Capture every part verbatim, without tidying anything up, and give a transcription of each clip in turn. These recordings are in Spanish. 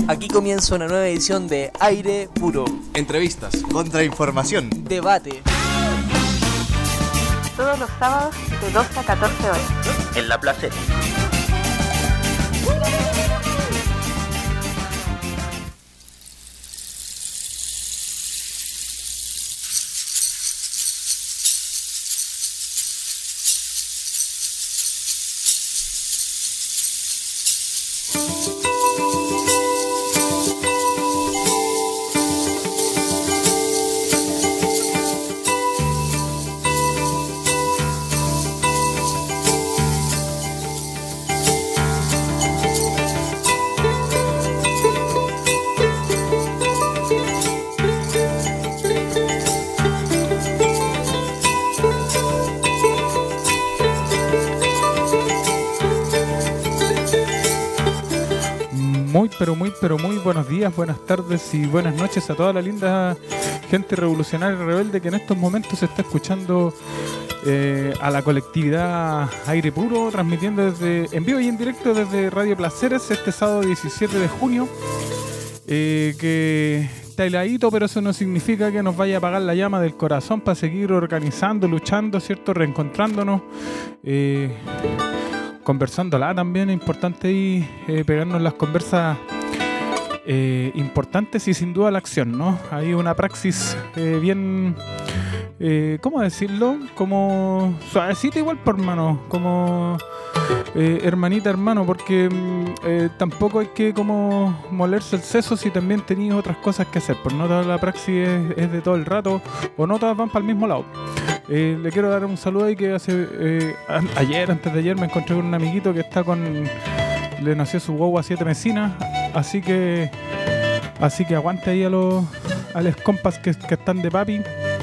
Aquí comienza una nueva edición de Aire Puro. Entrevistas, contrainformación, debate. Todos los sábados de doce a catorce horas. En La Placeta. Pero muy, pero muy buenos días, buenas tardes y buenas noches a toda la linda gente revolucionaria y rebelde que en estos momentos se está escuchando eh, a la colectividad Aire Puro, transmitiendo desde en vivo y en directo desde Radio Placeres este sábado diecisiete de junio, eh, que está heladito, pero eso no significa que nos vaya a apagar la llama del corazón para seguir organizando, luchando, ¿cierto? Reencontrándonos. Eh, Conversándola también, es importante ahí eh, pegarnos las conversas eh, importantes y sin duda la acción, ¿no? Hay una praxis eh, bien, eh, ¿cómo decirlo? Como suavecita igual por hermano, como eh, hermanita hermano, porque eh, tampoco hay que como molerse el seso si también tenéis otras cosas que hacer, pues no toda la praxis es, es de todo el rato, o no todas van para el mismo lado. Eh, le quiero dar un saludo ahí que hace eh, a, ayer, antes de ayer me encontré con un amiguito que está con, le nació su guagua siete mesinas, así que así que aguante ahí a los a los compas que, que están de papi,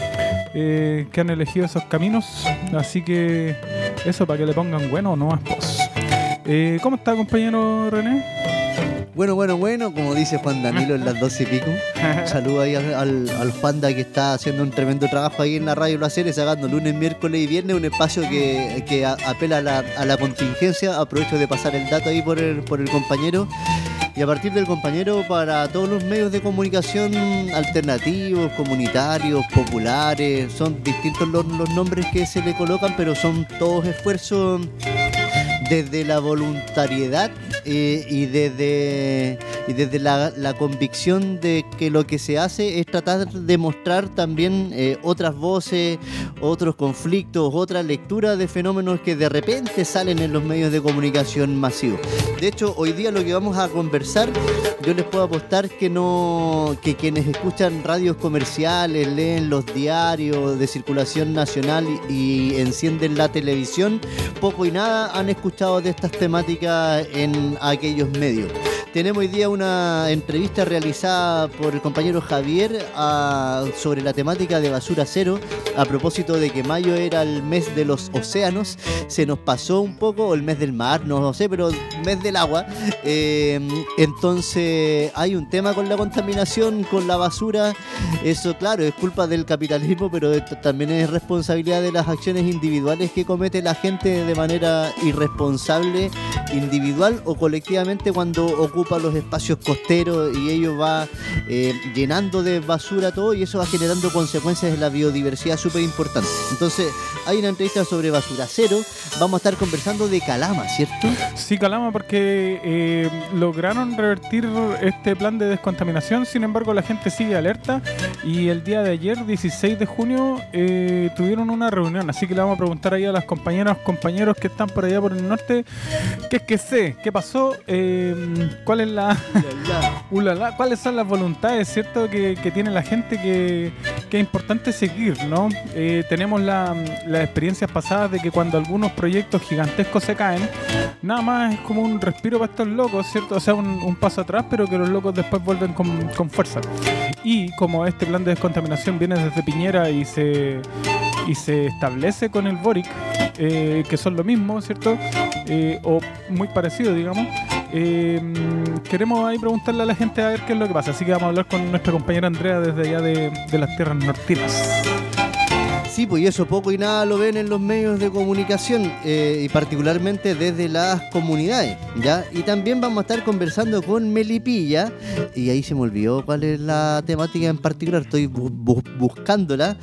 eh, que han elegido esos caminos, así que eso para que le pongan bueno o no a pues. Eh, ¿Cómo está, compañero René? Bueno, bueno, bueno, como dice Juan Danilo en las doce y pico. Un saludo ahí al, al, al Panda que está haciendo un tremendo trabajo ahí en la Radio Placeres, sacando lunes, miércoles y viernes, un espacio que, que a, apela a la, a la contingencia. Aprovecho de pasar el dato ahí por el, por el compañero. Y a partir del compañero, para todos los medios de comunicación alternativos, comunitarios, populares, son distintos los, los nombres que se le colocan, pero son todos esfuerzos desde la voluntariedad eh, y desde, y desde la, la convicción de que lo que se hace es tratar de mostrar también eh, otras voces, otros conflictos, otra lectura de fenómenos que de repente salen en los medios de comunicación masivos. De hecho, hoy día lo que vamos a conversar, yo les puedo apostar que no, que quienes escuchan radios comerciales, leen los diarios de circulación nacional y, y encienden la televisión, poco y nada han escuchado de estas temáticas en aquellos medios. Tenemos hoy día una entrevista realizada por el compañero Javier a, sobre la temática de basura cero, a propósito de que mayo era el mes de los océanos. Se nos pasó un poco, o el mes del mar, no lo sé, pero mes del agua. Eh, entonces hay un tema con la contaminación, con la basura. Eso, claro, es culpa del capitalismo, pero esto también es responsabilidad de las acciones individuales que comete la gente de manera irresponsable, individual o colectivamente, cuando ocupa los espacios costeros y ello va eh, llenando de basura todo, y eso va generando consecuencias en la biodiversidad súper importantes. Entonces hay una entrevista sobre basura cero. Vamos a estar conversando de Calama, ¿cierto? Sí, Calama, porque eh, lograron revertir este plan de descontaminación. Sin embargo, la gente sigue alerta y el día de ayer, dieciséis de junio, eh, tuvieron una reunión, así que le vamos a preguntar ahí a las compañeras, compañeros que están por allá por el norte, qué es que sé, qué pasó, eh, cuál es la ulala, cuáles son las voluntades, ¿cierto?, que, que tiene la gente, que, que es importante seguir, ¿no? Eh, tenemos la, las experiencias pasadas de que cuando algunos proyectos gigantescos se caen, nada más es como un respiro para estos locos, ¿cierto? O sea, un, un paso atrás, pero que los locos después vuelven con, con fuerza. Y como este plan de descontaminación viene desde Piñera y se y se establece con el Boric, eh, que son lo mismo, ¿cierto? Eh, o muy parecido, digamos. Eh, queremos ahí preguntarle a la gente a ver qué es lo que pasa, así que vamos a hablar con nuestra compañera Andrea desde allá de, de las tierras nortinas. Sí, pues y eso poco y nada lo ven en los medios de comunicación eh, y particularmente desde las comunidades, ¿ya? Y también vamos a estar conversando con Melipilla, y ahí se me olvidó cuál es la temática en particular, estoy bu- bu- buscándola,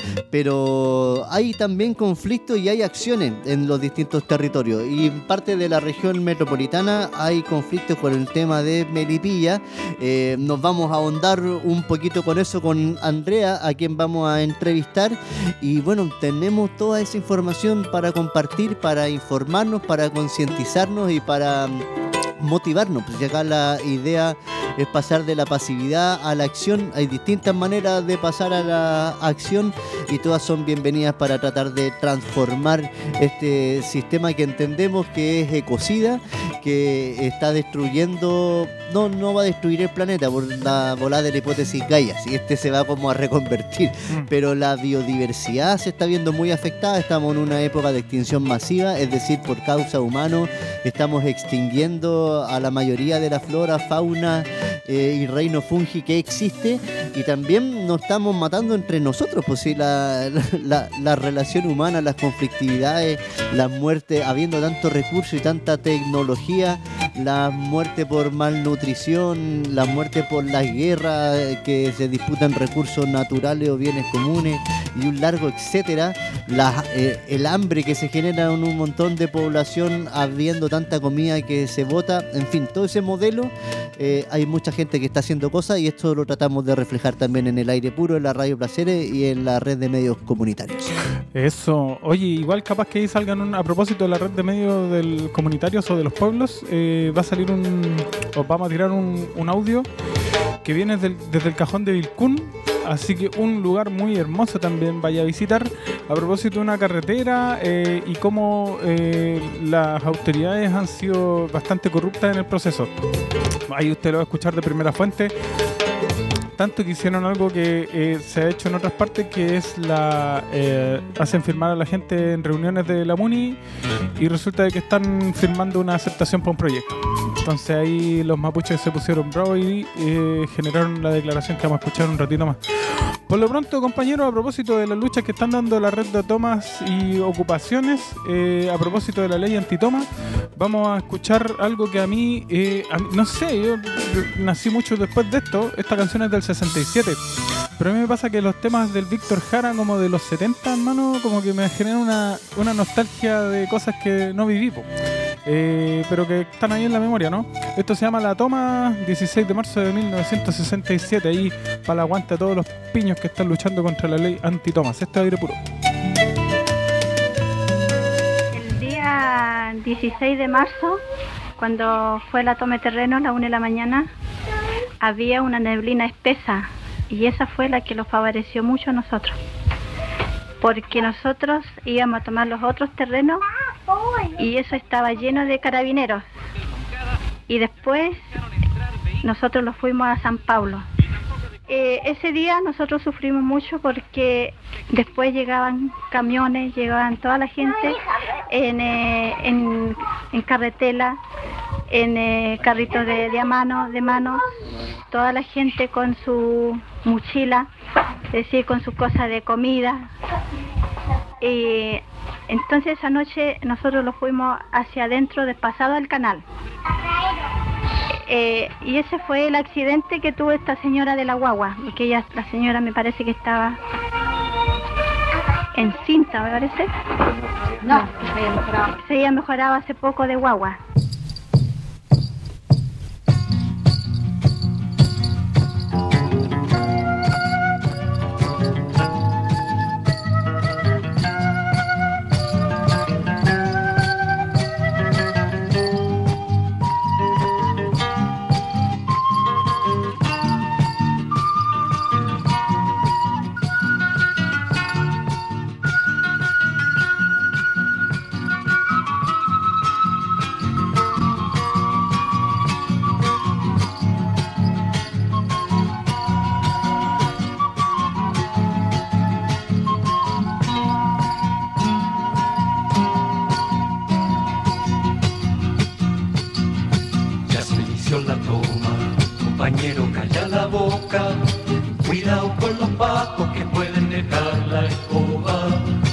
pero hay también conflictos y hay acciones en los distintos territorios, y en parte de la región metropolitana hay conflictos con el tema de Melipilla. Eh, nos vamos a ahondar un poquito con eso con Andrea, a quien vamos a entrevistar, y bueno, tenemos toda esa información para compartir, para informarnos, para concientizarnos y para motivarnos, pues acá la idea es pasar de la pasividad a la acción. Hay distintas maneras de pasar a la acción y todas son bienvenidas para tratar de transformar este sistema que entendemos que es ecocida, que está destruyendo, no, no va a destruir el planeta por la volada de la hipótesis Gaia, si este se va como a reconvertir, mm. pero la biodiversidad se está viendo muy afectada. Estamos en una época de extinción masiva, es decir, por causa humana estamos extinguiendo a la mayoría de la flora, fauna eh, y reino fungi que existe, y también nos estamos matando entre nosotros, pues sí, la, la, la relación humana, las conflictividades, las muertes, habiendo tanto recurso y tanta tecnología, la muerte por malnutrición, la muerte por las guerras que se disputan recursos naturales o bienes comunes y un largo etcétera, la, eh, el hambre que se genera en un montón de población habiendo tanta comida que se bota, en fin, todo ese modelo, eh, hay mucha gente que está haciendo cosas y esto lo tratamos de reflejar también en el Aire Puro, en la Radio Placeres y en la red de medios comunitarios. Eso, oye, igual capaz que ahí salgan un, a propósito de la red de medios del comunitarios o de los pueblos, eh, va a salir un, os vamos a tirar un, un audio que viene del, desde el Cajón de Vilcún, así que un lugar muy hermoso también vaya a visitar, a propósito de una carretera eh, y cómo eh, las autoridades han sido bastante corruptas en el proceso. Ahí usted lo va a escuchar de primera fuente. Tanto que hicieron algo que eh, se ha hecho en otras partes, que es la eh, hacen firmar a la gente en reuniones de la MUNI y resulta de que están firmando una aceptación para un proyecto. Entonces ahí los mapuches se pusieron bravos y eh, generaron la declaración que vamos a escuchar un ratito más. Por lo pronto, compañeros, a propósito de las luchas que están dando la red de tomas y ocupaciones, eh, a propósito de la ley antitoma, vamos a escuchar algo que a mí, eh, a mí no sé, yo nací mucho después de esto. Esta canción es del sesenta y siete, pero a mí me pasa que los temas del Víctor Jara como de los setenta, hermano, como que me generan una, una nostalgia de cosas que no viví, po. Eh, pero que están ahí en la memoria, ¿no? Esto se llama La Toma, dieciséis de marzo de mil novecientos sesenta y siete, ahí para la aguante a todos los piños que están luchando contra la ley antitomas. Esto es Aire Puro. El día dieciséis de marzo, cuando fue la toma de terreno a la una de la mañana, había una neblina espesa y esa fue la que los favoreció mucho a nosotros, porque nosotros íbamos a tomar los otros terrenos y eso estaba lleno de carabineros, y después nosotros los fuimos a San Pablo. Eh, ese día nosotros sufrimos mucho porque después llegaban camiones, llegaban toda la gente en, eh, en, en carretela, en eh, carritos de, de a mano, de mano, toda la gente con su mochila, es decir, con sus cosas de comida. Y entonces esa noche nosotros lo fuimos hacia adentro, despasado al canal. Eh, y ese fue el accidente que tuvo esta señora de la guagua, porque ella, la señora me parece que estaba encinta, me parece. No, se había mejorado. Se había mejorado hace poco de guagua. La toma, compañero, calla la boca, cuidado con los patos que pueden dejar la escoba.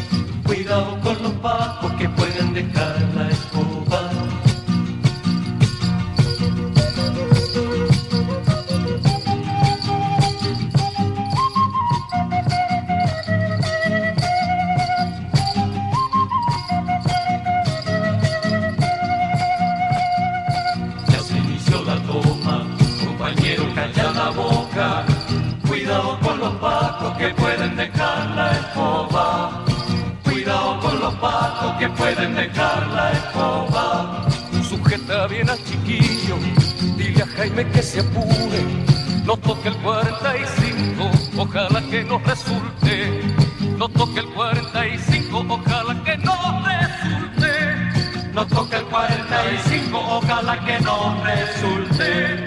escoba. Sujeta bien al chiquillo, dile a Jaime que se apure. No toque el cuarenta y cinco, ojalá que no resulte. No toque el cuarenta y cinco, ojalá que no resulte. No toque el cuarenta y cinco, ojalá que no resulte.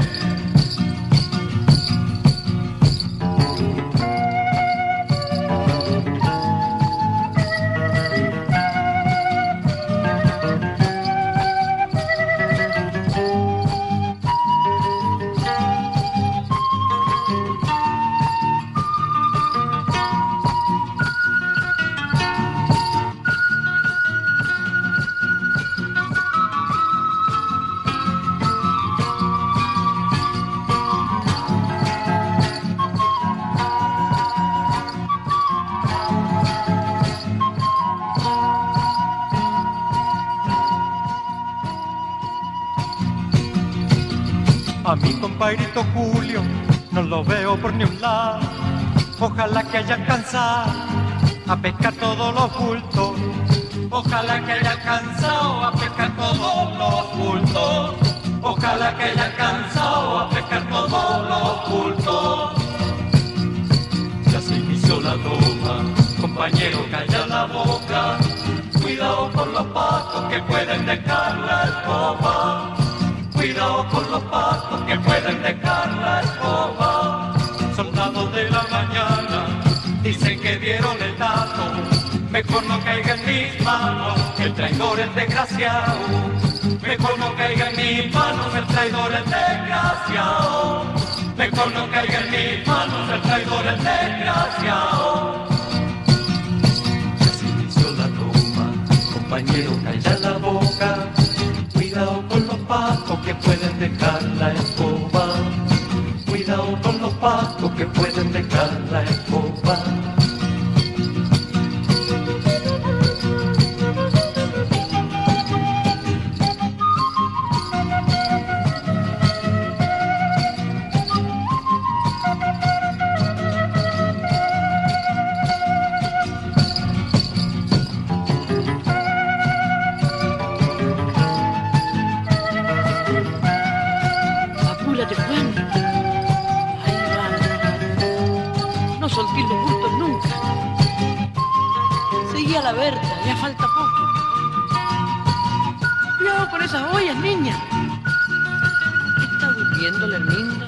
A mi compairito Julio no lo veo por ni un lado. Ojalá que haya alcanzado a pescar todos los bultos. Ojalá que haya alcanzado a pescar todos los bultos. Ojalá que haya alcanzado a pescar todos los bultos. Ya se inició la toma, compañero, calla la boca. Cuidado con los patos que pueden dejar la escoba. Cuidado con los patos que pueden dejar la escoba. Soldados de la mañana dicen que dieron el dato. Mejor no caiga en mis manos el traidor es desgraciado. Mejor no caiga en mis manos el traidor es desgraciado. Mejor no caiga en mis manos el traidor es desgraciado. Ya se inició la toma, compañero, calla la boca. Cuidado con los patos que pueden dejar la escoba. Cuidado con los patos que pueden dejar la escoba. Soltí los bultos nunca. Seguí a la Berta, ya falta poco. Cuidado con esas ollas, niña. ¿Está durmiendo la Herminda?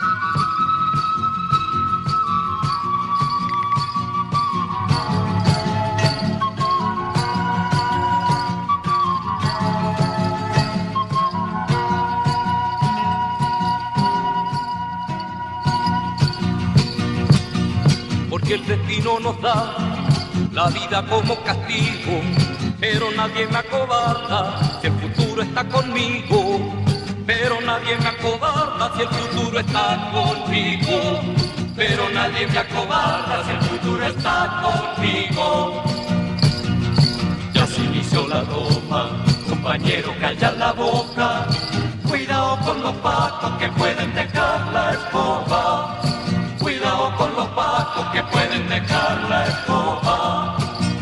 Que el destino nos da la vida como castigo, pero nadie me acobarda si el futuro está conmigo. Pero nadie me acobarda si el futuro está conmigo. Pero nadie me acobarda si el futuro está conmigo. Ya se inició la toma, compañero, calla la boca. Cuidado con los patos que pueden dejar la escoba. Cuidado con los patos que pueden dejar la escoba.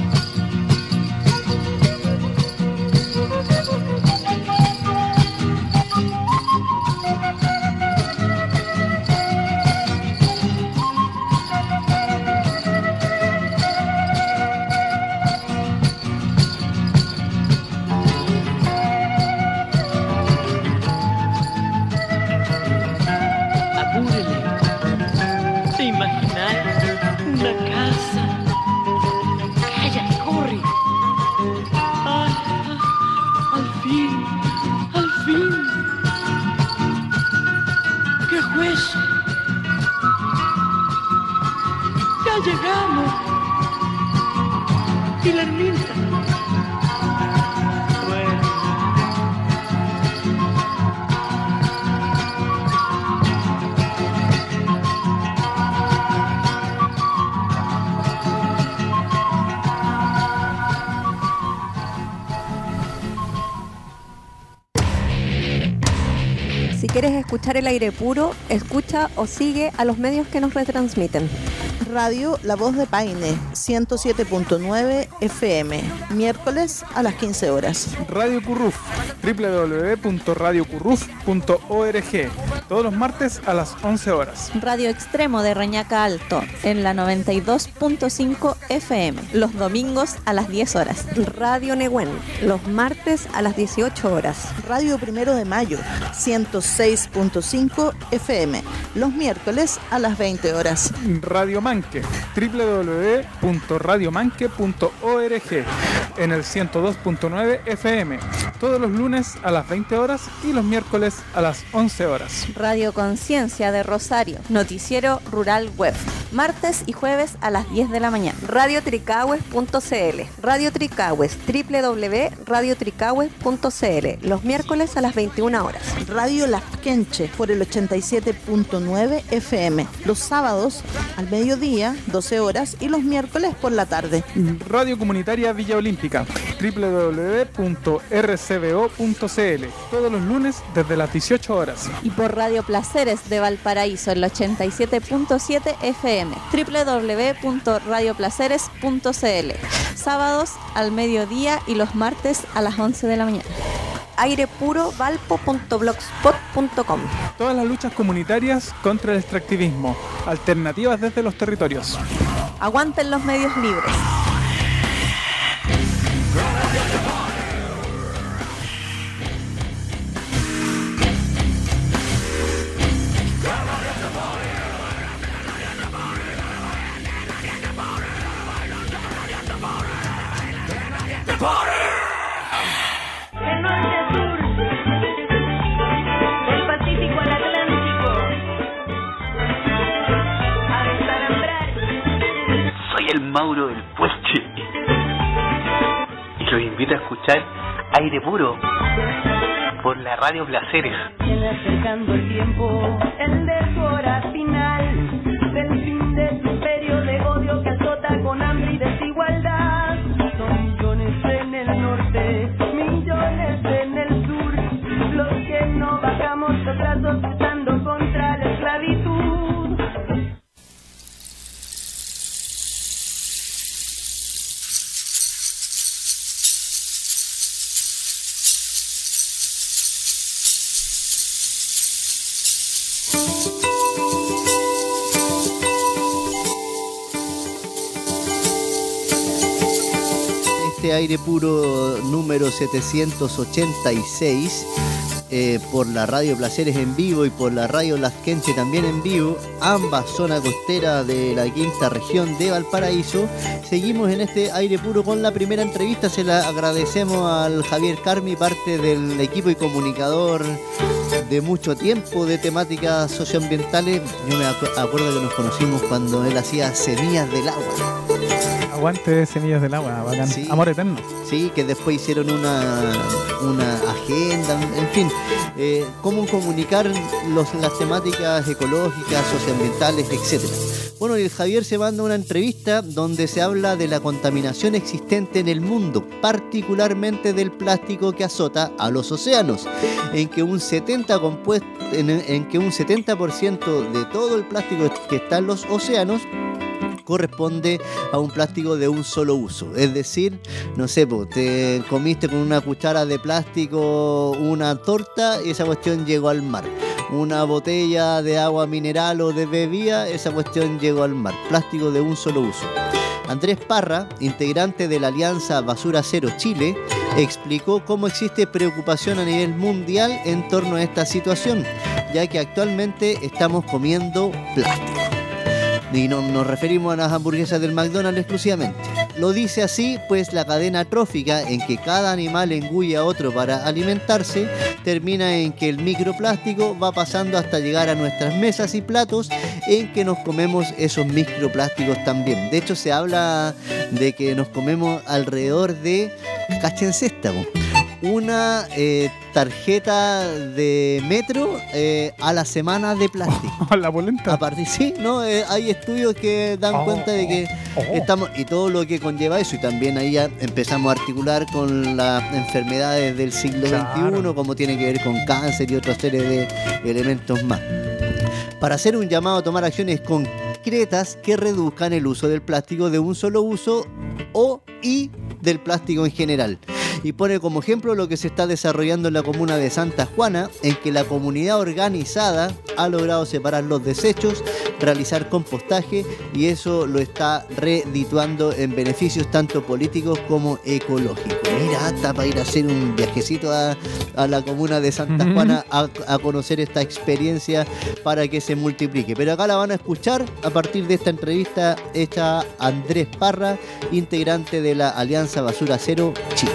Llegamos y la Herminda bueno. Si quieres escuchar el aire puro, escucha o sigue a los medios que nos retransmiten. Radio La Voz de Paine, ciento siete punto nueve F M, miércoles a las quince horas. Radio Curruf, doble u doble u doble u punto radio curruf punto org, todos los martes a las once horas. Radio Extremo de Reñaca Alto, en la noventa y dos punto cinco F M, los domingos a las diez horas. Radio Nehuen, los martes a las dieciocho horas. Radio Primero de Mayo, ciento seis punto cinco F M, los miércoles a las veinte horas. Radio Manque, doble u doble u doble u punto radio manque punto org, en el ciento dos punto nueve F M, todos los lunes a las veinte horas y los miércoles a las once horas. Radio Conciencia de Rosario, noticiero rural web, martes y jueves a las diez de la mañana. Radio Tricahues punto c l, Radio Tricahues, doble u doble u doble u punto radio tricahues punto c l, los miércoles a las veintiuna horas. Radio Lasquenche por el ochenta y siete punto nueve F M, los sábados al mediodía, doce horas, y los miércoles por la tarde. Radio Comunitaria Villa Olímpica, doble u doble u doble u punto r c b o punto c l, todos los lunes desde las dieciocho horas. Y por Radio Placeres de Valparaíso, el ochenta y siete punto siete F M, doble u doble u doble u punto radio placeres punto c l, sábados al mediodía y los martes a las once de la mañana. aire puro valpo punto blogspot punto com. Todas las luchas comunitarias contra el extractivismo, alternativas desde los territorios. Aguanten los medios libres. Mauro del Puelche y los invito a escuchar Aire Puro por la Radio Placeres. Viene acercando el tiempo, el de su hora final, del fin de su imperio de odio que azota con hambre y desigualdad. Son millones en el norte, millones en el sur, los que no bajamos los brazos luchando contra la esclavitud. Aire Puro número setecientos ochenta y seis, eh, por la Radio Placeres en vivo y por la Radio Lasquenche también en vivo, ambas zona costera de la quinta región de Valparaíso. Seguimos en este Aire Puro con la primera entrevista. Se la agradecemos al Javier Carmi, parte del equipo y comunicador de mucho tiempo de temáticas socioambientales. Yo me acu- acuerdo que nos conocimos cuando él hacía Semillas del Agua. Aguante Semillas del Agua, bacán. Sí, Amor Eterno. Sí, que después hicieron una, una agenda, en fin, eh, cómo comunicar los, las temáticas ecológicas, socioambientales, etcétera. Bueno, el Javier se manda una entrevista donde se habla de la contaminación existente en el mundo, particularmente del plástico que azota a los océanos, en que un setenta compuesto, en, en que un setenta por ciento de todo el plástico que está en los océanos corresponde a un plástico de un solo uso. Es decir, no sé, pues, te comiste con una cuchara de plástico una torta y esa cuestión llegó al mar. Una botella de agua mineral o de bebida, esa cuestión llegó al mar. Plástico de un solo uso. Andrés Parra, integrante de la Alianza Basura Cero Chile, explicó cómo existe preocupación a nivel mundial en torno a esta situación, ya que actualmente estamos comiendo plástico. Y no nos referimos a las hamburguesas del McDonald's exclusivamente. Lo dice así, pues la cadena trófica en que cada animal engulle a otro para alimentarse termina en que el microplástico va pasando hasta llegar a nuestras mesas y platos, en que nos comemos esos microplásticos también. De hecho, se habla de que nos comemos alrededor de, cáchense esta, una eh, tarjeta de metro eh, a la semana de plástico. ¿A la polenta? A partir, sí, ¿no? Eh, hay estudios que dan oh, cuenta de que oh. estamos, y todo lo que conlleva eso, y también ahí ya empezamos a articular con las enfermedades del siglo claro. veintiuno, como tiene que ver con cáncer y otra serie de elementos más. Para hacer un llamado a tomar acciones con concretas que reduzcan el uso del plástico de un solo uso o y del plástico en general. Y pone como ejemplo lo que se está desarrollando en la comuna de Santa Juana, en que la comunidad organizada ha logrado separar los desechos, realizar compostaje, y eso lo está redituando en beneficios tanto políticos como ecológicos. Mira, hasta para ir a hacer un viajecito a, a la comuna de Santa Juana a, a conocer esta experiencia para que se multiplique. Pero acá la van a escuchar a partir de esta entrevista hecha a Andrés Parra, integrante de la Alianza Basura Cero Chile.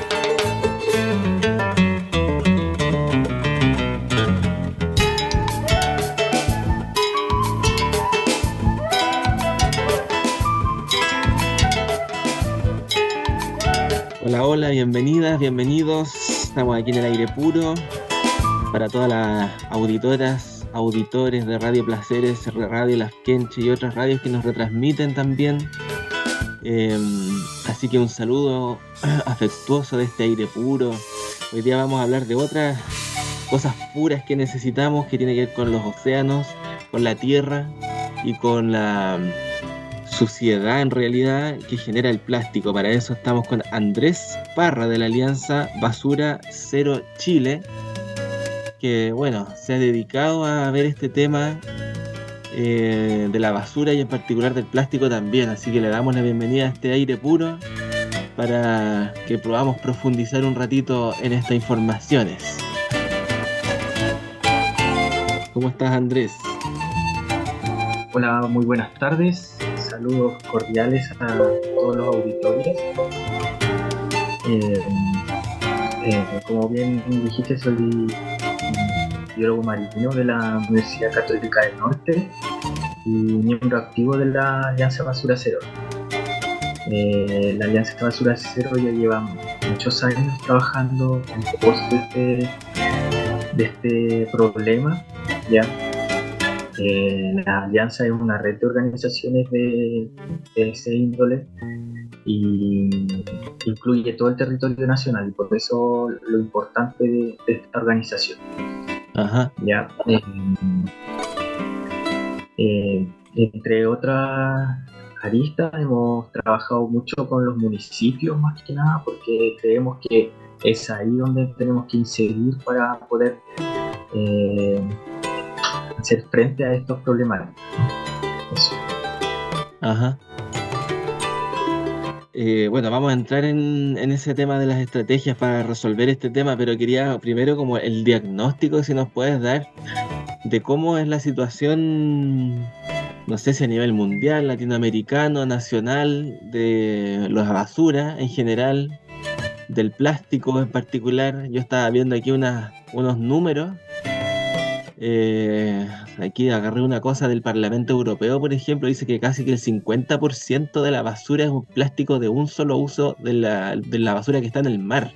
Hola, hola, bienvenidas, bienvenidos. Estamos aquí en el aire puro para todas las auditoras, auditores de Radio Placeres, Radio Las Quenches y otras radios que nos retransmiten también. Eh, así que un saludo afectuoso de este aire puro. Hoy día vamos a hablar de otras cosas puras que necesitamos, que tiene que ver con los océanos, con la tierra y con la suciedad en realidad que genera el plástico. Para eso estamos con Andrés Parra de la Alianza Basura Cero Chile, que bueno, se ha dedicado a ver este tema eh, de la basura y en particular del plástico también, así que le damos la bienvenida a este aire puro para que podamos profundizar un ratito en estas informaciones. ¿Cómo estás, Andrés? Hola, muy buenas tardes. Saludos cordiales a todos los auditores. Eh, eh, como bien dijiste, soy biólogo marino de la Universidad Católica del Norte y miembro activo de la Alianza Basura Cero. Eh, la Alianza Basura Cero ya lleva muchos años trabajando en pos de este, de este problema, ¿ya? Eh, la Alianza es una red de organizaciones de, de ese índole y incluye todo el territorio nacional, y por eso lo importante de, de esta organización. Ajá. Ya, eh, eh, entre otras aristas hemos trabajado mucho con los municipios, más que nada porque creemos que es ahí donde tenemos que incidir para poder eh, hacer frente a estos problemas. Eso. Ajá. Eh, bueno, vamos a entrar en, en ese tema de las estrategias para resolver este tema, pero quería primero como el diagnóstico, si nos puedes dar, de cómo es la situación, no sé si a nivel mundial, latinoamericano, nacional, de la basura en general, del plástico en particular. Yo estaba viendo aquí unas, unos números. Eh, aquí agarré una cosa del Parlamento Europeo, por ejemplo, dice que casi que el cincuenta por ciento de la basura es un plástico de un solo uso de la, de la basura que está en el mar.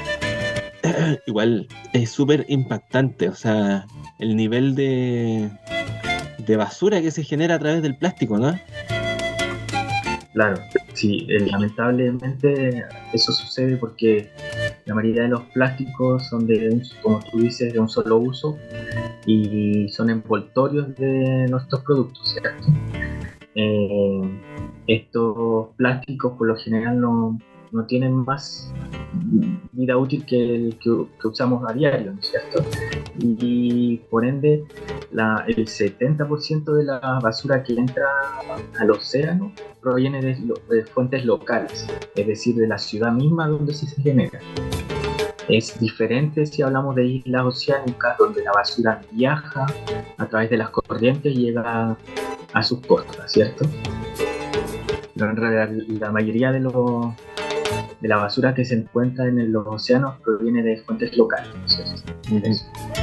Igual es súper impactante, o sea, el nivel de, de basura que se genera a través del plástico, ¿no? Claro, sí, eh, lamentablemente eso sucede porque la mayoría de los plásticos son de un, como tú dices, de un solo uso y son envoltorios de nuestros productos, ¿cierto? Eh, estos plásticos por lo general no, no tienen más vida útil que el que, que usamos a diario, ¿no es cierto? Y por ende la, el setenta por ciento de la basura que entra al océano proviene de, de fuentes locales, es decir, de la ciudad misma donde se genera. Es diferente si hablamos de islas oceánicas donde la basura viaja a través de las corrientes y llega a sus costas, ¿cierto? Pero en realidad la mayoría de, los, de la basura que se encuentra en los océanos proviene de fuentes locales, ¿cierto? Uh-huh.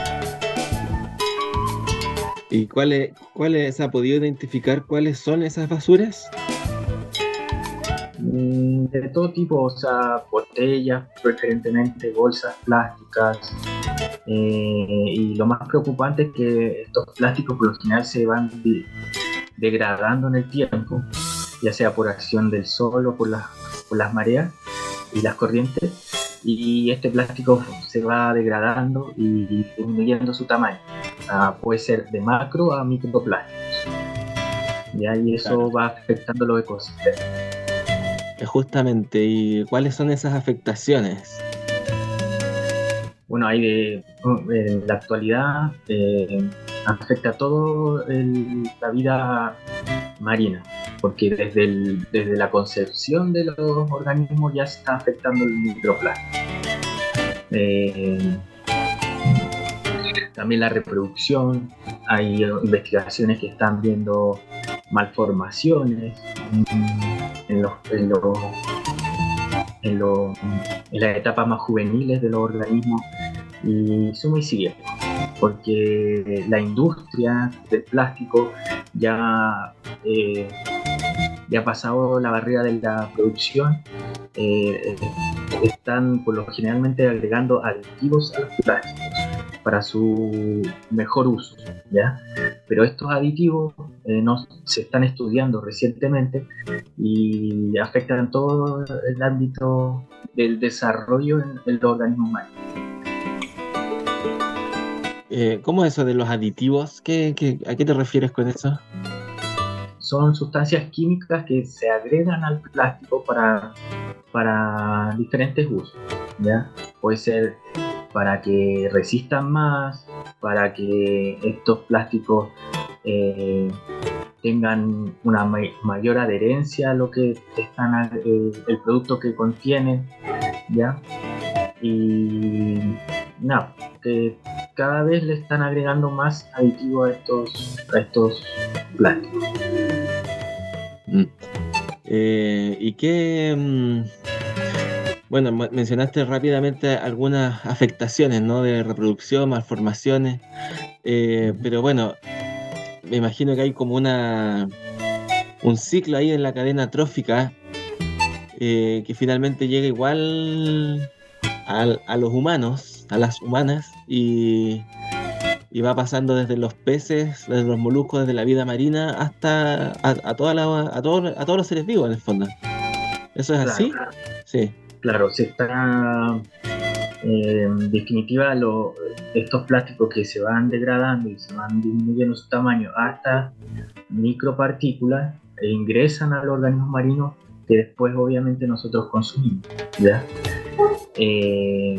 ¿Y cuáles, cuáles se ha podido identificar cuáles son esas basuras? De todo tipo, o sea, botellas, preferentemente bolsas plásticas, eh, y lo más preocupante es que estos plásticos por lo general se van de, degradando en el tiempo, ya sea por acción del sol o por, la, por las mareas y las corrientes, y este plástico se va degradando y disminuyendo su tamaño. Uh, puede ser de macro a microplásticos. ¿ya? Y eso Claro. va afectando los ecosistemas. Eh, Justamente, ¿y cuáles son esas afectaciones? Bueno, hay de, en la actualidad eh, afecta a todo el- la vida marina, porque desde, el- desde la concepción de los organismos ya se está afectando el microplástico. Eh, también la reproducción, hay eh, investigaciones que están viendo malformaciones mm, en los, en los en, lo- en las etapas más juveniles de los organismos y suma y sigue, porque la industria del plástico ya, eh, ya ha pasado la barrera de la producción, eh, están por lo generalmente agregando aditivos a los plásticos para su mejor uso, ¿ya? Pero estos aditivos eh, no, se están estudiando recientemente y afectan todo el ámbito del desarrollo en, en los organismos marinos. Eh, ¿Cómo es eso de los aditivos? ¿Qué, qué, ¿A qué te refieres con eso? Son sustancias químicas que se agregan al plástico para, para diferentes usos, ¿ya? Puede ser para que resistan más, para que estos plásticos eh, tengan una may- mayor adherencia a lo que están a- eh, el producto que contienen, ¿ya? Y nada, que cada vez le están agregando más aditivos a estos, a estos plásticos. Mm. Eh, ¿y qué? mm, Bueno, mo- mencionaste rápidamente algunas afectaciones, ¿no? De reproducción, malformaciones, eh, pero bueno, me imagino que hay como una un ciclo ahí en la cadena trófica eh, que finalmente llega igual al- a los humanos, a las humanas, y, y va pasando desde los peces, desde los moluscos, desde la vida marina, hasta a, a, toda la- a, todo- a todos los seres vivos en el fondo. ¿Eso es así? Claro. Sí. Claro, se está, eh, en definitiva, lo- estos plásticos que se van degradando y se van disminuyendo su tamaño hasta micropartículas e ingresan a los organismos marinos que después obviamente nosotros consumimos, ¿ya? Eh,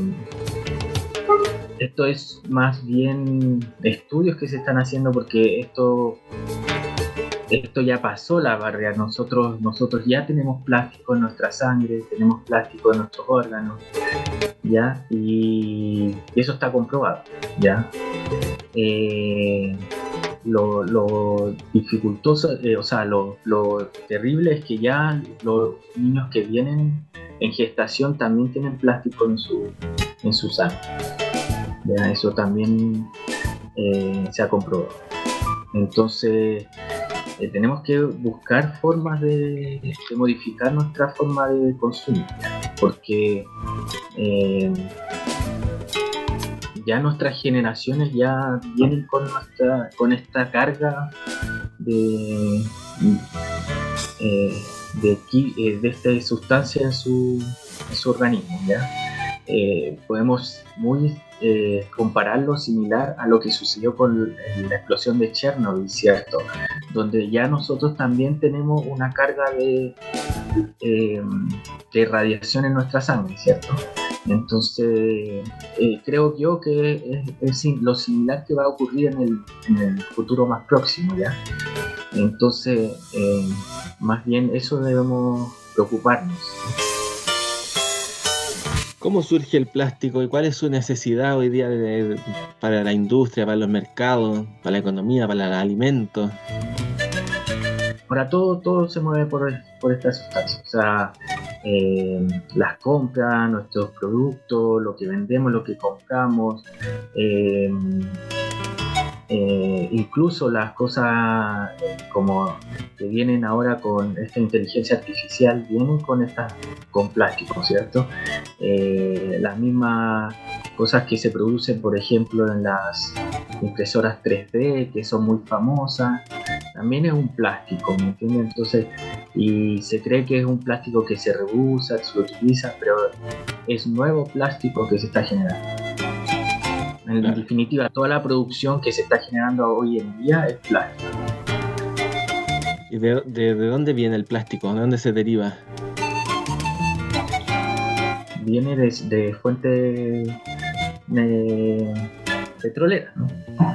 esto es más bien estudios que se están haciendo porque esto esto ya pasó la barrera. Nosotros, nosotros ya tenemos plástico en nuestra sangre, tenemos plástico en nuestros órganos, ¿ya? Y eso está comprobado, ¿ya? Eh, lo, lo dificultoso, eh, o sea, lo, lo terrible es que ya los niños que vienen en gestación también tienen plástico en su, en su sangre, ¿ya? Eso también eh, se ha comprobado. Entonces, eh, tenemos que buscar formas de, de modificar nuestra forma de consumo, porque eh, ya nuestras generaciones ya vienen con, nuestra, con esta carga de, eh, de, qui- eh, de esta sustancia en su, en su organismo, ¿ya? Eh, podemos muy eh, compararlo similar a lo que sucedió con la explosión de Chernobyl, ¿cierto? Donde ya nosotros también tenemos una carga de, eh, de radiación en nuestra sangre, ¿cierto? Entonces, eh, creo yo que es, es sim- lo similar que va a ocurrir en el, en el futuro más próximo, ¿ya? Entonces, eh, más bien eso debemos preocuparnos. ¿Cómo surge el plástico y cuál es su necesidad hoy día de- de- para la industria, para los mercados, para la economía, para los alimentos? Ahora todo, todo se mueve por, por esta sustancia, o sea, eh, las compras, nuestros productos, lo que vendemos, lo que compramos, eh, eh, incluso las cosas como que vienen ahora con esta inteligencia artificial, vienen con estas, con plástico, ¿cierto? Eh, las mismas cosas que se producen, por ejemplo, en las impresoras tres D, que son muy famosas, también es un plástico, ¿me entiendes? Entonces, y se cree que es un plástico que se reusa, que se utiliza, pero es nuevo plástico que se está generando. En Claro. definitiva, toda la producción que se está generando hoy en día es plástico. ¿Y de, de, de dónde viene el plástico? ¿De dónde se deriva? Viene de, de fuente eh, petrolera, ¿no?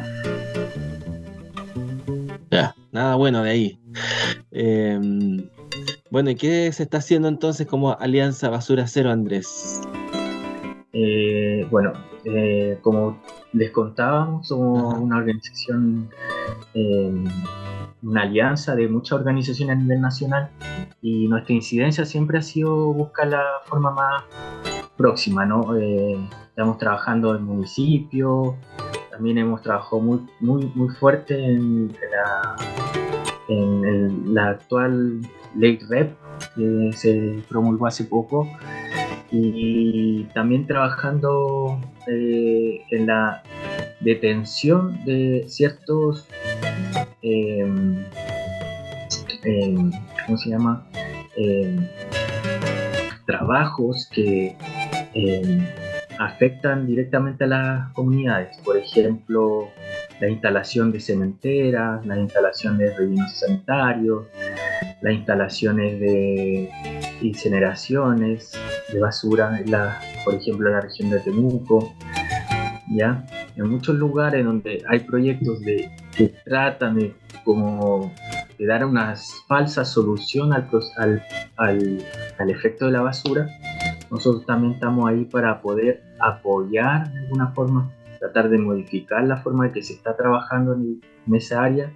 Ya, nada bueno de ahí. Eh, bueno, ¿y qué se está haciendo entonces como Alianza Basura Cero, Andrés? Eh, bueno, eh, como les contábamos, somos Ajá. una organización, eh, una alianza de muchas organizaciones a nivel nacional, y nuestra incidencia siempre ha sido buscar la forma más próxima, ¿no? Eh, estamos trabajando en municipios, también hemos trabajado muy, muy, muy fuerte en la, en el- la actual ley R E P que se promulgó hace poco, y también trabajando eh, en la detención de ciertos eh, eh, ¿cómo se llama? Eh, trabajos que eh, afectan directamente a las comunidades. Por ejemplo, la instalación de cementeras, la instalación de rellenos sanitarios, las instalaciones de incineraciones de basura, en la, por ejemplo, en la región de Temuco, ¿ya? En muchos lugares donde hay proyectos de, que tratan de, como, de dar una falsa solución al, al, al, al efecto de la basura, nosotros también estamos ahí para poder apoyar de alguna forma, tratar de modificar la forma en que se está trabajando en, en esa área,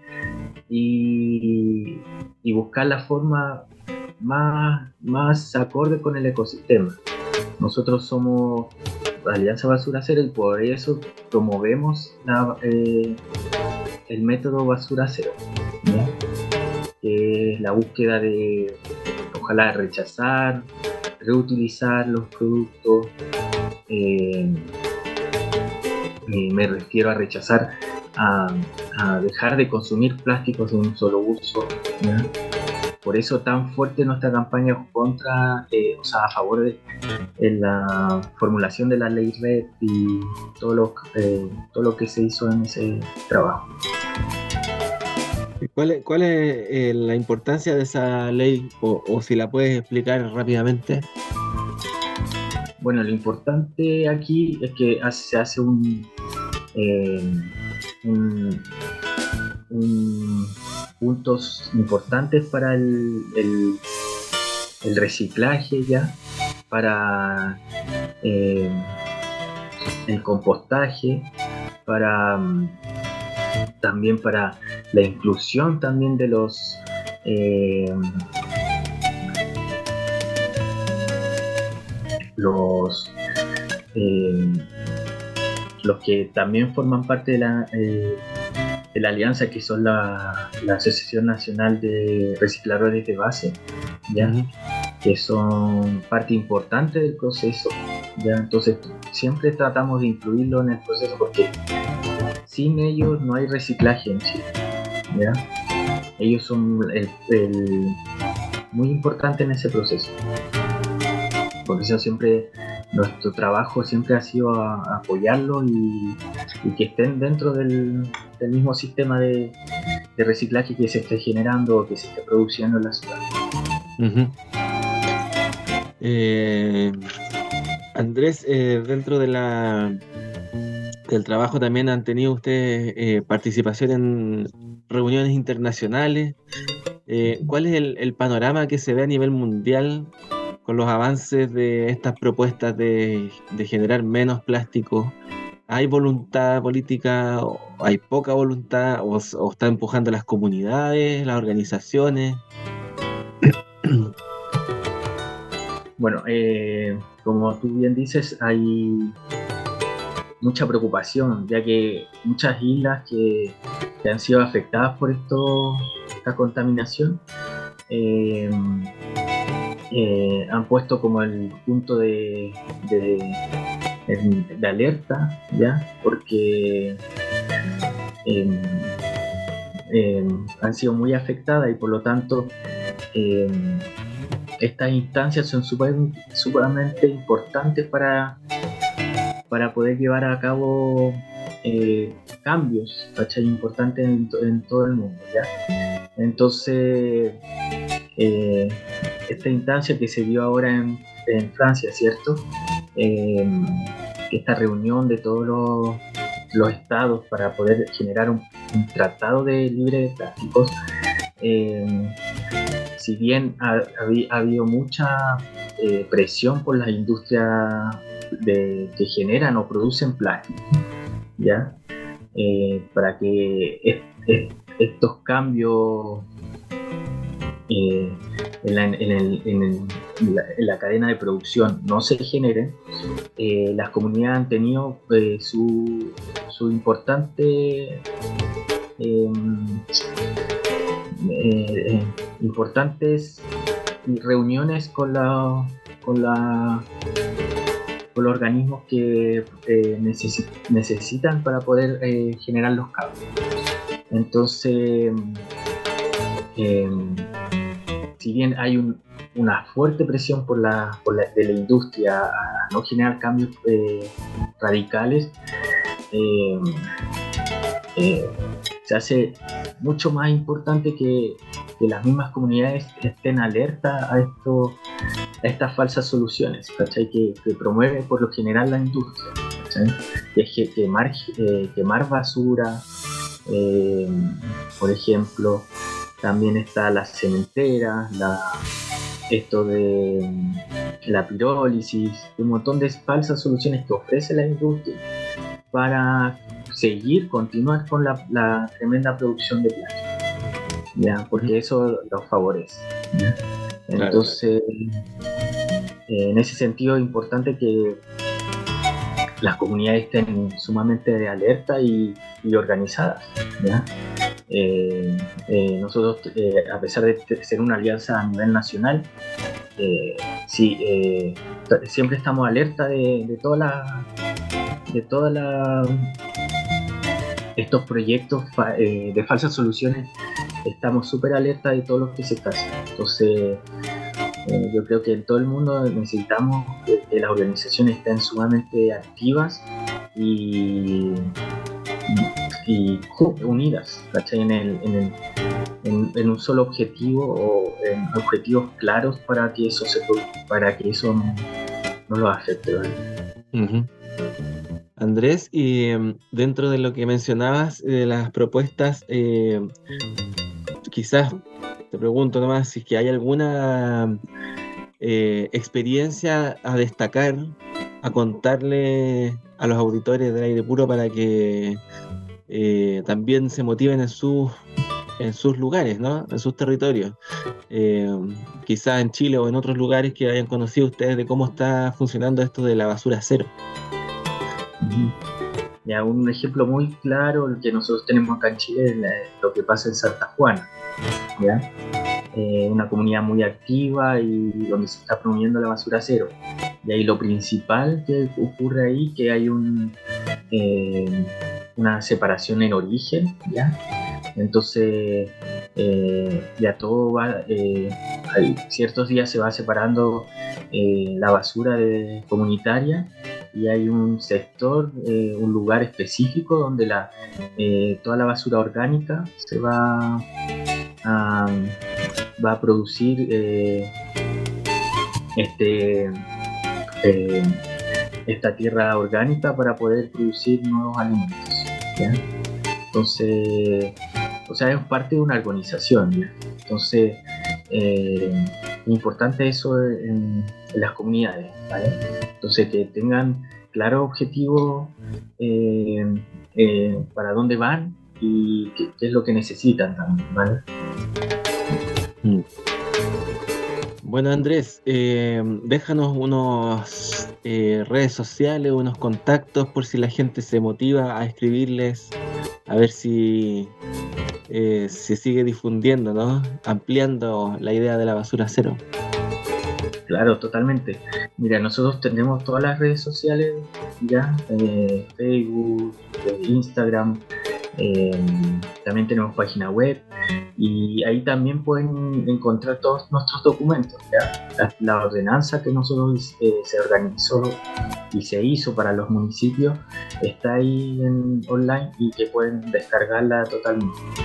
y, y buscar la forma más, más acorde con el ecosistema. Nosotros somos Alianza Basura Cero y por eso promovemos la, eh, el método Basura Cero, ¿no? Que es la búsqueda de, ojalá, rechazar, reutilizar los productos. Eh, eh, me refiero a rechazar, a, a dejar de consumir plásticos de un solo uso, ¿ya? Por eso tan fuerte nuestra campaña contra, eh, o sea, a favor de, de la formulación de la ley R E P y todo lo, eh, todo lo que se hizo en ese trabajo. ¿Cuál es, cuál es eh, la importancia de esa ley? O, o si la puedes explicar rápidamente. Bueno, lo importante aquí es que hace, se hace un, eh, un, un puntos importantes para el, el, el reciclaje, ya, para eh, el compostaje, para también para la inclusión también de los eh, los eh, los que también forman parte de la eh, de la alianza, que son la, la Asociación Nacional de Recicladores de Base, ¿ya? Uh-huh. Que son parte importante del proceso, ¿ya? Entonces siempre tratamos de incluirlo en el proceso, porque sin ellos no hay reciclaje en Chile, ¿ya? Ellos son el, el, muy importante en ese proceso. Por eso siempre nuestro trabajo siempre ha sido a, a apoyarlo y, y que estén dentro del, del mismo sistema de, de reciclaje que se esté generando o que se esté produciendo en la ciudad. Uh-huh. eh, Andrés, eh, dentro de la del trabajo también han tenido ustedes eh, participación en reuniones internacionales. Eh, ¿Cuál es el, el panorama que se ve a nivel mundial con los avances de estas propuestas de, de generar menos plástico? ¿Hay voluntad política, o hay poca voluntad, o, o está empujando las comunidades, las organizaciones? Bueno, eh, como tú bien dices, hay mucha preocupación, ya que muchas islas que, que han sido afectadas por esto, esta contaminación, eh, Eh, han puesto como el punto de, de, de alerta, ¿ya? Porque eh, eh, han sido muy afectadas y por lo tanto eh, estas instancias son super, sumamente importantes para, para poder llevar a cabo eh, cambios, ¿cachai? Importantes en, en todo el mundo, ¿ya? Entonces, eh, esta instancia que se dio ahora en, en Francia, ¿cierto? Eh, esta reunión de todos los, los estados para poder generar un, un tratado de libre de plásticos, eh, si bien ha, ha, ha habido mucha eh, presión por las industrias de, que generan o producen plástico, ¿ya? Eh, para que est, est, estos cambios eh, en, la, en, el, en, el, en, la, en la cadena de producción no se generen, eh, las comunidades han tenido eh, su, su importante eh, eh, importantes reuniones con la con la con los organismos que eh, necesi- necesitan para poder eh, generar los cambios. Entonces, eh, si bien hay un, una fuerte presión por la, por la, de la industria a no generar cambios eh, radicales, eh, eh, se hace mucho más importante que, que las mismas comunidades estén alertas a esto, a estas falsas soluciones, ¿cachai? Que, que promueve por lo general la industria, ¿cachai? Que es que, quemar, eh, quemar basura, eh, por ejemplo, también está la cementera, la, esto de la pirólisis, un montón de falsas soluciones que ofrece la industria para seguir, continuar con la, la tremenda producción de plástico, ¿ya? Porque eso los favorece, ¿ya? Entonces, en ese sentido es importante que las comunidades estén sumamente alertas y, y organizadas, ¿ya? Eh, eh, nosotros, eh, a pesar de ser una alianza a nivel nacional, eh, sí, eh, siempre estamos alerta de, de toda la, de toda la, estos proyectos fa, eh, de falsas soluciones. Estamos súper alerta de todo lo que se está haciendo. Entonces, eh, yo creo que en todo el mundo necesitamos que, que las organizaciones estén sumamente activas y, y unidas, ¿cachai? En, el, en, el, en, en un solo objetivo o en objetivos claros para que eso se para que eso no, no los afecte, ¿vale? Uh-huh. Andrés, y eh, dentro de lo que mencionabas de las propuestas, eh, quizás te pregunto nomás si es que hay alguna eh, experiencia a destacar, a contarle a los auditores del Aire Puro para que eh, también se motiven en sus en sus lugares, ¿no? En sus territorios. Eh, quizás en Chile o en otros lugares que hayan conocido ustedes de cómo está funcionando esto de la basura cero. Ya, un ejemplo muy claro el que nosotros tenemos acá en Chile es la, lo que pasa en Santa Juana, ¿ya? Eh, una comunidad muy activa y donde se está promoviendo la basura cero. Y ahí lo principal que ocurre ahí que hay un, eh, una separación en origen, ¿ya? Entonces eh, ya todo va, eh, hay ciertos días se va separando eh, la basura de, comunitaria. Y hay un sector, eh, un lugar específico donde la, eh, toda la basura orgánica se va a, va a producir eh, este, eh, esta tierra orgánica para poder producir nuevos alimentos, ¿ya? Entonces, o sea, es parte de una organización, ¿ya? Entonces, eh, es importante eso en, en las comunidades, ¿vale? Entonces, que tengan claro objetivo eh, eh, para dónde van y qué, qué es lo que necesitan también, ¿vale? Mm. Bueno, Andrés, eh, déjanos unos eh, redes sociales, unos contactos por si la gente se motiva a escribirles, a ver si eh, se sigue difundiendo, ¿no? Ampliando la idea de la basura cero. Claro, totalmente. Mira, nosotros tenemos todas las redes sociales, ya, eh, Facebook, eh, Instagram, eh, también tenemos página web y ahí también pueden encontrar todos nuestros documentos, ¿ya? La, la ordenanza que nosotros eh, se organizó y se hizo para los municipios está ahí en online y que pueden descargarla totalmente.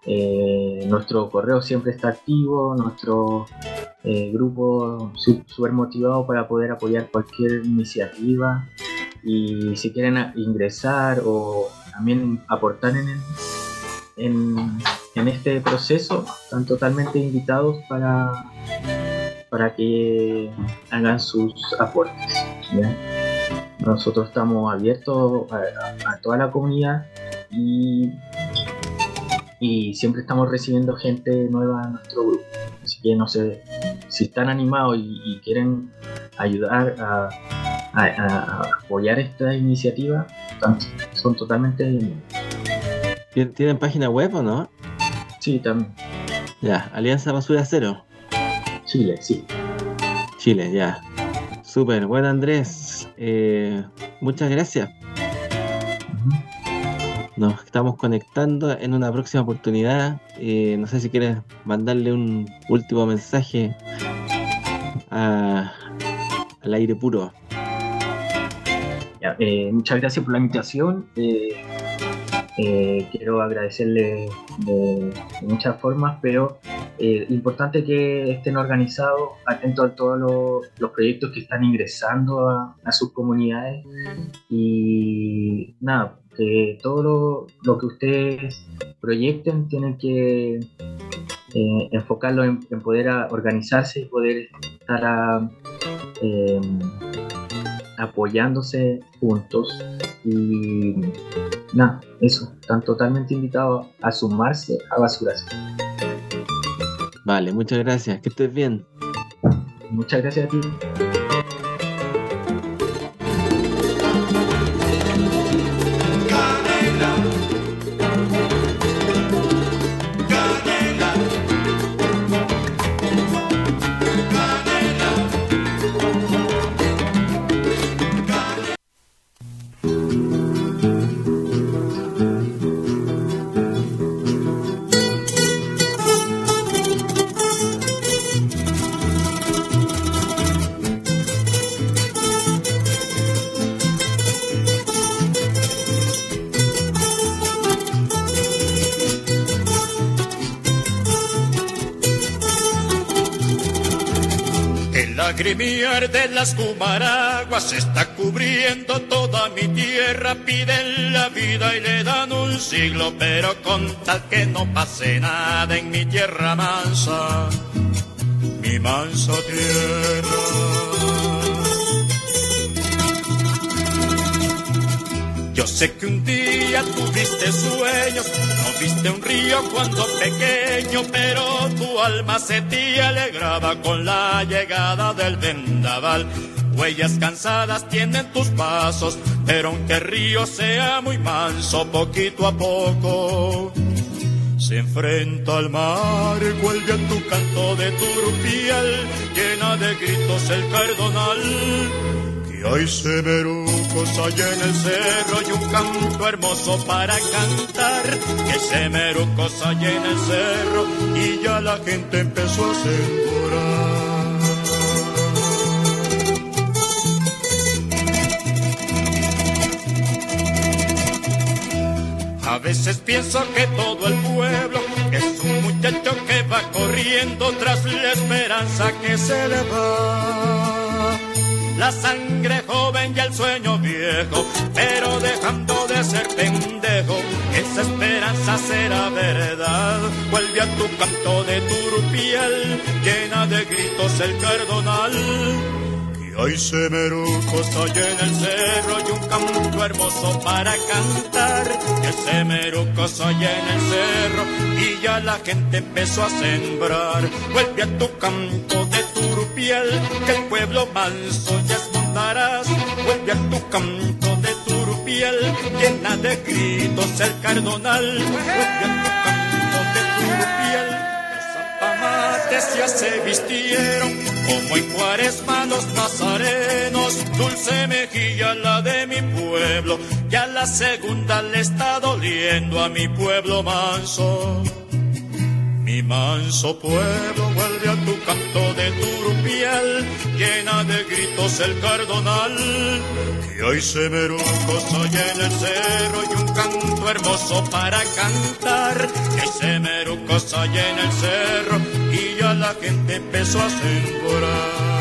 Eh, nuestro correo siempre está activo, nuestro eh, grupo súper motivado para poder apoyar cualquier iniciativa, y si quieren a, ingresar o también aportar en, el, en, en este proceso, están totalmente invitados para, para que hagan sus aportes, ¿ya? Nosotros estamos abiertos a, a, a toda la comunidad y y siempre estamos recibiendo gente nueva en nuestro grupo, así que no sé si están animados y, y quieren ayudar a, a, a apoyar esta iniciativa, son totalmente bienvenidos. ¿Tienen página web o no? Sí, también. Ya, Alianza Basura Cero. Chile, sí. Chile, ya. Súper, bueno Andrés, eh, muchas gracias. Nos estamos conectando en una próxima oportunidad. Eh, no sé si quieres mandarle un último mensaje a, al aire puro. Ya, eh, muchas gracias por la invitación. Eh, eh, quiero agradecerle de, de muchas formas, pero eh, importante que estén organizados, atentos a todos los, los proyectos que están ingresando a, a sus comunidades. Y nada, que todo lo, lo que ustedes proyecten tienen que eh, enfocarlo en, en poder a, organizarse y poder estar a, eh, apoyándose juntos. Y nada, eso, están totalmente invitados a sumarse a Basura Cero. Vale, muchas gracias, que estés bien. Muchas gracias a ti. Lagrimiar de las cumaraguas está cubriendo toda mi tierra. Piden la vida y le dan un siglo, pero con tal que no pase nada en mi tierra mansa, mi mansa tierra. Yo sé que un día tuviste sueños, no viste un río cuando pequeño, pero tu alma se te alegraba con la llegada del vendaval. Huellas cansadas tienen tus pasos, pero aunque el río sea muy manso, poquito a poco se enfrenta al mar. Vuelve a tu canto de turupial, llena de gritos el cardonal. Hay semerucos allá en el cerro y un canto hermoso para cantar. Que hay semerucos allá en el cerro y ya la gente empezó a sembrar. A veces pienso que todo el pueblo es un muchacho que va corriendo tras la esperanza que se le va. La sangre joven y el sueño viejo, pero dejando de ser pendejo, esa esperanza será verdad. Vuelve a tu canto de turupial, llena de gritos el cardonal. Que hay semerucos allá en el cerro y un canto hermoso para cantar. Que hay semerucos allá en el cerro y ya la gente empezó a sembrar. Vuelve a tu canto de turupial, que el pueblo manso ya escucharás. Vuelve a tu canto de turupial, llena de gritos el cardonal. Vuelve a tu canto de turupial. Zapamates ya se vistieron, como en Cuaresma los nazarenos. Dulce mejilla la de mi pueblo, ya la segunda le está doliendo a mi pueblo manso. Mi manso pueblo, vuelve a tu canto de turupial, llena de gritos el cardonal. Que hay semerucos allá en el cerro y un canto canto hermoso para cantar. Ese merucos allá en el cerro y ya la gente empezó a sembrar.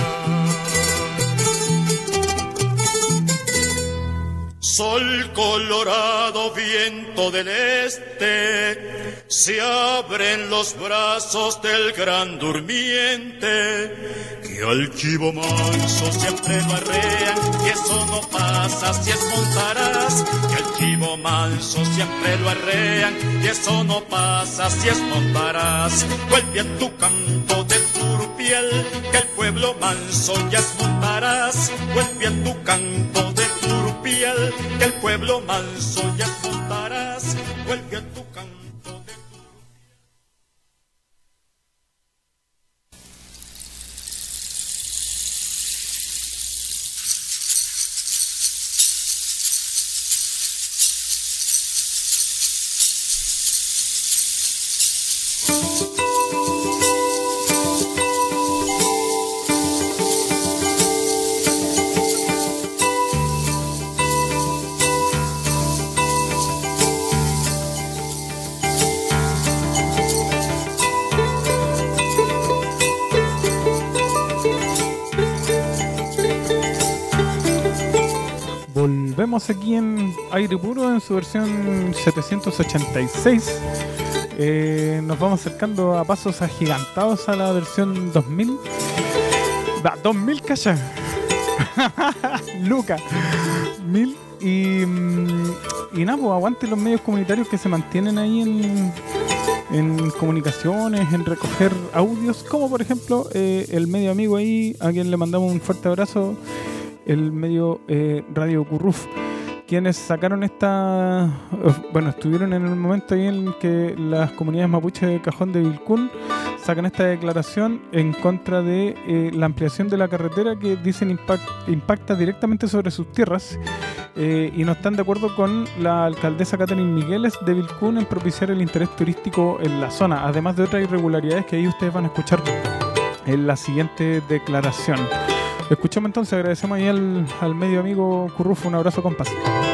Sol colorado, viento del este, se abren los brazos del gran durmiente, que al chivo manso siempre lo arrean, y eso no pasa si es montaraz, que al chivo manso siempre lo arrean, y eso no pasa si es montaraz. Vuelve a tu canto de turpiel, que el pueblo manso ya es montaraz, vuelve a tu canto de turpiel, que el pueblo manso ya montarás, vuelve a tu canto de Volvemos aquí en Aire Puro en su versión setecientos ochenta y seis. Eh, nos vamos acercando a pasos agigantados a la versión dos mil. Va, dos mil, calla. Luca. Mil. Y, y nada, pues aguante los medios comunitarios que se mantienen ahí en, en comunicaciones, en recoger audios, como por ejemplo eh, el medio amigo ahí, a quien le mandamos un fuerte abrazo, el medio eh, Radio Curruf, quienes sacaron esta, bueno, estuvieron en el momento ahí en que las comunidades mapuche de Cajón de Vilcún sacan esta declaración en contra de eh, la ampliación de la carretera que dicen impact, impacta directamente sobre sus tierras, eh, y no están de acuerdo con la alcaldesa Catherine Migueles de Vilcún en propiciar el interés turístico en la zona, además de otras irregularidades que ahí ustedes van a escuchar en la siguiente declaración. Escuchamos entonces, agradecemos ahí al, al medio amigo Currufo, un abrazo con paz.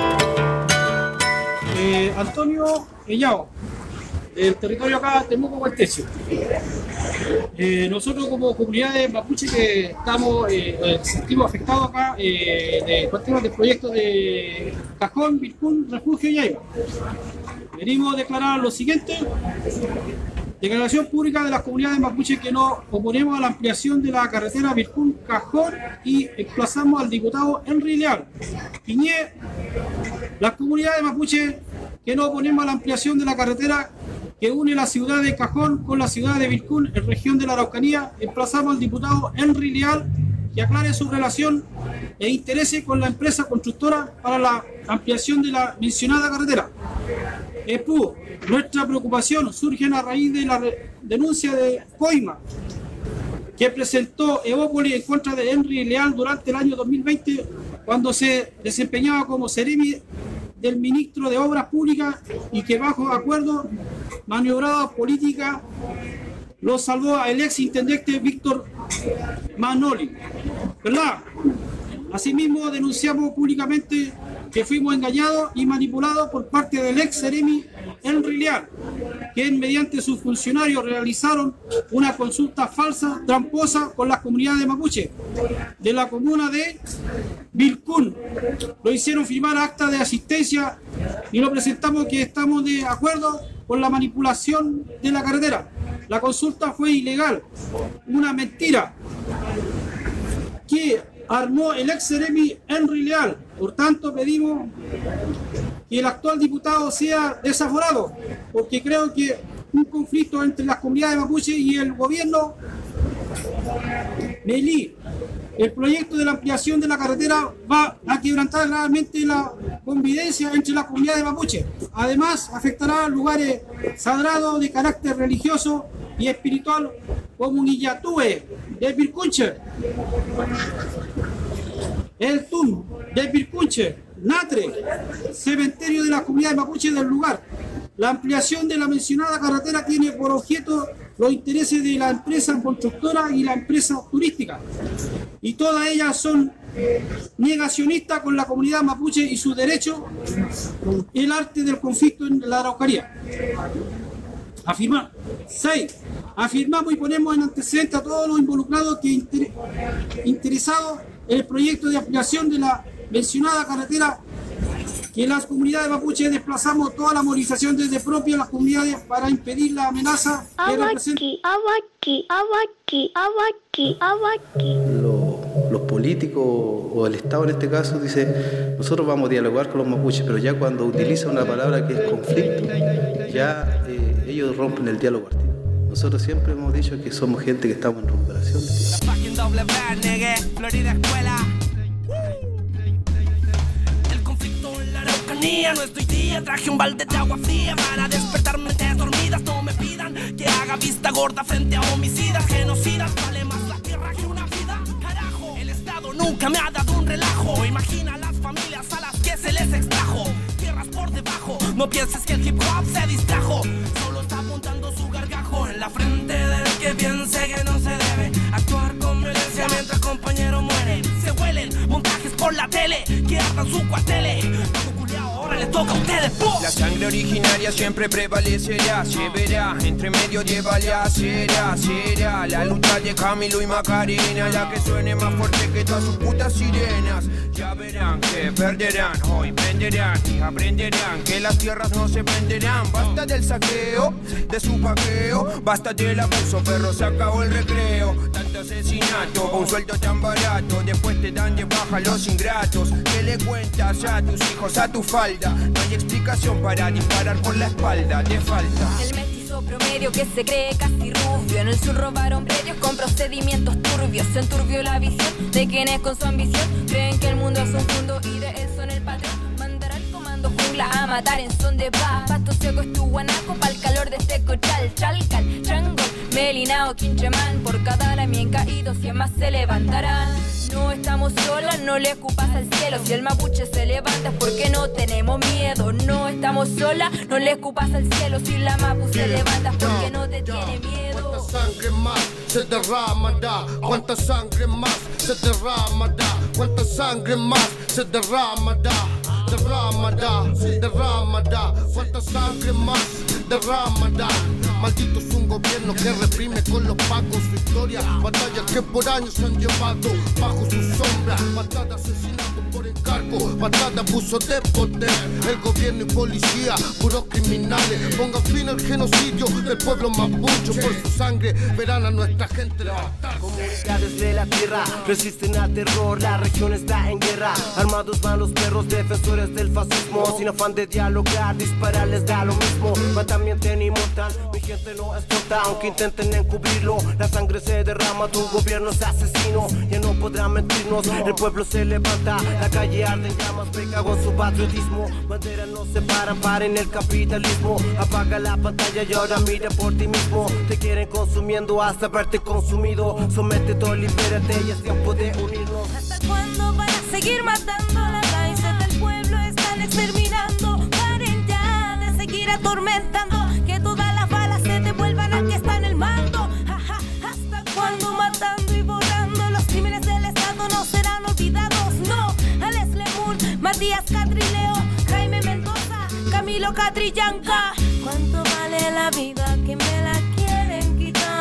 Eh, Antonio Ellao, del territorio acá Temuco Gualtecio. Eh, nosotros como comunidades mapuche que estamos, eh, sentimos afectados acá eh, de cuestiones de proyectos de Cajón, Vilcún, Refugio y Yaiba. Venimos a declarar lo siguiente. Declaración pública de las comunidades mapuche que nos oponemos a la ampliación de la carretera Vilcún-Cajón y emplazamos al diputado Henry Leal Piñé. Las comunidades mapuche que nos oponemos a la ampliación de la carretera que une la ciudad de Cajón con la ciudad de Vilcún en región de la Araucanía, emplazamos al diputado Henry Leal que aclare su relación e interese con la empresa constructora para la ampliación de la mencionada carretera. E P U, nuestra preocupación surge a raíz de la denuncia de Coima que presentó Evópolis en contra de Henry Leal durante el año dos mil veinte cuando se desempeñaba como seremi del ministro de Obras Públicas y que bajo acuerdo maniobrada política lo salvó al ex intendente Víctor Manoli, ¿verdad? Asimismo denunciamos públicamente que fuimos engañados y manipulados por parte del ex seremi Henry Leal, que mediante sus funcionarios realizaron una consulta falsa, tramposa con las comunidades mapuche de la comuna de Vilcún. Lo hicieron firmar acta de asistencia y lo presentamos que estamos de acuerdo con la manipulación de la carretera. La consulta fue ilegal, una mentira que armó el ex seremi Henry Leal. Por tanto, pedimos que el actual diputado sea desaforado, porque creo que un conflicto entre las comunidades mapuche y el gobierno Melí, el proyecto de la ampliación de la carretera va a quebrantar gravemente la convivencia entre las comunidades mapuche. Además, afectará lugares sagrados de carácter religioso y espiritual como Nillatúe de Vilcunche, El Tum de Vilcunche, Natre, cementerio de las comunidades mapuche del lugar. La ampliación de la mencionada carretera tiene por objeto los intereses de la empresa constructora y la empresa turística. Y todas ellas son negacionistas con la comunidad mapuche y sus derechos, el arte del conflicto en la Araucanía. Afirmar. seis. Afirmamos y ponemos en antecedente a todos los involucrados que inter interesados en el proyecto de ampliación de la mencionada carretera, que las comunidades mapuches desplazamos toda la movilización desde propias las comunidades para impedir la amenaza que representa. Los, los políticos o el Estado en este caso dice, nosotros vamos a dialogar con los mapuches, pero ya cuando utiliza una palabra que es conflicto, ya eh, ellos rompen el diálogo. Nosotros siempre hemos dicho que somos gente que estamos en recuperación. El conflicto en la Araucanía no estoy día. Traje un balde de agua fría para despertar mentes dormidas. No me pidan que haga vista gorda frente a homicidas, genocidas. Vale más la tierra que una vida. Carajo, el Estado nunca me ha dado un relajo. Imagina las familias a las que se les extrajo tierras por debajo. No pienses que el hip hop se distrajo. Solo está apuntando su gargajo en la frente del que piense que no se debe actuar con violencia mientras el compañero muere. Se huelen montajes por la tele que ardan su cuartele. Ahora les toca a ustedes, ¡pum! La sangre originaria siempre prevalecerá. Se verá, entre medio lleva la será, será la lucha de Camilo y Macarena, la que suene más fuerte que todas sus putas sirenas. Ya verán que perderán, hoy venderán y aprenderán que las tierras no se venderán. Basta del saqueo, de su paqueo, basta del abuso, perro, se acabó el recreo. Tanto asesinato, con un sueldo tan barato, después te dan de baja los ingratos. ¿Qué le cuentas a tus hijos, a tu falda? No hay explicación para disparar por la espalda, te falta. El mestizo promedio que se cree casi rubio. En el sur robaron predios con procedimientos turbios. Se enturbió la visión de quienes con su ambición creen que el mundo es un mundo y de él son el patrón. Mandar al comando jungla a matar en son de paz. Pasto seco es tu guanaco pa'l calor de este cochal. Chalcal, Changol, Melinao, Quinchemán. Por cada lamien caído cien más se levantarán. No estamos solas, no le escupas al cielo. Si el mapuche se levanta es porque no tenemos miedo. No estamos solas, no le escupas al cielo. Si la mapu se levanta es porque no te tiene miedo. ¿Cuánta sangre más se derramará? ¿Cuánta sangre más se derramará? ¿Cuánta sangre más se derramará? Derramará, derramará. ¿Cuánta sangre más derramará? Maldito es un gobierno que reprime con los pacos su historia. Batallas que por años han llevado bajo su sombra. Matada, asesinato por encargo. Matada, abuso de poder. El gobierno y policía, puros criminales. Pongan fin al genocidio del pueblo mapuche. Por su sangre verán a nuestra gente levantarse. Comunidades de la tierra resisten al terror. La región está en guerra. Armados van los perros defensores del fascismo. Sin afán de dialogar, disparar les da lo mismo. Matamiento inmortal. gente no es tonta, aunque intenten encubrirlo. La sangre se derrama, tu gobierno es asesino. Ya no podrán mentirnos, el pueblo se levanta. La calle arde en llamas, peca con su patriotismo. Banderas nos separan, paren el capitalismo. Apaga la pantalla y ahora mira por ti mismo. Te quieren consumiendo hasta verte consumido. Sométete, libérate y es tiempo de unirnos. ¿Hasta cuándo van a seguir matando? Las raíces del pueblo están exterminando. Paren ya de seguir atormentando. Que todas las balas se devuelvan al que está en el mando. Jaja, ¿hasta cuándo matando y borrando? Los crímenes del Estado no serán olvidados. No, Alex Lemur, Matías Catrileo, Jaime Mendoza, Camilo Catrillanca. ¿Cuánto vale la vida que me la quieren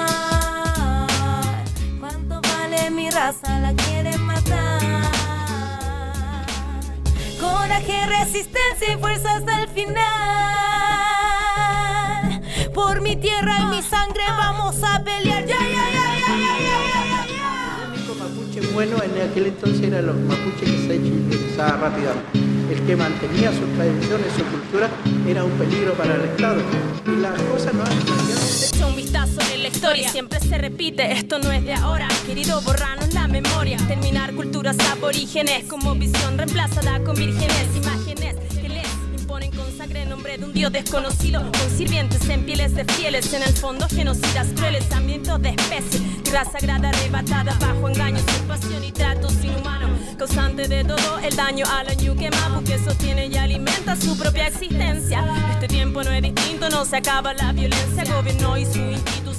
quitar? ¿Cuánto vale mi raza? La quieren matar. Coraje, resistencia y fuerza hasta el final. Por mi tierra y mi sangre vamos a pelear. Ya, ya, ya, ya, ya, ya, ya. El único mapuche bueno en aquel entonces era los mapuches que se independizaba rápidamente. El que mantenía sus tradiciones, su cultura, era un peligro para el Estado. Y las cosas no han cambiado. Echa un vistazo en la historia, siempre se repite, esto no es de ahora. Querido, borrarnos la memoria. Terminar culturas aborígenes como visión reemplazada con vírgenes. Imágenes que les imponen con sangre en nombre de un dios desconocido. Con sirvientes en pieles de fieles, en el fondo genocidas crueles. Hambrientos de especies, tierra sagrada arrebatada bajo engaños, usurpación y tratos inhumanos. Causante de todo el daño a la ñuque mapu que sostiene y alimenta su propia existencia. Este tiempo no es distinto, no se acaba la violencia. Gobierno y su institución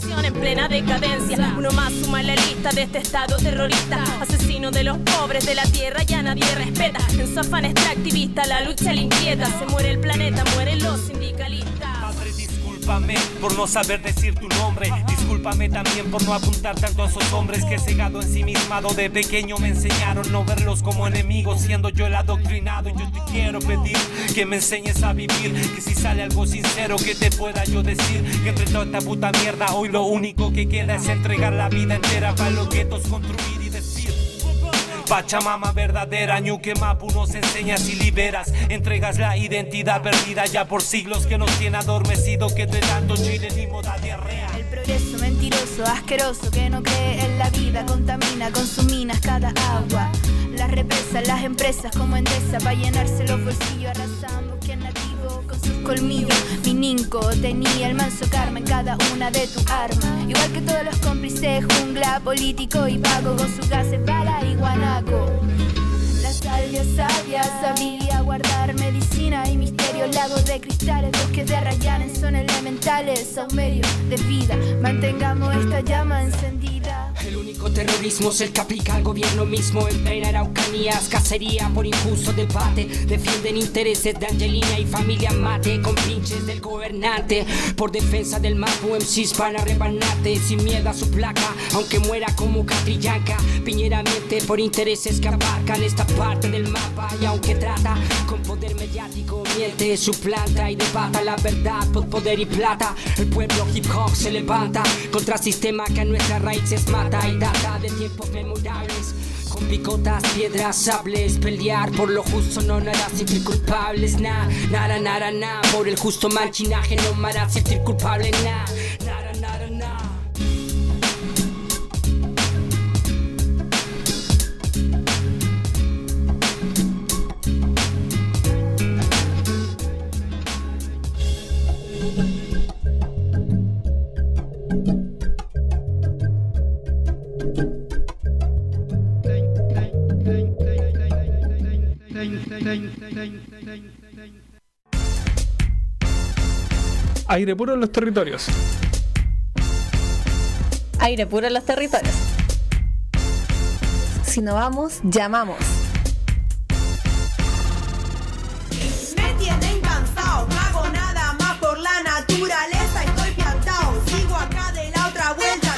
nación en plena decadencia. Uno más suma en la lista de este estado terrorista, asesino de los pobres de la tierra, ya nadie respeta. En su afán extractivista la lucha le inquieta. Se muere el planeta, mueren los sindicalistas. Padre, discúlpame por no saber decir tu nombre. Discúlpame también por no apuntar tanto a esos hombres que cegado, ensimismado de pequeño me enseñaron no verlos como enemigos, siendo yo el adoctrinado. Y yo te quiero pedir que me enseñes a vivir, que si sale algo sincero que te pueda yo decir, que entre toda esta puta mierda hoy lo único que queda es entregar la vida entera para los guetos construir y decir Pachamama verdadera, Ñuque Mapu nos enseñas y liberas. Entregas la identidad perdida ya por siglos que nos tiene adormecido, que de tanto chilenismo da diarrea. El progreso mentiroso, asqueroso, que no cree en la vida, contamina con sus minas cada agua. Las represas, las empresas como Endesa, pa' llenarse los bolsillos arrasando que es nativo con sus colmillos. Mi ninco tenía el manso karma en cada una de tus armas, igual que todos los cómplices, jungla, político y vago con sus gases, bala y guanaco. La salvia sabia sabía guardar medicina y misterios, lagos de cristales, bosques de arrayanes son elementales, saumerio de vida, mantengamos esta llama encendida. El único terrorismo es el que aplica al gobierno mismo en plena araucanías, cacería por injusto debate, defienden intereses de Angelina y familia mate, con pinches del gobernante, por defensa del Mapu M Cs van a rebanarte, sin miedo a su placa, aunque muera como Catrillanca, Piñera miente por intereses que abarcan esta parte del mapa, y aunque trata con poder mediático, miente, suplanta y debata la verdad por poder y plata, el pueblo hip hop se levanta contra sistema que a nuestras raíces mata y data de tiempos memorables. Con picotas, piedras, sables, pelear por lo justo no nos hará sentir culpables, nah, nada, nada, nada, por el justo manchinaje no me hará sentir culpable, nah, nada, nada, nada. Aire puro en los territorios. Aire puro en los territorios. Si no vamos, llamamos. Me tienen cansado, no hago nada más por la naturaleza, estoy plantado, sigo acá de la otra vuelta.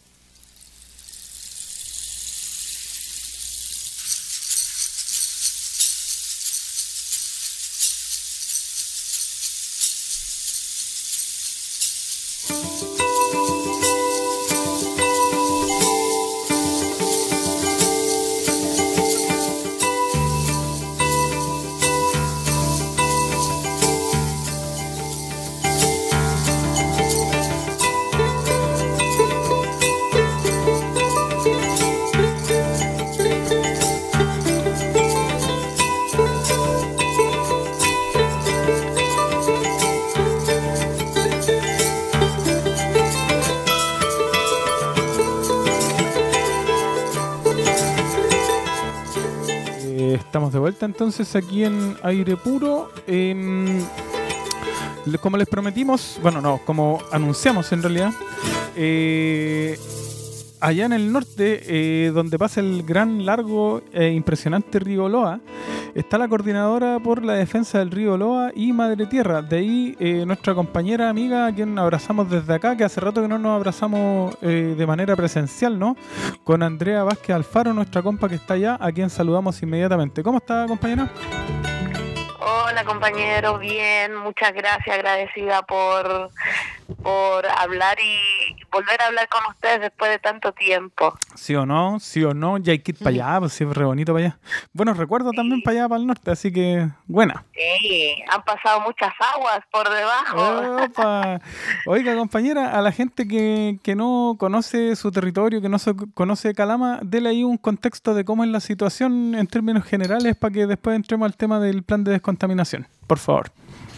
Estamos de vuelta entonces aquí en Aire Puro. En, como les prometimos, bueno, no, como anunciamos en realidad, eh, allá en el norte, eh, donde pasa el gran, largo e impresionante río Loa, está la coordinadora por la defensa del río Loa y Madre Tierra. De ahí eh, nuestra compañera amiga, a quien abrazamos desde acá, que hace rato que no nos abrazamos eh, de manera presencial, ¿no? Con Andrea Vázquez Alfaro, nuestra compa que está allá, a quien saludamos inmediatamente. ¿Cómo está, compañera? Hola, compañero, bien, muchas gracias, agradecida por, por hablar y volver a hablar con ustedes después de tanto tiempo. Sí o no, sí o no, ya hay que ir para allá, pues sí, es re bonito para allá. Buenos recuerdos sí. También para allá, para el norte, así que buena. Sí, han pasado muchas aguas por debajo. Opa. Oiga, compañera, a la gente que, que no conoce su territorio, que no se conoce Calama, dele ahí un contexto de cómo es la situación en términos generales para que después entremos al tema del plan de descontaminación, por favor.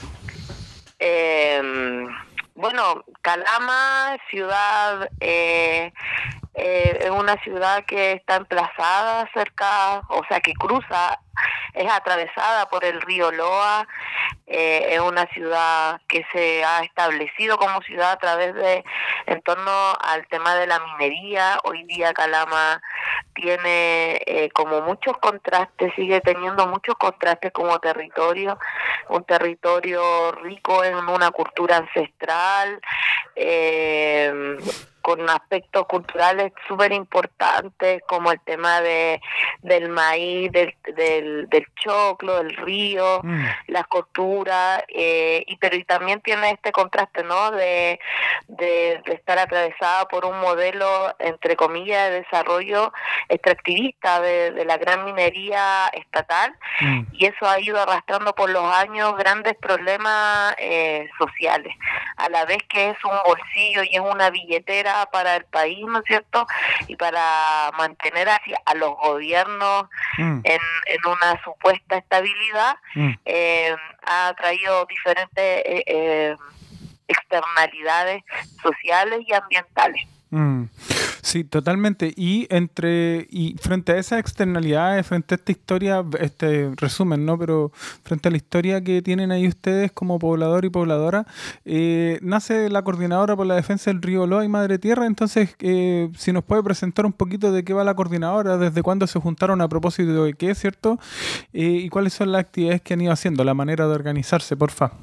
Eh... Bueno, Calama, ciudad, eh, eh, es una ciudad que está emplazada cerca, o sea, que cruza es atravesada por el río Loa, eh, es una ciudad que se ha establecido como ciudad a través de, en torno al tema de la minería. Hoy día Calama tiene eh, como muchos contrastes, sigue teniendo muchos contrastes como territorio, un territorio rico en una cultura ancestral, eh, con aspectos culturales súper importantes como el tema de del maíz, del del, del choclo, del río, mm. las costuras, eh, y pero y también tiene este contraste, ¿no? De, de, de estar atravesada por un modelo, entre comillas, de desarrollo extractivista de, de la gran minería estatal, mm. y eso ha ido arrastrando por los años grandes problemas eh, sociales, a la vez que es un bolsillo y es una billetera para el país, ¿no es cierto? Y para mantener así a los gobiernos mm. en, en una supuesta estabilidad, mm. eh, ha traído diferentes eh, eh, externalidades sociales y ambientales. Mm. Sí, totalmente. Y entre y frente a esas externalidades, frente a esta historia, este resumen, ¿no? Pero frente a la historia que tienen ahí ustedes como poblador y pobladora, eh, nace la Coordinadora por la Defensa del Río Loa y Madre Tierra. Entonces, eh, si nos puede presentar un poquito de qué va la Coordinadora, desde cuándo se juntaron, a propósito de qué, ¿cierto? Eh, y cuáles son las actividades que han ido haciendo, la manera de organizarse, porfa.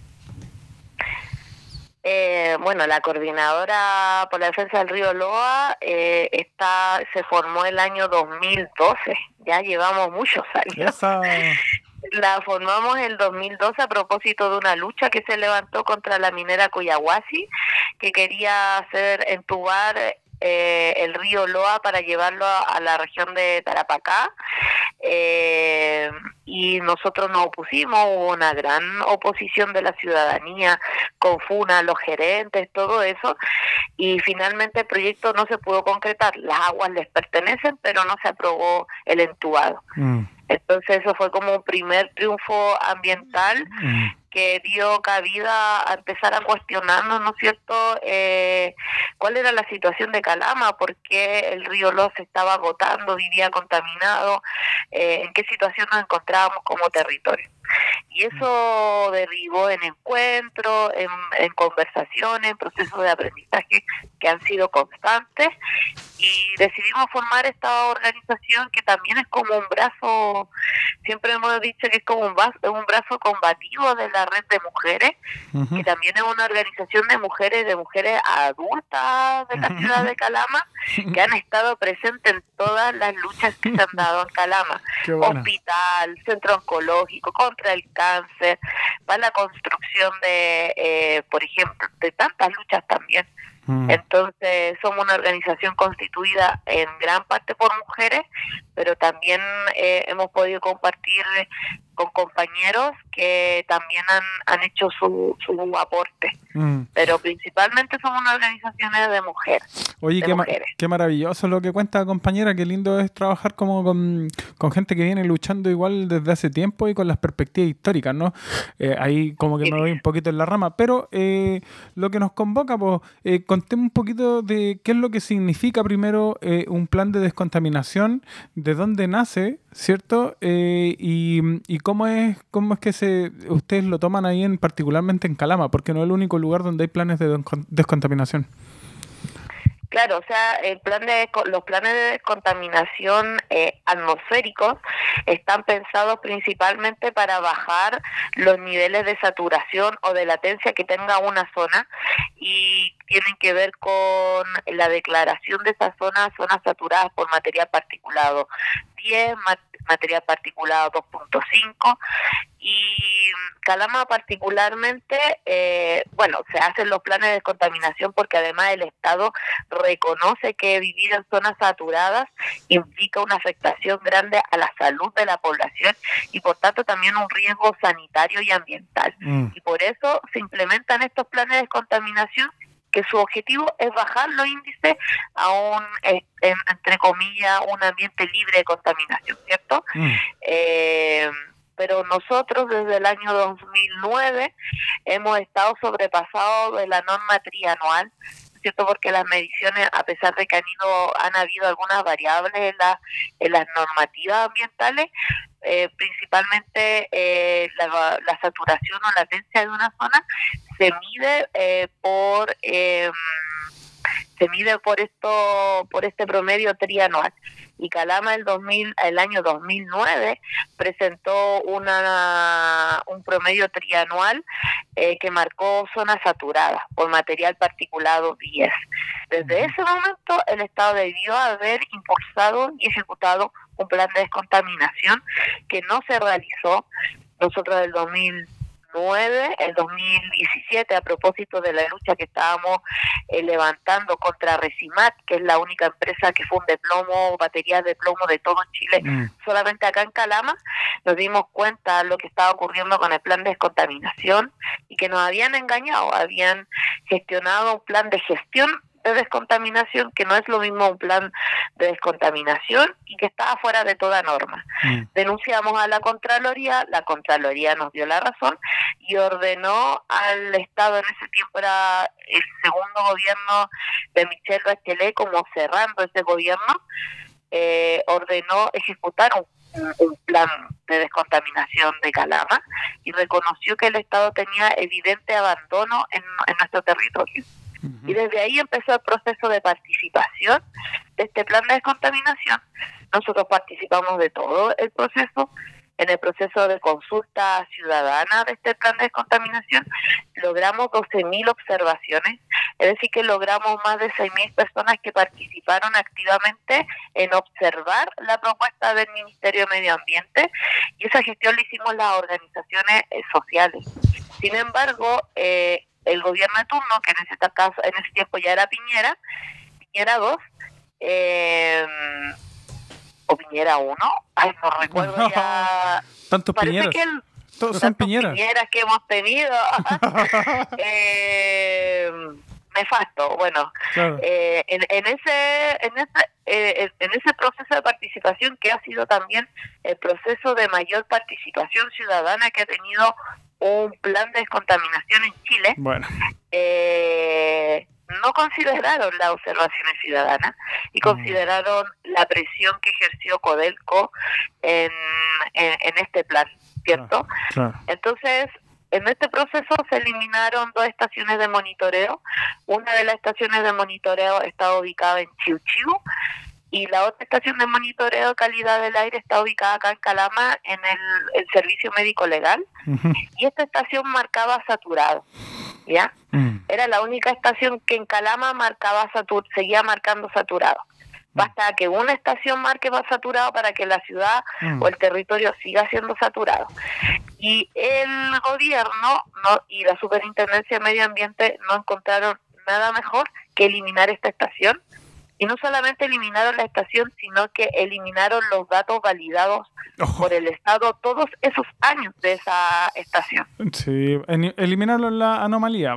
Eh, bueno, la Coordinadora por la Defensa del Río Loa eh, está se formó el año dos mil doce, ya llevamos muchos años. Esa... La formamos en el dos mil doce a propósito de una lucha que se levantó contra la minera Coyahuasi, que quería hacer entubar eh, el río Loa para llevarlo a, a la región de Tarapacá. Eh, y nosotros nos opusimos, hubo una gran oposición de la ciudadanía, con FUNA, los gerentes, todo eso, y finalmente el proyecto no se pudo concretar. Las aguas les pertenecen, pero no se aprobó el entubado. Mm. Entonces eso fue como un primer triunfo ambiental mm. que dio cabida a empezar a cuestionarnos, ¿no es cierto?, eh, cuál era la situación de Calama, por qué el río Loa se estaba agotando, vivía contaminado, eh, en qué situación nos encontrábamos como territorio. Y eso derivó en encuentros, en, en conversaciones, en procesos de aprendizaje que han sido constantes, y decidimos formar esta organización que también es como un brazo, siempre hemos dicho que es como un brazo, un brazo combativo de la red de mujeres, uh-huh. que también es una organización de mujeres, de mujeres adultas de la ciudad de Calama, que han estado presentes en todas las luchas que se han dado en Calama. Hospital, centro oncológico, contra el cáncer, para la construcción de, eh, por ejemplo, de tantas luchas también. Mm. Entonces somos una organización constituida en gran parte por mujeres, pero también eh, hemos podido compartir con compañeros que también han, han hecho su, su aporte, mm. pero principalmente somos una organización de mujeres. Oye, de qué, mujeres. Ma- qué maravilloso lo que cuenta, compañera, qué lindo es trabajar como con, con gente que viene luchando igual desde hace tiempo y con las perspectivas históricas, ¿no? Eh, ahí como que sí. me voy un poquito en la rama, pero eh, lo que nos convoca, pues, eh, contemos un poquito de qué es lo que significa primero eh, un plan de descontaminación, de dónde nace, ¿cierto? Eh, y, y cómo es cómo es que se ustedes lo toman ahí, en particularmente en Calama, porque no es el único lugar donde hay planes de descontaminación. Claro, o sea, el plan de los planes de descontaminación eh, atmosféricos están pensados principalmente para bajar los niveles de saturación o de latencia que tenga una zona, y tienen que ver con la declaración de esas zonas, zonas saturadas por material particulado diez, material particulado dos punto cinco, y Calama particularmente, eh, bueno, se hacen los planes de descontaminación porque además el Estado reconoce que vivir en zonas saturadas implica una afectación grande a la salud de la población y por tanto también un riesgo sanitario y ambiental. Mm. Y por eso se implementan estos planes de descontaminación, que su objetivo es bajar los índices a un, eh, en, entre comillas, un ambiente libre de contaminación, ¿cierto? Mm. Eh, pero nosotros desde el año dos mil nueve hemos estado sobrepasados de la norma trianual ¿cierto? Porque las mediciones, a pesar de que han ido, han habido algunas variables en, la, en las normativas ambientales, eh, principalmente eh, la, la saturación o latencia de una zona se mide eh, por eh, se mide por esto por este promedio trianual. Y Calama el dos mil el año dos mil nueve presentó una un promedio trianual eh, que marcó zona saturada por material particulado diez. Desde ese momento el Estado debió haber impulsado y ejecutado un plan de descontaminación que no se realizó. Nosotros del dos mil nueve, el dos mil diecisiete, a propósito de la lucha que estábamos eh, levantando contra Resimat, que es la única empresa que funde plomo, baterías de plomo de todo Chile, mm. solamente acá en Calama, nos dimos cuenta de lo que estaba ocurriendo con el plan de descontaminación y que nos habían engañado, habían gestionado un plan de gestión de descontaminación que no es lo mismo un plan de descontaminación y que estaba fuera de toda norma. Mm. Denunciamos a la Contraloría, la Contraloría nos dio la razón y ordenó al Estado, en ese tiempo era el segundo gobierno de Michelle Bachelet, como cerrando ese gobierno, eh, ordenó ejecutar un, un plan de descontaminación de Calama y reconoció que el Estado tenía evidente abandono en, en nuestro territorio. Y desde ahí empezó el proceso de participación de este plan de descontaminación. Nosotros participamos de todo el proceso. En el proceso de consulta ciudadana de este plan de descontaminación logramos doce mil observaciones, es decir que logramos más de seis mil personas que participaron activamente en observar la propuesta del Ministerio de Medio Ambiente, y esa gestión la hicimos las organizaciones eh, sociales. Sin embargo, eh, el gobierno de turno, que en ese caso, en ese tiempo ya era Piñera, Piñera dos, eh, o Piñera uno, ay, no recuerdo ya. Tantos Piñeras. Que el, Todos son Piñeras. Piñeras que hemos tenido. eh, nefasto, bueno. Claro. Eh, en, en ese, en ese, eh, en ese proceso de participación, que ha sido también el proceso de mayor participación ciudadana que ha tenido un plan de descontaminación en Chile, bueno. eh, no consideraron las observaciones ciudadanas y consideraron la presión que ejerció Codelco en, en, en este plan, ¿cierto? Claro, claro. Entonces, en este proceso se eliminaron dos estaciones de monitoreo. Una de las estaciones de monitoreo está ubicada en Chiu Chiu, y la otra estación de monitoreo de calidad del aire está ubicada acá en Calama, en el, el Servicio Médico Legal, uh-huh. y esta estación marcaba saturado, ¿ya? Uh-huh. Era la única estación que en Calama marcaba satur- seguía marcando saturado. Basta que una estación marque más saturado para que la ciudad uh-huh. o el territorio siga siendo saturado. Y el gobierno no y la Superintendencia de Medio Ambiente no encontraron nada mejor que eliminar esta estación. Y no solamente eliminaron la estación, sino que eliminaron los datos validados oh. por el Estado todos esos años de esa estación. Sí, eliminaron la anomalía.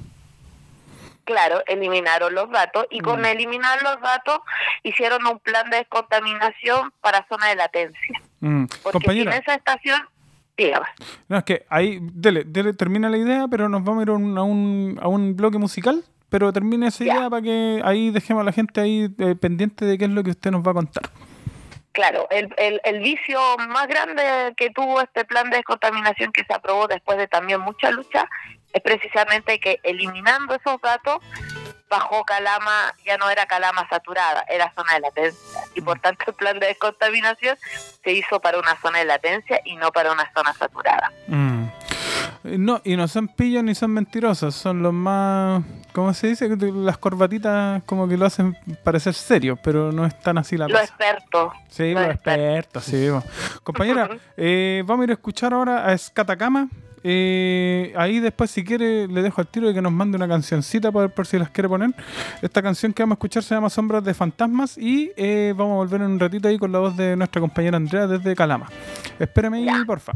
Claro, eliminaron los datos y con mm. eliminar los datos hicieron un plan de descontaminación para zona de latencia. Mm. Porque Compañera. en esa estación... Dígame. No, es que ahí, dele, dele, termina la idea, pero nos vamos a ir a un, a un, a un bloque musical. Pero termine esa idea ya. para que ahí dejemos a la gente ahí eh, pendiente de qué es lo que usted nos va a contar. Claro, el, el, el vicio más grande que tuvo este plan de descontaminación que se aprobó después de también mucha lucha es precisamente que eliminando esos datos bajó Calama, ya no era Calama saturada, era zona de latencia. Y por tanto el plan de descontaminación se hizo para una zona de latencia y no para una zona saturada. Mm. No, y no son pillos ni son mentirosos, son los más, ¿cómo se dice? Las corbatitas como que lo hacen parecer serios, pero no es tan así la cosa. Los expertos. Sí, los, los expertos, expertos, sí. Compañera, eh, vamos a ir a escuchar ahora a Scatacama. Eh, ahí después, si quiere, le dejo al tiro de que nos mande una cancioncita por, por si las quiere poner. Esta canción que vamos a escuchar se llama Sombras de Fantasmas y eh, vamos a volver en un ratito ahí con la voz de nuestra compañera Andrea desde Calama. Espérame ahí, porfa.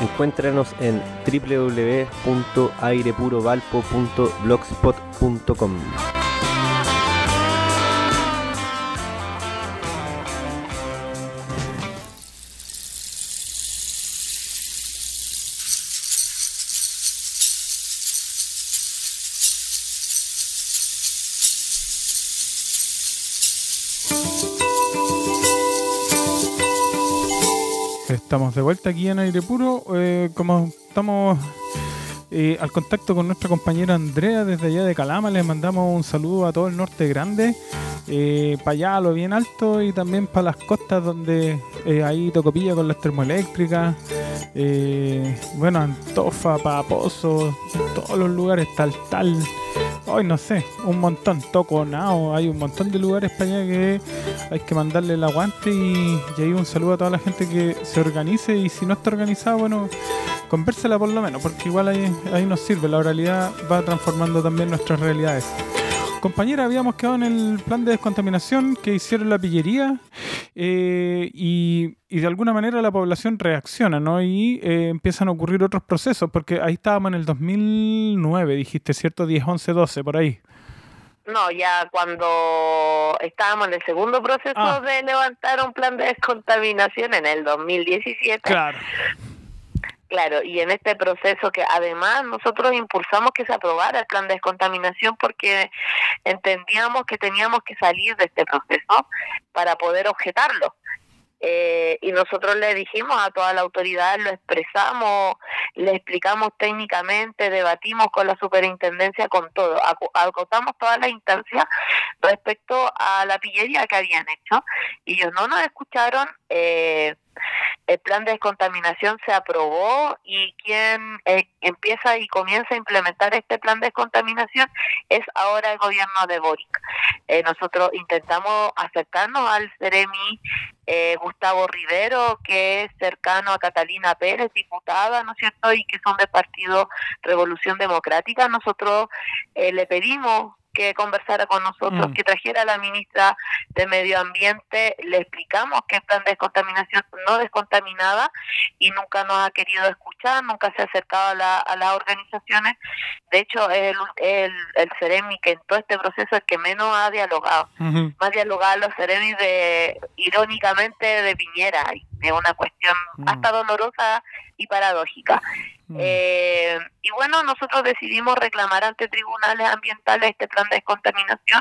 encuéntranos en doble u doble u doble u punto aire puro valpo punto blogspot punto com. Estamos de vuelta aquí en Aire Puro, eh, como estamos eh, al contacto con nuestra compañera Andrea desde allá de Calama, les mandamos un saludo a todo el norte grande, eh, para allá a lo bien alto y también para las costas donde eh, hay Tocopilla con las termoeléctricas, eh, bueno, Antofa, Paposo, todos los lugares, tal, tal. Hoy no sé, un montón, Toconao, hay un montón de lugares para allá que hay que mandarle el aguante y, y ahí un saludo a toda la gente que se organice y si no está organizada, bueno, convérsela por lo menos, porque igual ahí, ahí nos sirve, la oralidad va transformando también nuestras realidades. Compañera, habíamos quedado en el plan de descontaminación que hicieron la pillería eh, y, y de alguna manera la población reacciona, ¿no? Y eh, empiezan a ocurrir otros procesos, porque ahí estábamos en el dos mil nueve, dijiste, ¿cierto? diez, once, doce, por ahí. No, ya cuando estábamos en el segundo proceso ah. de levantar un plan de descontaminación en el dos mil diecisiete. Claro. Claro, y en este proceso que además nosotros impulsamos que se aprobara el plan de descontaminación porque entendíamos que teníamos que salir de este proceso para poder objetarlo. Eh, y nosotros le dijimos a toda la autoridad, lo expresamos, le explicamos técnicamente, debatimos con la superintendencia, con todo, acotamos todas las instancias respecto a la pillería que habían hecho. Y ellos no nos escucharon. eh, El plan de descontaminación se aprobó y quien eh, empieza y comienza a implementar este plan de descontaminación es ahora el gobierno de Boric. Eh, nosotros intentamos acercarnos al Ceremi eh, Gustavo Rivero, que es cercano a Catalina Pérez, diputada, ¿no es cierto?, y que son del Partido Revolución Democrática. Nosotros eh, le pedimos que conversara con nosotros, mm. que trajera a la ministra de Medio Ambiente, le explicamos que el plan de descontaminación no descontaminaba y nunca nos ha querido escuchar, nunca se ha acercado a, la, a las organizaciones. De hecho, es el, el, el Ceremi que en todo este proceso es que menos ha dialogado. Uh-huh. Más dialogado los Ceremis de, irónicamente, de Piñera, de una cuestión uh-huh. hasta dolorosa y paradójica. Mm. Eh, y bueno, nosotros decidimos reclamar ante tribunales ambientales este plan de descontaminación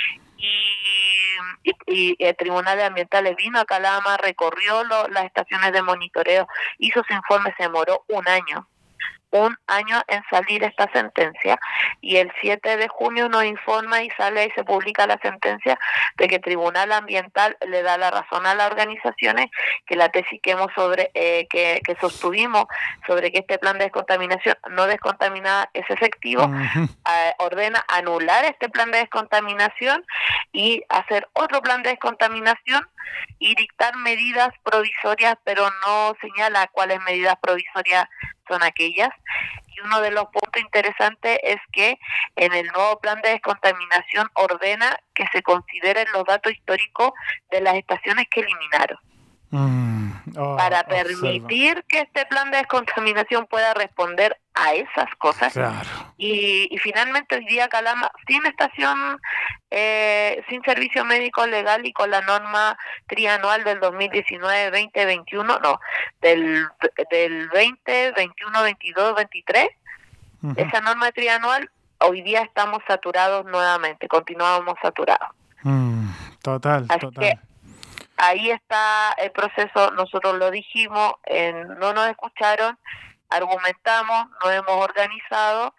y, y, y el Tribunal Ambientales vino a Calama, recorrió lo, las estaciones de monitoreo, hizo su informe, se demoró un año. un año en salir esta sentencia y el siete de junio nos informa y sale y se publica la sentencia de que el Tribunal Ambiental le da la razón a las organizaciones, que la tesis que hemos sobre eh, que, que sostuvimos sobre que este plan de descontaminación no descontaminada es efectivo, uh-huh. eh, ordena anular este plan de descontaminación y hacer otro plan de descontaminación y dictar medidas provisorias, pero no señala cuáles medidas provisorias son aquellas. Y uno de los puntos interesantes es que en el nuevo plan de descontaminación ordena que se consideren los datos históricos de las estaciones que eliminaron. Mm, oh, para permitir observa. que este plan de descontaminación pueda responder a esas cosas. Claro. y, y finalmente hoy día Calama sin estación, eh, sin servicio médico legal y con la norma trianual del dos mil diecinueve, veinte, veintiuno, no, del, del veinte, veintiuno, veintidós, veintitrés, uh-huh. esa norma trianual, hoy día estamos saturados nuevamente, continuamos saturados. Mm, total, Así total. Que, ahí está el proceso, nosotros lo dijimos, eh, no nos escucharon, argumentamos, nos hemos organizado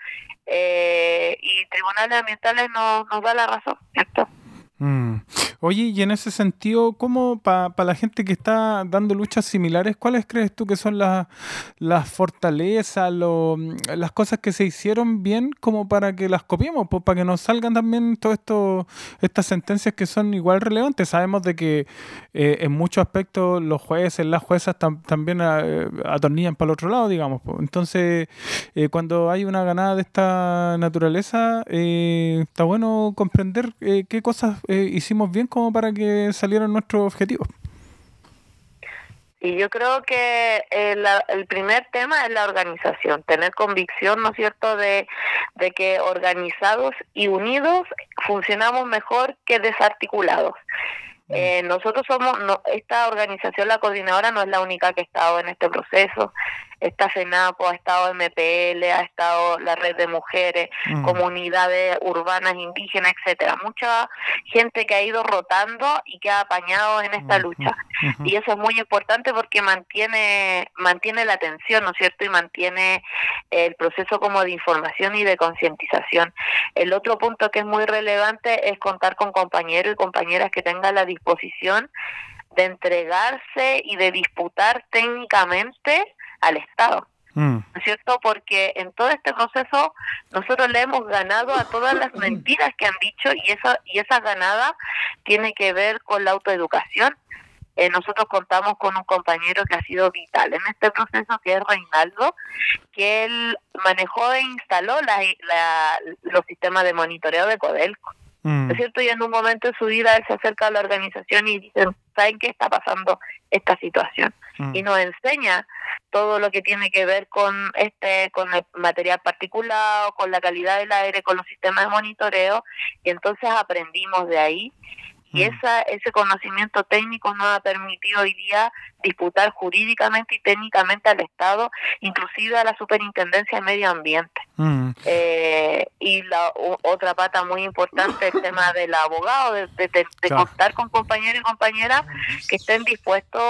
eh, y tribunales ambientales nos, nos da la razón, ¿cierto? Mm. Oye, y en ese sentido, ¿cómo para pa la gente que está dando luchas similares, cuáles crees tú que son las las fortalezas, lo, las cosas que se hicieron bien como para que las copiemos, pues para que nos salgan también todas esto, estas sentencias que son igual relevantes? Sabemos de que eh, en muchos aspectos los jueces, las juezas tam, también eh, atornillan para el otro lado, digamos. Pues. Entonces, eh, cuando hay una ganada de esta naturaleza, eh, está bueno comprender eh, qué cosas Eh, hicimos bien como para que salieran nuestros objetivos. Y yo creo que el, el primer tema es la organización, tener convicción, ¿no es cierto?, de, de que organizados y unidos funcionamos mejor que desarticulados. Eh, nosotros somos, no, esta organización, la coordinadora, no es la única que ha estado en este proceso. Está FENAPO, ha estado M P L, ha estado la Red de Mujeres, mm. comunidades urbanas indígenas, etcétera. Mucha gente que ha ido rotando y que ha apañado en esta lucha. Uh-huh. Y eso es muy importante porque mantiene mantiene la atención, ¿no es cierto? Y mantiene el proceso como de información y de concientización. El otro punto que es muy relevante es contar con compañeros y compañeras que tengan la disposición de entregarse y de disputar técnicamente al Estado, mm. ¿no es cierto? Porque en todo este proceso nosotros le hemos ganado a todas las mentiras que han dicho, y esa y esa ganada tiene que ver con la autoeducación. Eh, nosotros contamos con un compañero que ha sido vital en este proceso, que es Reinaldo, que él manejó e instaló la, la, los sistemas de monitoreo de Codelco. ¿No es cierto? Y en un momento de su vida él se acerca a la organización y dice, ¿saben qué está pasando esta situación? Mm. Y nos enseña todo lo que tiene que ver con este con el material particulado, con la calidad del aire, con los sistemas de monitoreo, y entonces aprendimos de ahí. Y esa, ese conocimiento técnico nos ha permitido hoy día disputar jurídicamente y técnicamente al Estado, inclusive a la Superintendencia de Medio Ambiente. Mm. Eh, y la u, otra pata muy importante, el tema del abogado, de, de, de, de claro. contar con compañeros y compañeras que estén dispuestos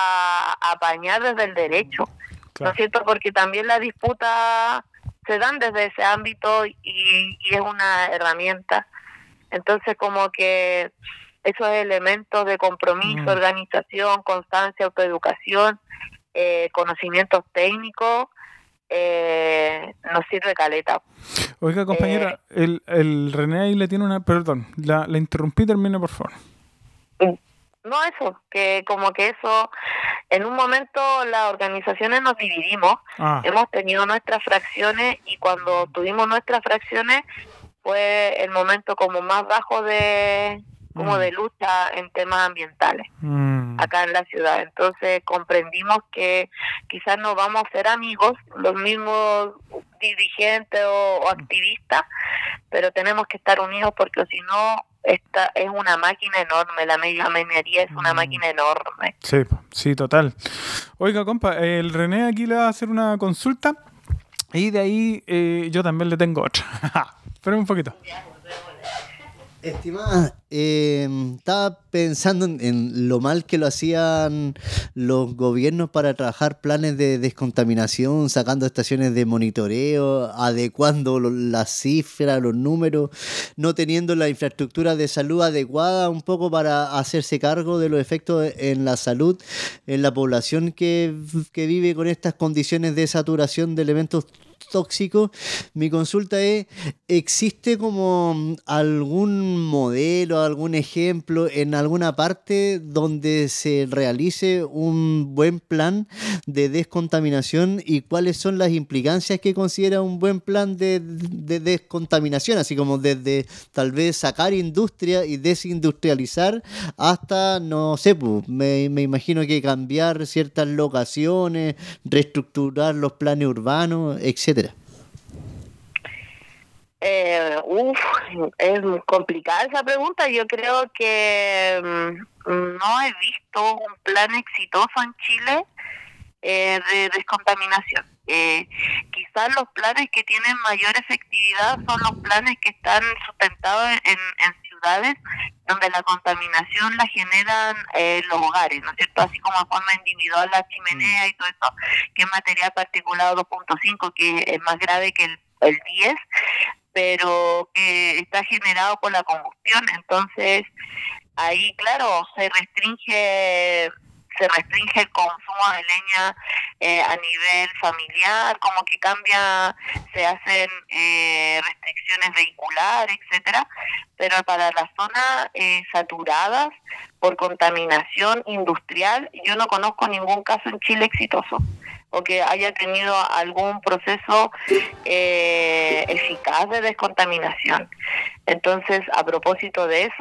a, a apañar desde el derecho. Claro. ¿No es cierto? Porque también la disputa se dan desde ese ámbito y, y es una herramienta. Entonces, como que esos elementos de compromiso, mm. organización, constancia, autoeducación, eh, conocimientos técnicos, eh, nos sirve caleta. Oiga, compañera, eh, el, el René ahí le tiene una... Perdón, la, la interrumpí, termina, por favor. No, eso, que como que eso... En un momento las organizaciones nos dividimos, ah. hemos tenido nuestras fracciones, y cuando tuvimos nuestras fracciones fue el momento como más bajo de como mm. de lucha en temas ambientales mm. acá en la ciudad. Entonces comprendimos que quizás no vamos a ser amigos, los mismos dirigentes o, o activistas, pero tenemos que estar unidos, porque si no, esta es una máquina enorme, la media minería es una mm. máquina enorme. Sí, sí, total. Oiga, compa, el René aquí le va a hacer una consulta, y de ahí eh, yo también le tengo otra. Espera un poquito. Estimada, eh, estaba pensando en, en lo mal que lo hacían los gobiernos para trabajar planes de descontaminación, sacando estaciones de monitoreo, adecuando lo, las cifras, los números, no teniendo la infraestructura de salud adecuada un poco para hacerse cargo de los efectos en la salud, en la población que, que vive con estas condiciones de saturación de elementos tóxicos. Mi consulta es, ¿existe como algún modelo, algún ejemplo en alguna parte donde se realice un buen plan de descontaminación, y cuáles son las implicancias que considera un buen plan de, de descontaminación, así como desde tal vez sacar industria y desindustrializar hasta, no sé, pues, me, me imagino que cambiar ciertas locaciones, reestructurar los planes urbanos, etcétera? Eh, uf, es complicada esa pregunta. Yo creo que mmm, no he visto un plan exitoso en Chile eh, de descontaminación. Eh, quizás los planes que tienen mayor efectividad son los planes que están sustentados en, en ciudades donde la contaminación la generan eh, los hogares, ¿no es cierto? Así como a forma individual la chimenea y todo eso, que es material particulado dos punto cinco, que es más grave que el, el diez, pero que está generado por la combustión. Entonces ahí, claro, se restringe se restringe el consumo de leña eh, a nivel familiar, como que cambia, se hacen eh, restricciones vehiculares, etcétera, pero para las zonas eh, saturadas por contaminación industrial, yo no conozco ningún caso en Chile exitoso o que haya tenido algún proceso eh, eficaz de descontaminación. Entonces, a propósito de eso,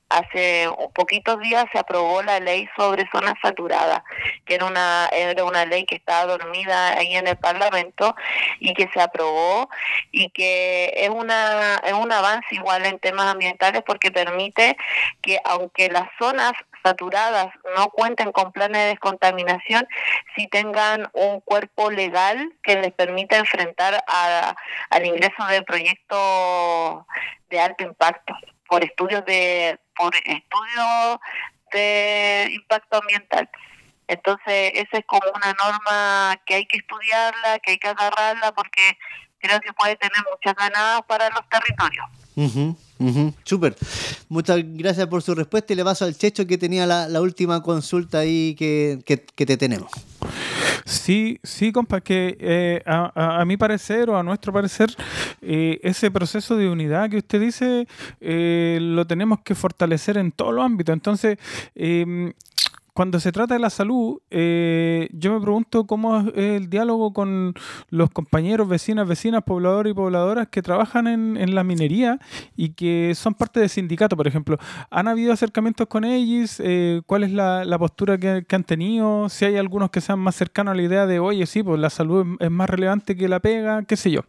hace poquitos días se aprobó la ley sobre zonas saturadas, que era una era una ley que estaba dormida ahí en el Parlamento y que se aprobó y que es una es un avance igual en temas ambientales porque permite que aunque las zonas saturadas no cuenten con planes de descontaminación, si tengan un cuerpo legal que les permita enfrentar a, al ingreso de proyectos de alto impacto por estudios de por estudios de impacto ambiental. Entonces, esa es como una norma que hay que estudiarla, que hay que agarrarla porque creo que puede tener muchas ganadas para los territorios. Uh-huh, uh-huh. Súper. Muchas gracias por su respuesta y le paso al Checho que tenía la, la última consulta ahí que, que, que te tenemos. Sí, sí, compa, que eh, a, a, a mi parecer o a nuestro parecer, eh, ese proceso de unidad que usted dice eh, lo tenemos que fortalecer en todos los ámbitos. Entonces, eh, cuando se trata de la salud, eh, yo me pregunto cómo es el diálogo con los compañeros, vecinas, vecinas, pobladores y pobladoras que trabajan en, en la minería y que son parte del sindicato, por ejemplo. ¿Han habido acercamientos con ellos? Eh, ¿Cuál es la, la postura que, que han tenido? Si hay algunos que sean más cercanos a la idea de, oye, sí, pues la salud es, es más relevante que la pega, qué sé yo.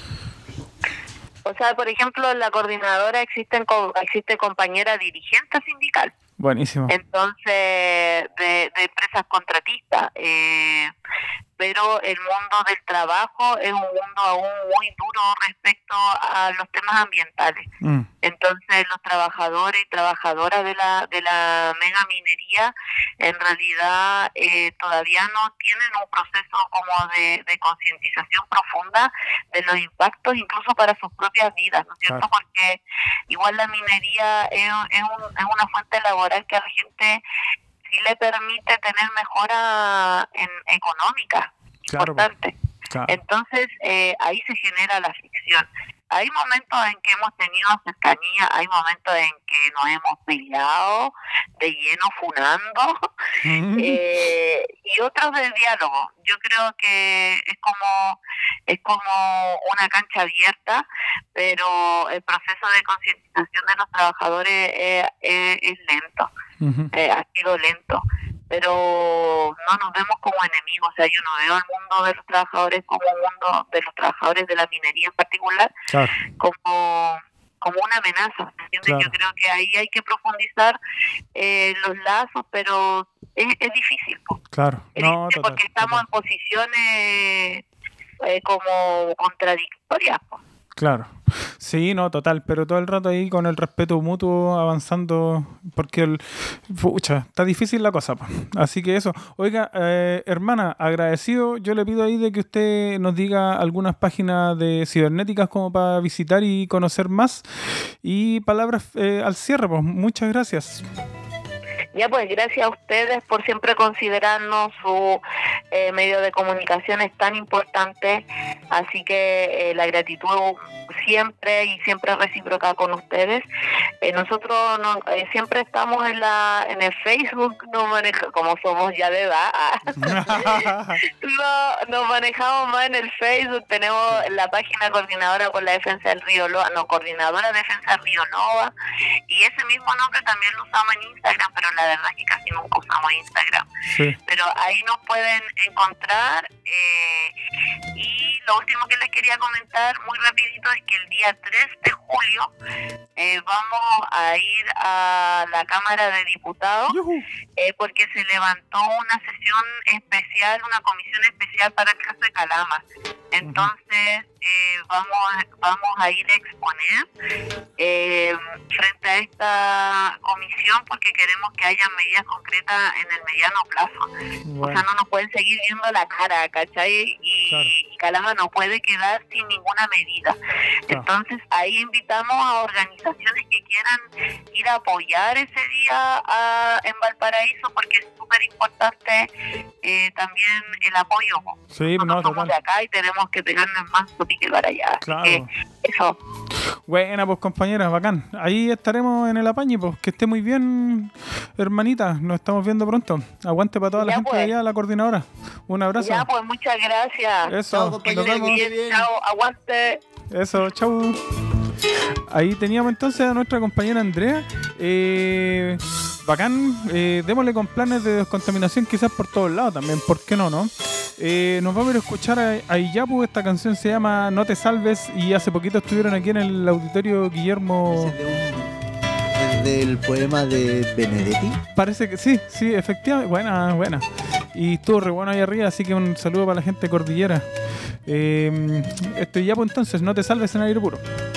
O sea, por ejemplo, en la coordinadora existen existe compañera dirigente sindical. Buenísimo. Entonces, de, de empresas contratistas. Eh, pero el mundo del trabajo es un mundo aún muy duro respecto a los temas ambientales. Mm. Entonces, los trabajadores y trabajadoras de la de la mega minería, en realidad, eh, todavía no tienen un proceso como de, de concientización profunda de los impactos, incluso para sus propias vidas, ¿no es cierto? Claro. Porque igual la minería es, es, un, es una fuente laboral que a la gente sí le permite tener mejora en, económica, claro, importante. Claro. Entonces, eh, ahí se genera la fricción. Hay momentos en que hemos tenido cercanía, hay momentos en que nos hemos peleado de lleno funando, mm. eh, y otros de diálogo. Yo creo que es como es como una cancha abierta, pero el proceso de concientización de los trabajadores eh, eh, es lento, uh-huh. eh, ha sido lento. Pero no nos vemos como enemigos, o sea, yo no veo al mundo de los trabajadores como un mundo de los trabajadores de la minería en particular, claro, como como una amenaza, ¿entiendes? Claro. Yo creo que ahí hay que profundizar eh, los lazos, pero es, es difícil, po. Claro, es no, difícil total, porque estamos total. en posiciones eh, como contradictorias, po. Claro, sí, no, total, pero todo el rato ahí con el respeto mutuo avanzando, porque el, pucha, está difícil la cosa, pues. Así que eso. Oiga, eh, hermana, agradecido, yo le pido ahí de que usted nos diga algunas páginas de cibernéticas como para visitar y conocer más, y palabras eh, al cierre, pues, muchas gracias. Ya, pues gracias a ustedes por siempre considerarnos, su eh, medio de comunicación es tan importante, así que eh, la gratitud siempre y siempre recíproca con ustedes. Eh, nosotros no, eh, siempre estamos en la en el Facebook, no maneja, como somos ya de edad, no, nos manejamos más en el Facebook, tenemos la página Coordinadora por la Defensa del Río Loa, no, Coordinadora Defensa del Río Loa, y ese mismo nombre también lo usamos en Instagram, pero la verdad es que casi nunca usamos Instagram. Sí. Pero ahí nos pueden encontrar, eh, y lo último que les quería comentar muy rapidito es que el día tres de julio eh, vamos a ir a la Cámara de Diputados, eh, porque se levantó una sesión especial, una comisión especial para el caso de Calama. Entonces eh, vamos vamos a ir a exponer eh, frente a esta comisión, porque queremos que haya medidas concretas en el mediano plazo. Bueno. O sea, no nos pueden seguir viendo la cara, ¿cachai? Y, claro. y Calama no puede quedar sin ninguna medida. Claro. Entonces ahí invitamos a organizaciones que quieran ir a apoyar ese día a, en Valparaíso, porque es súper importante eh, también el apoyo. Sí, Nosotros no, somos total. de acá y tenemos que pegarnos más que para allá. Claro. Así que eso. Buena, pues compañeras, bacán. Ahí estaremos en el apañe, pues que esté muy bien, hermanita. Nos estamos viendo pronto. Aguante para toda la ya gente pues. de allá, la coordinadora. Un abrazo. Ya, pues muchas gracias. Eso, chao, nos vemos. Bien, chao, aguante. Eso, chau. Ahí teníamos entonces a nuestra compañera Andrea. Eh, bacán, eh, démosle con planes de descontaminación quizás por todos lados también, ¿por qué no, no? Eh, nos vamos a ir a escuchar a, a Iyapu. Esta canción se llama No te salves y hace poquito estuvieron aquí en el auditorio Guillermo... ¿Del poema de Benedetti? Parece que sí, sí, efectivamente. Buena, buena. Y estuvo re bueno ahí arriba, así que un saludo para la gente de Cordillera. Eh, esto Iyapu entonces, No te salves en aire puro.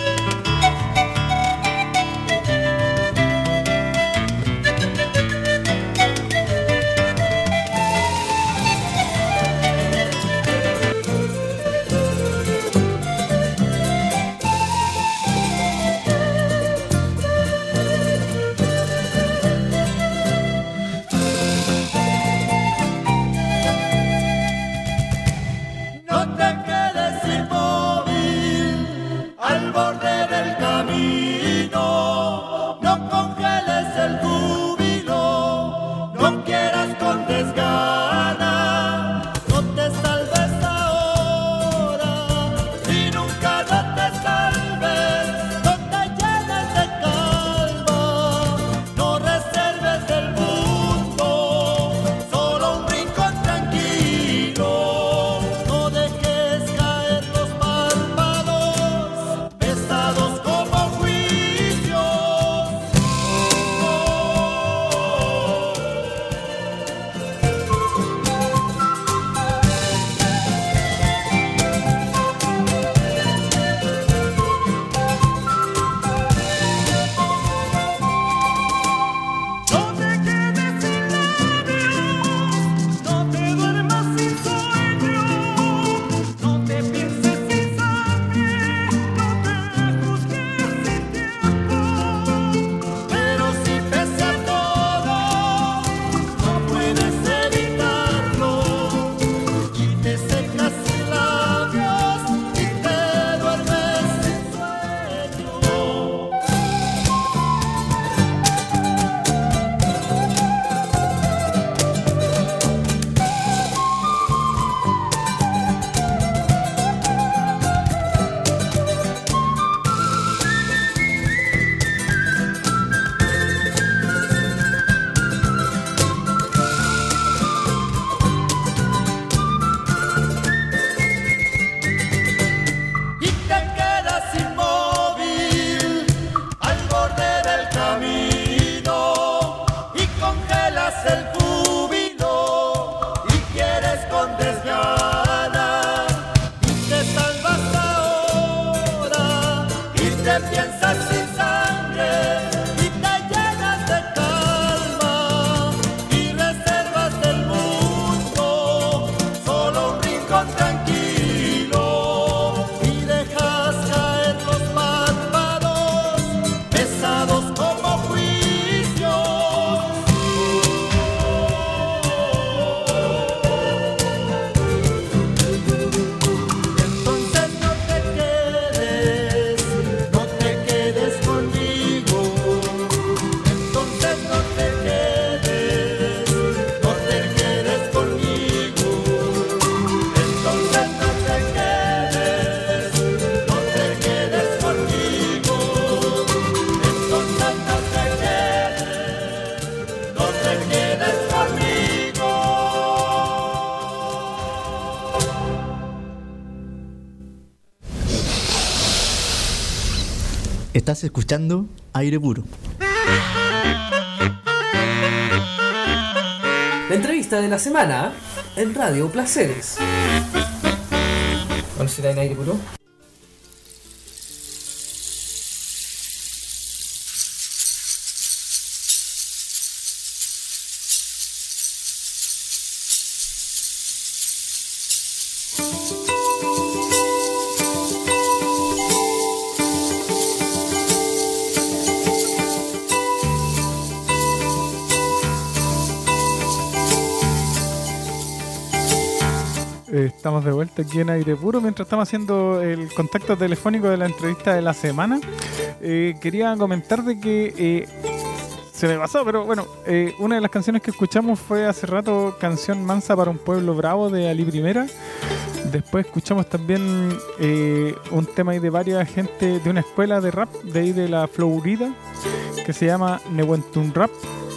Estás escuchando Aire Puro. La entrevista de la semana en Radio Placeres. ¿Cuál será en Aire Puro? Estamos de vuelta aquí en Aire Puro mientras estamos haciendo el contacto telefónico de la entrevista de la semana. Eh, quería comentar de que eh, se me pasó, pero bueno, eh, una de las canciones que escuchamos fue hace rato Canción Mansa para un Pueblo Bravo de Ali Primera. después escuchamos también eh, un tema ahí de varias gente de una escuela de rap de ahí de la Florida que se llama Nehuentun Rap.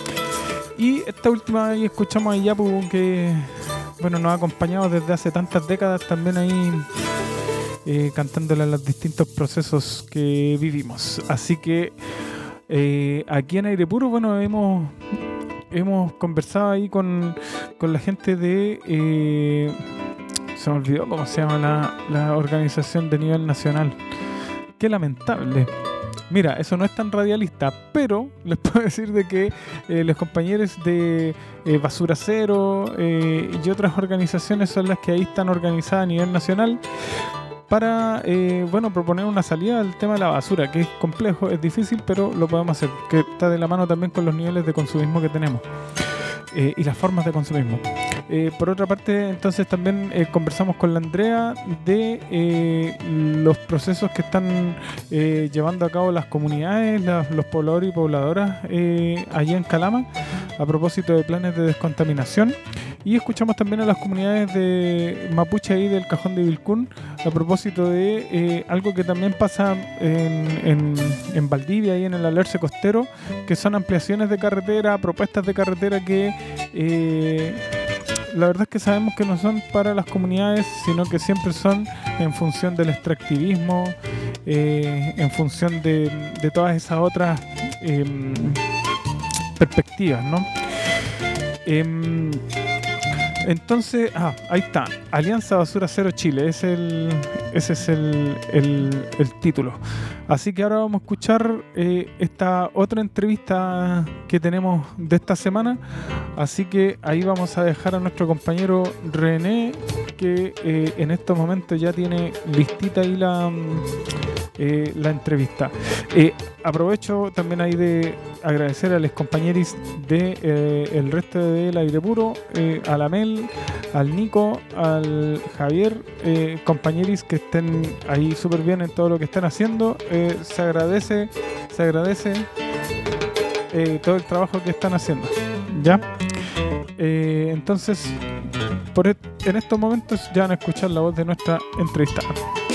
Y esta última ahí escuchamos a Yapu, que bueno, nos ha acompañado desde hace tantas décadas también ahí eh, cantándole a los distintos procesos que vivimos. Así que eh, aquí en Aire Puro, bueno, hemos hemos conversado ahí con, con la gente de eh, se me olvidó cómo se llama la, la organización de nivel nacional. Qué lamentable. Mira, eso no es tan radialista, pero les puedo decir de que eh, los compañeros de eh, Basura Cero eh, y otras organizaciones son las que ahí están organizadas a nivel nacional para eh, bueno, proponer una salida al tema de la basura, que es complejo, es difícil, pero lo podemos hacer, que está de la mano también con los niveles de consumismo que tenemos eh, y las formas de consumismo. Eh, por otra parte, entonces también eh, conversamos con la Andrea de eh, los procesos que están eh, llevando a cabo las comunidades, las, los pobladores y pobladoras eh, allá en Calama, a propósito de planes de descontaminación. Y escuchamos también a las comunidades de Mapuche ahí del Cajón de Vilcún, a propósito de eh, algo que también pasa en, en, en Valdivia y en el Alerce Costero, que son ampliaciones de carretera, propuestas de carretera que eh, la verdad es que sabemos que no son para las comunidades, sino que siempre son en función del extractivismo, eh, en función de, de todas esas otras eh, perspectivas, ¿no? Eh, Entonces, ah, ahí está, Alianza Basura Cero Chile, es el, ese es el, el, el título. Así que ahora vamos a escuchar eh, esta otra entrevista que tenemos de esta semana. Así que ahí vamos a dejar a nuestro compañero René, que eh, en estos momentos ya tiene listita ahí la, eh, la entrevista. Eh, aprovecho también ahí de agradecer a los compañeros de eh, el resto del Aire Puro, eh, a la Mel, al Nico, al Javier, eh, compañeros que estén ahí súper bien en todo lo que están haciendo. Eh, se agradece, se agradece eh, todo el trabajo que están haciendo. ¿Ya? Eh, entonces, por et- en estos momentos ya van a escuchar la voz de nuestra entrevistada,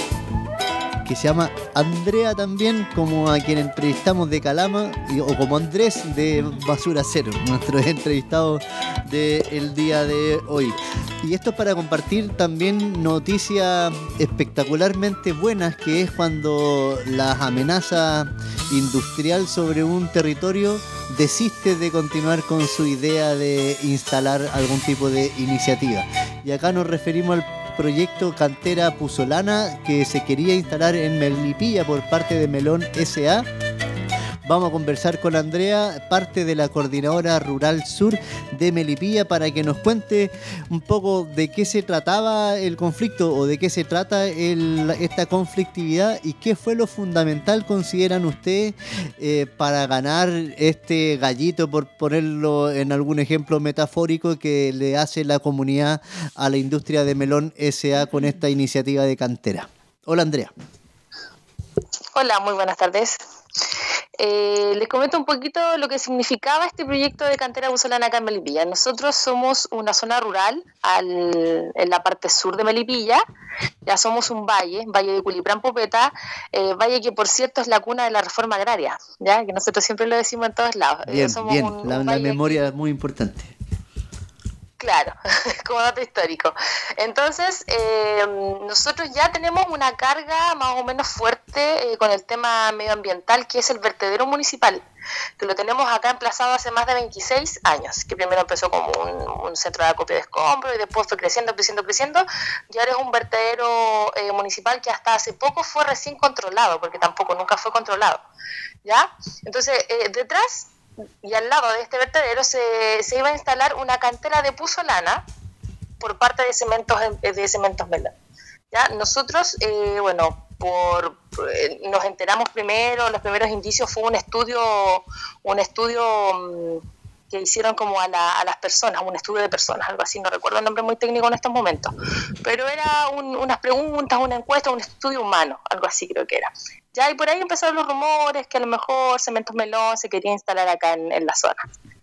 que se llama Andrea también, como a quien entrevistamos de Calama, y, o como Andrés de Basura Cero, nuestros entrevistados del día de hoy. Y esto es para compartir también noticias espectacularmente buenas, que es cuando la amenaza industrial sobre un territorio desiste de continuar con su idea de instalar algún tipo de iniciativa. Y acá nos referimos al proyecto Cantera Pusolana, que se quería instalar en Melipilla por parte de Melón S A. Vamos a conversar con Andrea, parte de la Coordinadora Rural Sur de Melipilla, para que nos cuente un poco de qué se trataba el conflicto o de qué se trata el, esta conflictividad y qué fue lo fundamental, consideran ustedes, eh, para ganar este gallito, por ponerlo en algún ejemplo metafórico, que le hace la comunidad a la industria de Melón S A con esta iniciativa de cantera. Hola, Andrea. Hola, muy buenas tardes. Eh, les comento un poquito lo que significaba este proyecto de cantera pusolana acá en Melipilla. Nosotros somos una zona rural al, en la parte sur de Melipilla. Ya somos un valle, valle de Culiprán-Popeta, eh, valle que por cierto es la cuna de la reforma agraria, ya que nosotros siempre lo decimos en todos lados. Bien, eh, somos bien, un, la, un la valle memoria es muy importante. Claro, como dato histórico. Entonces, eh, nosotros ya tenemos una carga más o menos fuerte eh, con el tema medioambiental, que es el vertedero municipal, que lo tenemos acá emplazado hace más de veintiséis años, que primero empezó como un, un centro de acopio de escombros y después fue creciendo, creciendo, creciendo, y ahora es un vertedero eh, municipal que hasta hace poco fue recién controlado, porque tampoco nunca fue controlado, ¿ya? Entonces, eh, detrás y al lado de este vertedero se, se iba a instalar una cantera de pusolana por parte de Cementos de Cementos Melón. ¿Ya? Nosotros, eh, bueno, por, eh, nos enteramos primero, los primeros indicios fue un estudio, un estudio um, que hicieron como a, la, a las personas, un estudio de personas, algo así, no recuerdo el nombre muy técnico en estos momentos, pero era un, unas preguntas, una encuesta, un estudio humano, algo así creo que era. Ya, y por ahí empezaron los rumores que a lo mejor Cementos Melón se quería instalar acá en, en la zona.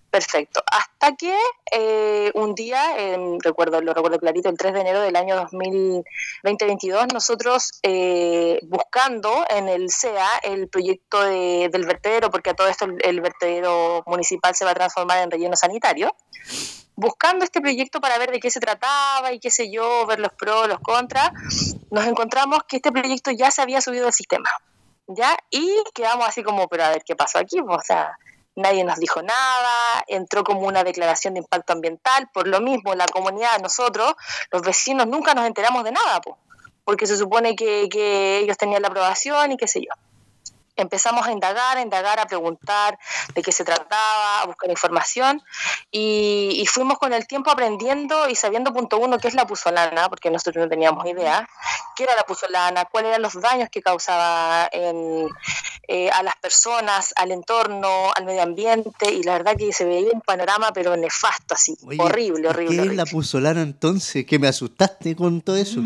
Perfecto. Hasta que eh, un día, eh, recuerdo, lo recuerdo clarito, el tres de enero del año dos mil veintidós, nosotros eh, buscando en el C E A el proyecto de, del vertedero, porque a todo esto el, el vertedero municipal se va a transformar en relleno sanitario, buscando este proyecto para ver de qué se trataba y qué sé yo, ver los pros, los contras, nos encontramos que este proyecto ya se había subido al sistema, ¿ya? Y quedamos así como, pero a ver qué pasó aquí, o sea, nadie nos dijo nada, entró como una declaración de impacto ambiental, por lo mismo la comunidad, nosotros, los vecinos, nunca nos enteramos de nada, po, porque se supone que, que ellos tenían la aprobación y qué sé yo. Empezamos a indagar, a indagar, a preguntar de qué se trataba, a buscar información y, y fuimos con el tiempo aprendiendo y sabiendo, punto uno, qué es la puzzolana, porque nosotros no teníamos idea, qué era la puzzolana, cuáles eran los daños que causaba en, eh, a las personas, al entorno, al medio ambiente, y la verdad que se veía un panorama pero nefasto, así, Oye, horrible, horrible. ¿Qué horrible. es la puzzolana entonces? ¿Que me asustaste con todo eso?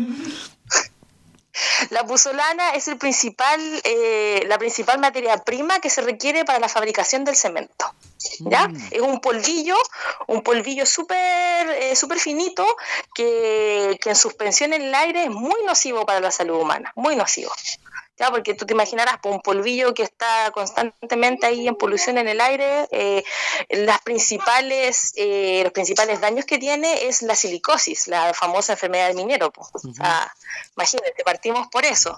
La puzzolana es el principal, eh, la principal materia prima que se requiere para la fabricación del cemento. ¿Ya? Mm. Es un polvillo, un polvillo súper eh, súper finito que, que en suspensión en el aire es muy nocivo para la salud humana, muy nocivo. ¿Ya? Porque tú te imaginarás, por un polvillo que está constantemente ahí en polución en el aire, eh, las principales, eh, los principales daños que tiene es la silicosis, la famosa enfermedad del minero. Pues. Uh-huh. O sea, imagínate, partimos por eso.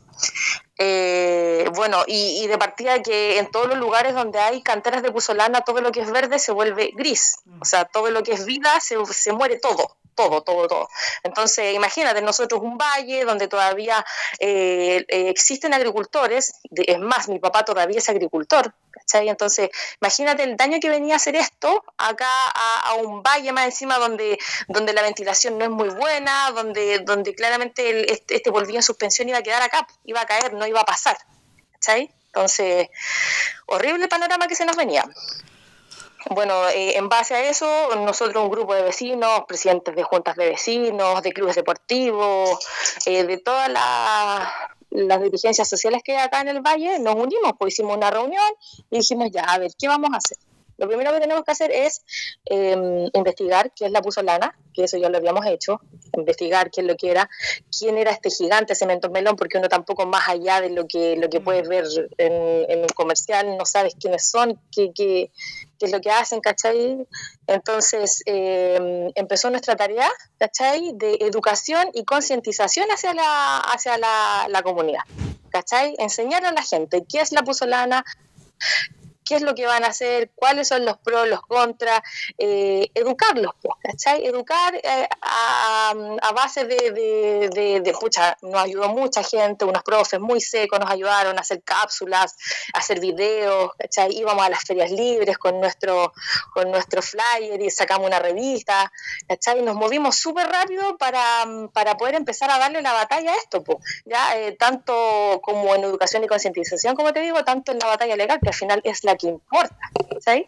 Eh, bueno, y, y de partida que en todos los lugares donde hay canteras de puzzolana, todo lo que es verde se vuelve gris. O sea, todo lo que es vida se, se muere todo. Todo, todo, todo. Entonces, imagínate, nosotros un valle donde todavía eh, eh, existen agricultores, de, es más, mi papá todavía es agricultor, ¿cachai? Entonces, imagínate el daño que venía a hacer esto acá a, a un valle más encima donde, donde la ventilación no es muy buena, donde, donde claramente el, este, este polvillo en suspensión iba a quedar acá, iba a caer, no iba a pasar, ¿cachai? Entonces, horrible panorama que se nos venía. Bueno, eh, en base a eso, nosotros, un grupo de vecinos, presidentes de juntas de vecinos, de clubes deportivos, eh, de todas la, las dirigencias sociales que hay acá en el Valle, nos unimos, pues hicimos una reunión y dijimos, ya, a ver, ¿qué vamos a hacer? Lo primero que tenemos que hacer es eh, investigar qué es la puzzolana, que eso ya lo habíamos hecho, investigar qué es lo que era, quién era este gigante Cementos Melón, porque uno tampoco más allá de lo que lo que puedes ver en, en un comercial, no sabes quiénes son, qué, qué, qué es lo que hacen, ¿cachai? Entonces eh, empezó nuestra tarea, ¿cachai?, de educación y concientización hacia la, hacia la, la comunidad, ¿cachai? Enseñar a la gente qué es la puzzolana, qué es lo que van a hacer, cuáles son los pros, los contras, eh, educarlos, ¿cachai? Educar eh, a, a base de, de, de, de, pucha, nos ayudó mucha gente, unos profes muy secos nos ayudaron a hacer cápsulas, a hacer videos, ¿cachai? Íbamos a las ferias libres con nuestro, con nuestro flyer y sacamos una revista, ¿cachai? Nos movimos súper rápido para, para poder empezar a darle la batalla a esto, pues, ya, eh, tanto como en educación y concientización, como te digo, tanto en la batalla legal, que al final es la que importa, ¿sabes?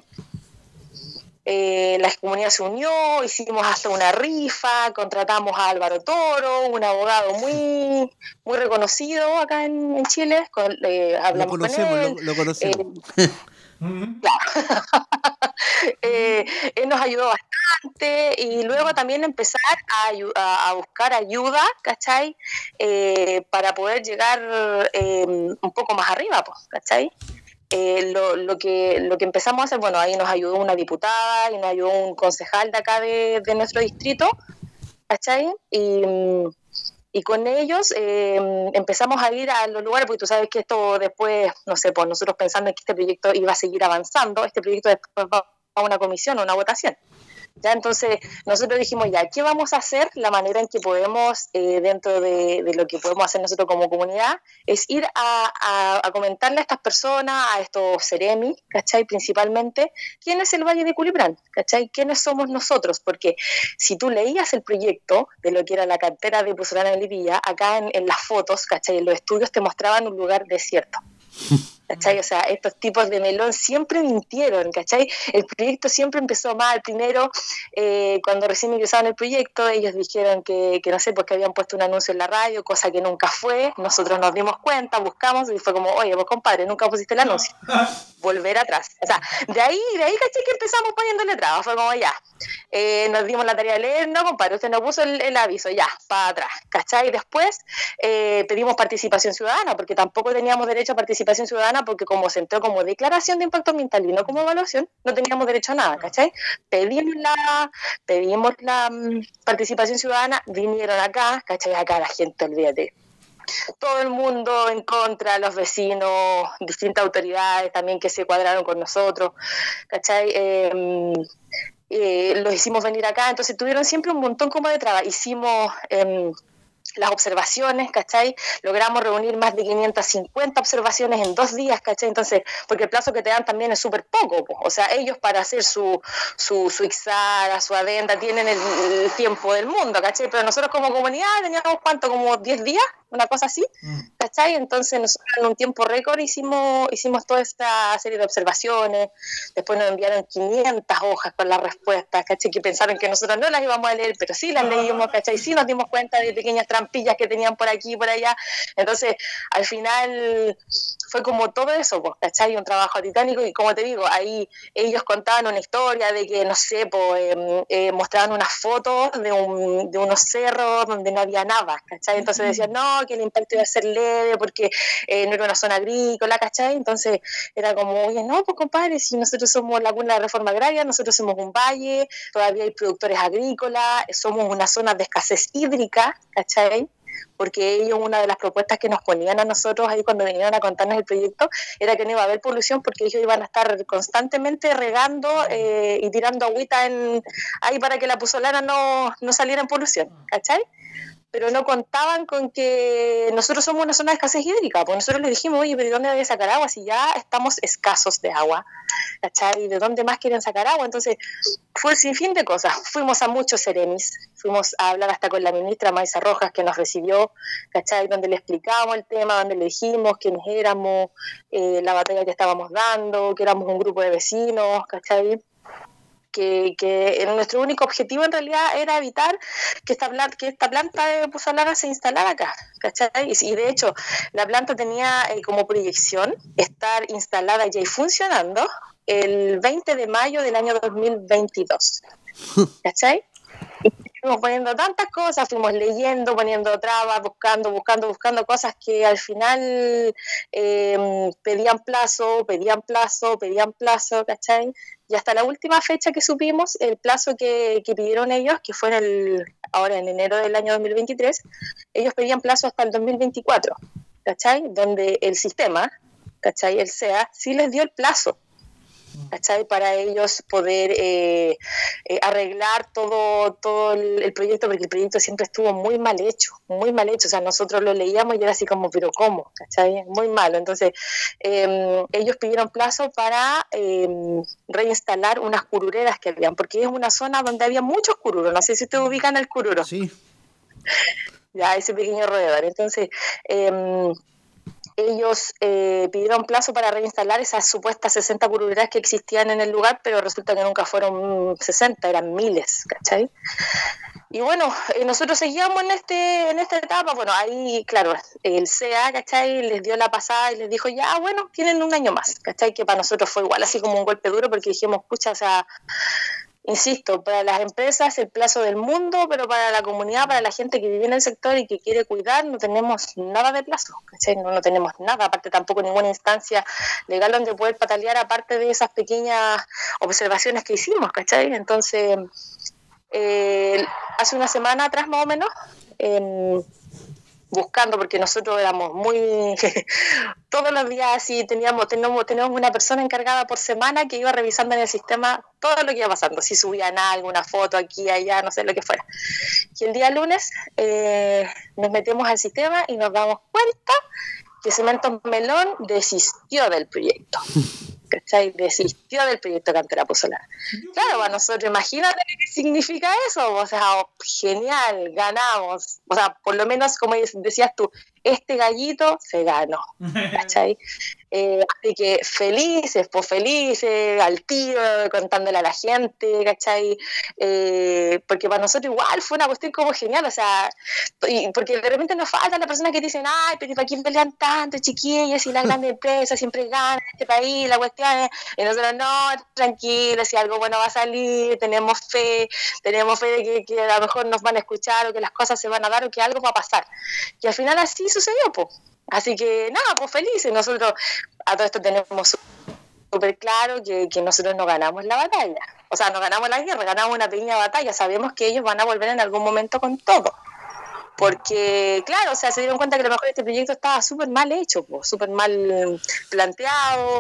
Eh, la comunidad se unió, hicimos hasta una rifa, contratamos a Álvaro Toro, un abogado muy muy reconocido acá en, en Chile, con, eh, hablamos lo conocemos, con él. Lo, lo conocemos. Eh, claro. eh, él nos ayudó bastante y luego también empezar a, a, a buscar ayuda, ¿cachai? Eh, para poder llegar eh, un poco más arriba, pues, ¿cachai? Eh, lo, lo, que, lo que empezamos a hacer, bueno, ahí nos ayudó una diputada y nos ayudó un concejal de acá de, de nuestro distrito, ¿cachai? Y, y con ellos eh, empezamos a ir a los lugares, porque tú sabes que esto después, no sé, pues nosotros pensando que este proyecto iba a seguir avanzando, este proyecto después va a una comisión, a una votación. Ya, entonces nosotros dijimos, ya, ¿qué vamos a hacer? La manera en que podemos, eh, dentro de, de lo que podemos hacer nosotros como comunidad, es ir a, a, a comentarle a estas personas, a estos Ceremi, ¿cachai? Principalmente, ¿quién es el Valle de Culibrán? ¿Cachai? ¿Quiénes somos nosotros? Porque si tú leías el proyecto de lo que era la cantera de puzzolana de Melipilla, acá en, en las fotos, ¿cachai? En los estudios te mostraban un lugar desierto. ¿cachai? O sea, estos tipos de melón siempre mintieron, ¿cachai? El proyecto siempre empezó mal. Primero, eh, cuando recién ingresaron el proyecto, ellos dijeron que, que no sé, porque habían puesto un anuncio en la radio, cosa que nunca fue. Nosotros nos dimos cuenta, buscamos y fue como, oye, vos compadre, nunca pusiste el anuncio. Volver atrás. O sea, de ahí, de ahí, ¿cachai? Que empezamos poniéndole trabas. Fue como, ya, eh, nos dimos la tarea de leer, no, compadre, usted no puso el, el aviso, ya, para atrás, ¿cachai? Después eh, pedimos participación ciudadana, porque tampoco teníamos derecho a participación ciudadana, porque como se entró como declaración de impacto ambiental y no como evaluación, no teníamos derecho a nada, ¿cachai? Pedimos la, pedimos la um, participación ciudadana, vinieron acá, ¿cachai? Acá la gente, olvídate. Todo el mundo en contra, los vecinos, distintas autoridades también que se cuadraron con nosotros, ¿cachai? Eh, eh, los hicimos venir acá, entonces tuvieron siempre un montón como de trabas. Hicimos... Eh, las observaciones, ¿cachai? Logramos reunir más de quinientas cincuenta observaciones en dos días, ¿cachai? Entonces, porque el plazo que te dan también es súper poco, po. O sea, ellos para hacer su su, su Ixara, su adenda, tienen el, el tiempo del mundo, ¿cachai? Pero nosotros como comunidad teníamos, ¿cuánto? Como diez días, una cosa así, ¿cachai? Entonces nosotros en un tiempo récord hicimos hicimos toda esta serie de observaciones, después nos enviaron quinientas hojas con las respuestas, ¿cachai? Que pensaron que nosotros no las íbamos a leer, pero sí las leímos, ¿cachai? Sí nos dimos cuenta de pequeñas trampillas que tenían por aquí y por allá. Entonces, al final fue como todo eso, pues, ¿cachai? Un trabajo titánico y como te digo, ahí ellos contaban una historia de que, no sé, pues, eh, eh, mostraban unas fotos de, un, de unos cerros donde no había nada, ¿cachai? Entonces decían, no, que el impacto iba a ser leve porque eh, no era una zona agrícola, ¿cachai? Entonces era como, oye, no, pues compadre, si nosotros somos la cuna de la reforma agraria, nosotros somos un valle, todavía hay productores agrícolas, somos una zona de escasez hídrica, ¿cachai? Porque ellos, una de las propuestas que nos ponían a nosotros ahí cuando vinieron a contarnos el proyecto, era que no iba a haber polución porque ellos iban a estar constantemente regando eh, y tirando agüita en, ahí para que la puzolana no, no saliera en polución, ¿cachai? Pero no contaban con que nosotros somos una zona de escasez hídrica, pues nosotros les dijimos, oye, pero ¿de dónde voy a sacar agua si ya estamos escasos de agua? ¿Cachai? ¿De dónde más quieren sacar agua? Entonces, fue un sinfín de cosas. Fuimos a muchos seremis, fuimos a hablar hasta con la ministra Maisa Rojas, que nos recibió, ¿cachai? Donde le explicamos el tema, donde le dijimos quiénes éramos, eh, la batalla que estábamos dando, que éramos un grupo de vecinos, ¿cachai? Que, que nuestro único objetivo en realidad era evitar que esta planta, que esta planta de puzolana se instalara acá, ¿cachai? Y, y de hecho, la planta tenía eh, como proyección estar instalada ya y funcionando el veinte de mayo del año dos mil veintidós, ¿cachai? Y fuimos poniendo tantas cosas, fuimos leyendo, poniendo trabas, buscando, buscando, buscando cosas que al final eh, pedían plazo, pedían plazo, pedían plazo, ¿cachai? Y hasta la última fecha que supimos, el plazo que, que pidieron ellos, que fue en el, ahora en enero del año dos mil veintitrés, ellos pedían plazo hasta el dos mil veinticuatro, ¿cachai? Donde el sistema, ¿cachai? El C E A, sí les dio el plazo, ¿cachai? Para ellos poder eh, eh, arreglar todo, todo el, el proyecto, porque el proyecto siempre estuvo muy mal hecho, muy mal hecho, o sea, nosotros lo leíamos y era así como, pero ¿cómo? ¿Cachai? Muy malo. Entonces, eh, ellos pidieron plazo para eh, reinstalar unas curureras que habían, porque es una zona donde había muchos cururos, no sé si ustedes ubican el cururo. Sí. Ya, ese pequeño roedor. Entonces, eh, ellos eh, pidieron plazo para reinstalar esas supuestas sesenta curureras que existían en el lugar, pero resulta que nunca fueron sesenta, eran miles, ¿cachai? Y bueno, eh, nosotros seguíamos en este en esta etapa. Bueno, ahí, claro, el C E A, ¿cachai? Les dio la pasada y les dijo, ya, bueno, tienen un año más, ¿cachai? Que para nosotros fue igual, así como un golpe duro, porque dijimos, pucha, o sea... Insisto, para las empresas el plazo del mundo, pero para la comunidad, para la gente que vive en el sector y que quiere cuidar, no tenemos nada de plazo, ¿cachai? No, no tenemos nada, aparte tampoco ninguna instancia legal donde poder patalear, aparte de esas pequeñas observaciones que hicimos, ¿cachai? Entonces, eh, hace una semana atrás más o menos, eh, buscando, porque nosotros éramos muy todos los días así, teníamos, teníamos, teníamos una persona encargada por semana que iba revisando en el sistema todo lo que iba pasando, si subían algo, una foto aquí, allá, no sé lo que fuera. Y el día lunes eh, nos metemos al sistema y nos damos cuenta que Cementos Melón desistió del proyecto. ¿Cachai? Desistió del proyecto Cantera Puzolana. Claro, para nosotros, imagínate qué significa eso, o sea, oh, genial, ganamos, o sea, por lo menos, como decías tú, este gallito se ganó, ¿cachai? Eh, así que felices, pues felices, al tiro, contándole a la gente, ¿cachai? Eh, porque para nosotros igual fue una cuestión como genial, o sea, y porque de repente nos faltan las personas que dicen, ay, pero ¿para quién pelean tanto, chiquillos? Y las grandes empresas siempre ganan en este país, la cuestión es, y nosotros no, tranquilos, si algo bueno va a salir, tenemos fe, tenemos fe de que, que a lo mejor nos van a escuchar o que las cosas se van a dar o que algo va a pasar. Y al final así sucedió, pues. Así que nada, pues felices. Nosotros a todo esto tenemos súper claro que, que nosotros no ganamos la batalla. O sea, no ganamos la guerra, ganamos una pequeña batalla. Sabemos que ellos van a volver en algún momento con todo. Porque, claro, o sea, se dieron cuenta que a lo mejor este proyecto estaba súper mal hecho, pues, súper mal planteado,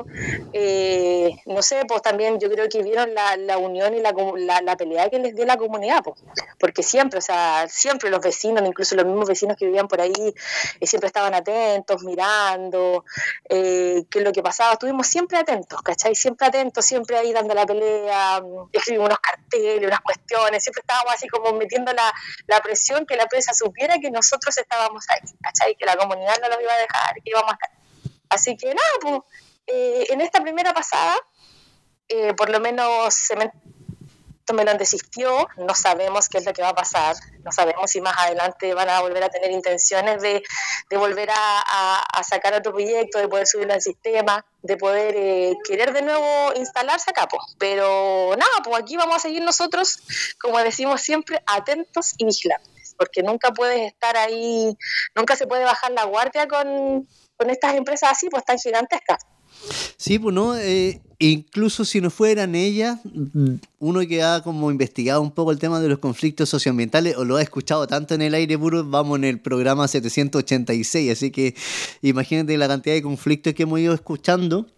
eh, no sé, pues también yo creo que vieron la, la unión y la, la, la pelea que les dio la comunidad, pues, porque siempre, o sea, siempre los vecinos, incluso los mismos vecinos que vivían por ahí, eh, siempre estaban atentos, mirando, eh, qué es lo que pasaba, estuvimos siempre atentos, ¿cachai? Siempre atentos, siempre ahí dando la pelea, escribimos unos carteles, unas cuestiones, siempre estábamos así como metiendo la, la presión que la prensa supiera que nosotros estábamos ahí, ¿cachai? Que la comunidad no los iba a dejar, que íbamos a estar. Así que nada, pues, eh, en esta primera pasada, eh, por lo menos Cemento Melón desistió, no sabemos qué es lo que va a pasar, no sabemos si más adelante van a volver a tener intenciones de, de volver a, a, a sacar otro proyecto, de poder subirlo al sistema, de poder eh, querer de nuevo instalarse acá, pues. Pero nada, pues aquí vamos a seguir nosotros, como decimos siempre, atentos y vigilantes. Porque nunca puedes estar ahí, nunca se puede bajar la guardia con, con estas empresas así, pues tan gigantescas. Sí, pues no, eh, incluso si no fueran ellas, uno que ha como investigado un poco el tema de los conflictos socioambientales, o lo ha escuchado tanto en el aire puro, vamos en el programa setecientos ochenta y seis, así que imagínate la cantidad de conflictos que hemos ido escuchando.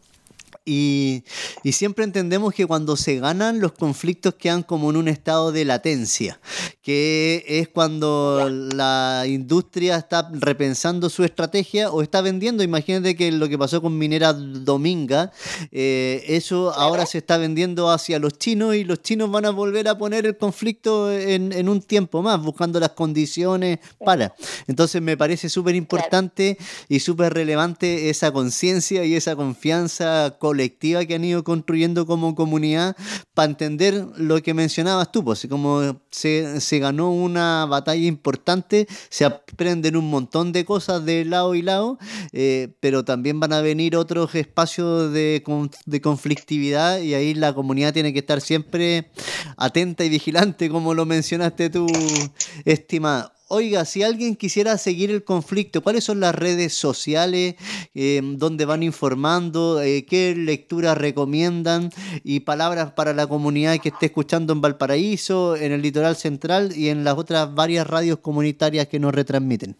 Y, y siempre entendemos que cuando se ganan, los conflictos quedan como en un estado de latencia, que es cuando la industria está repensando su estrategia o está vendiendo. Imagínate que lo que pasó con Minera Dominga, eh, eso ahora se está vendiendo hacia los chinos y los chinos van a volver a poner el conflicto en, en un tiempo más, buscando las condiciones para. Entonces me parece súper importante y súper relevante esa conciencia y esa confianza colectiva que han ido construyendo como comunidad para entender lo que mencionabas tú, pues como se, se ganó una batalla importante, se aprenden un montón de cosas de lado y lado, eh, pero también van a venir otros espacios de, de conflictividad y ahí la comunidad tiene que estar siempre atenta y vigilante, como lo mencionaste tú, estimada. Oiga, si alguien quisiera seguir el conflicto, ¿cuáles son las redes sociales eh, donde van informando? Eh, ¿Qué lecturas recomiendan? Y palabras para la comunidad que esté escuchando en Valparaíso, en el Litoral Central y en las otras varias radios comunitarias que nos retransmiten.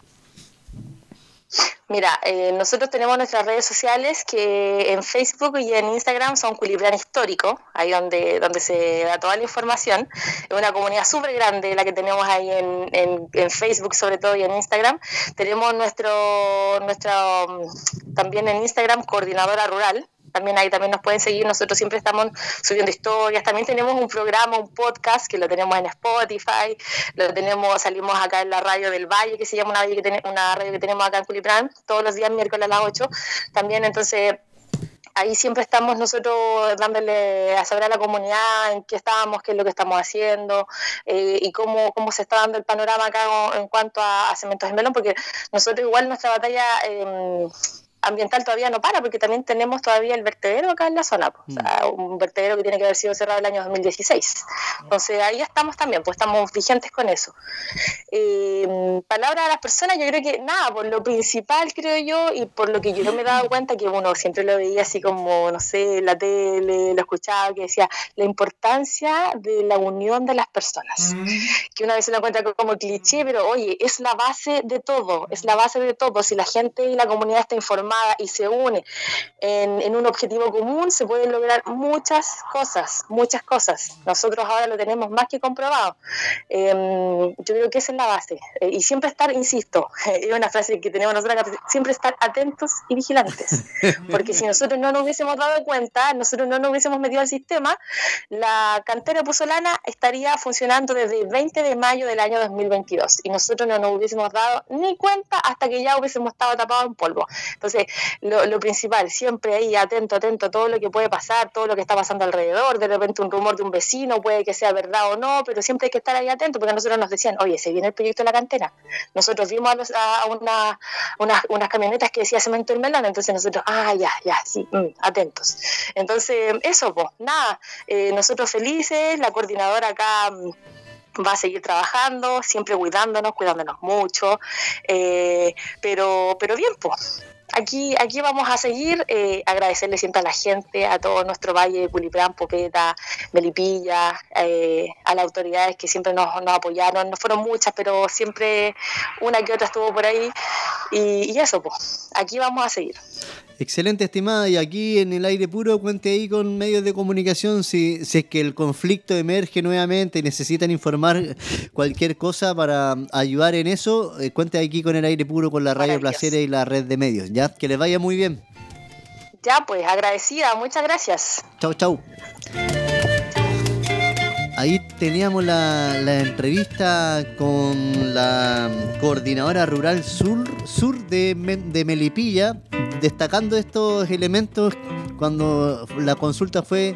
Mira, eh, nosotros tenemos nuestras redes sociales que en Facebook y en Instagram son Culibrán Histórico, ahí donde, donde se da toda la información. Es una comunidad súper grande la que tenemos ahí en, en, en Facebook sobre todo y en Instagram. Tenemos nuestro, nuestro también en Instagram Coordinadora Rural. También ahí también nos pueden seguir, nosotros siempre estamos subiendo historias, también tenemos un programa, un podcast que lo tenemos en Spotify, lo tenemos, salimos acá en la radio del Valle, que se llama una radio que, ten, una radio que tenemos acá en Culibrán, todos los días miércoles a las ocho, también entonces ahí siempre estamos nosotros dándole a saber a la comunidad en qué estamos, qué es lo que estamos haciendo eh, y cómo, cómo se está dando el panorama acá en cuanto a, a Cementos Melón, porque nosotros igual nuestra batalla eh, ambiental todavía no para, porque también tenemos todavía el vertedero acá en la zona, pues, mm. o sea, un vertedero que tiene que haber sido cerrado el año dos mil dieciséis. Entonces ahí estamos también, pues estamos vigentes con eso. Eh, palabra a las personas, yo creo que nada, por lo principal creo yo, y por lo que yo me he dado cuenta, que uno siempre lo veía así como, no sé, en la tele, lo escuchaba, que decía la importancia de la unión de las personas, mm. que una vez se lo encuentra como cliché, pero oye, es la base de todo, es la base de todo. Si la gente y la comunidad está informada y se une en, en un objetivo común, se pueden lograr muchas cosas, muchas cosas. Nosotros ahora lo tenemos más que comprobado. Eh, yo creo que esa es la base. Eh, y siempre estar, insisto, es una frase que tenemos nosotros acá, siempre estar atentos y vigilantes. Porque si nosotros no nos hubiésemos dado cuenta, nosotros no nos hubiésemos metido al sistema, la cantera puzolana estaría funcionando desde el veinte de mayo del año dos mil veintidós. Y nosotros no nos hubiésemos dado ni cuenta hasta que ya hubiésemos estado tapados en polvo. Entonces, Entonces, lo, lo principal, siempre ahí atento, atento a todo lo que puede pasar, todo lo que está pasando alrededor, de repente un rumor de un vecino, puede que sea verdad o no, pero siempre hay que estar ahí atento, porque a nosotros nos decían, oye, se viene el proyecto de la cantera. Nosotros vimos a, los, a una, unas, unas camionetas que decía Cemento El Melón, entonces nosotros, ah, ya, ya, sí, mm, atentos. Entonces, eso, pues, nada, eh, nosotros felices, la coordinadora acá va a seguir trabajando, siempre cuidándonos, cuidándonos mucho, eh, pero, pero bien, pues. Aquí, aquí vamos a seguir, eh, agradecerle siempre a la gente, a todo nuestro valle de Culiprán, Popeta, Melipilla, eh, a las autoridades que siempre nos, nos apoyaron. No fueron muchas, pero siempre una que otra estuvo por ahí. Y, y eso, pues, aquí vamos a seguir. Excelente, estimada. Y aquí en el aire puro, cuente ahí con medios de comunicación si, si es que el conflicto emerge nuevamente y necesitan informar cualquier cosa para ayudar en eso. Eh, cuente aquí con el aire puro, con la Radio Placeres y la red de medios. Ya, que les vaya muy bien. Ya, pues, agradecida. Muchas gracias. Chau, chau. Ahí teníamos la, la entrevista con la coordinadora rural sur, sur de, de Melipilla, destacando estos elementos cuando la consulta fue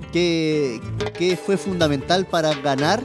que, que fue fundamental para ganar,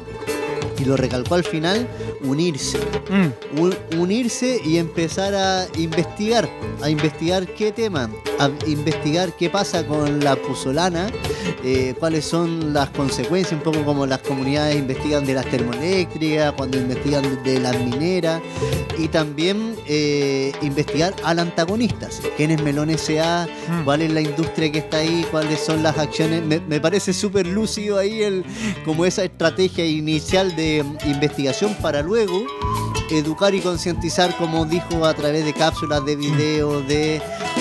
y lo recalcó al final, unirse. Mm. Un, unirse y empezar a investigar, a investigar qué tema, a investigar qué pasa con la pusolana, eh, cuáles son las consecuencias, un poco como las comunidades investigan de las termoeléctricas, cuando investigan de las mineras, y también eh, investigar al antagonista, quién es Melón S A, mm. cuál es la industria que está ahí, cuáles son las acciones. Me, me parece súper lúcido ahí el, como esa estrategia inicial de investigación para luego educar y concientizar, como dijo, a través de cápsulas de video, de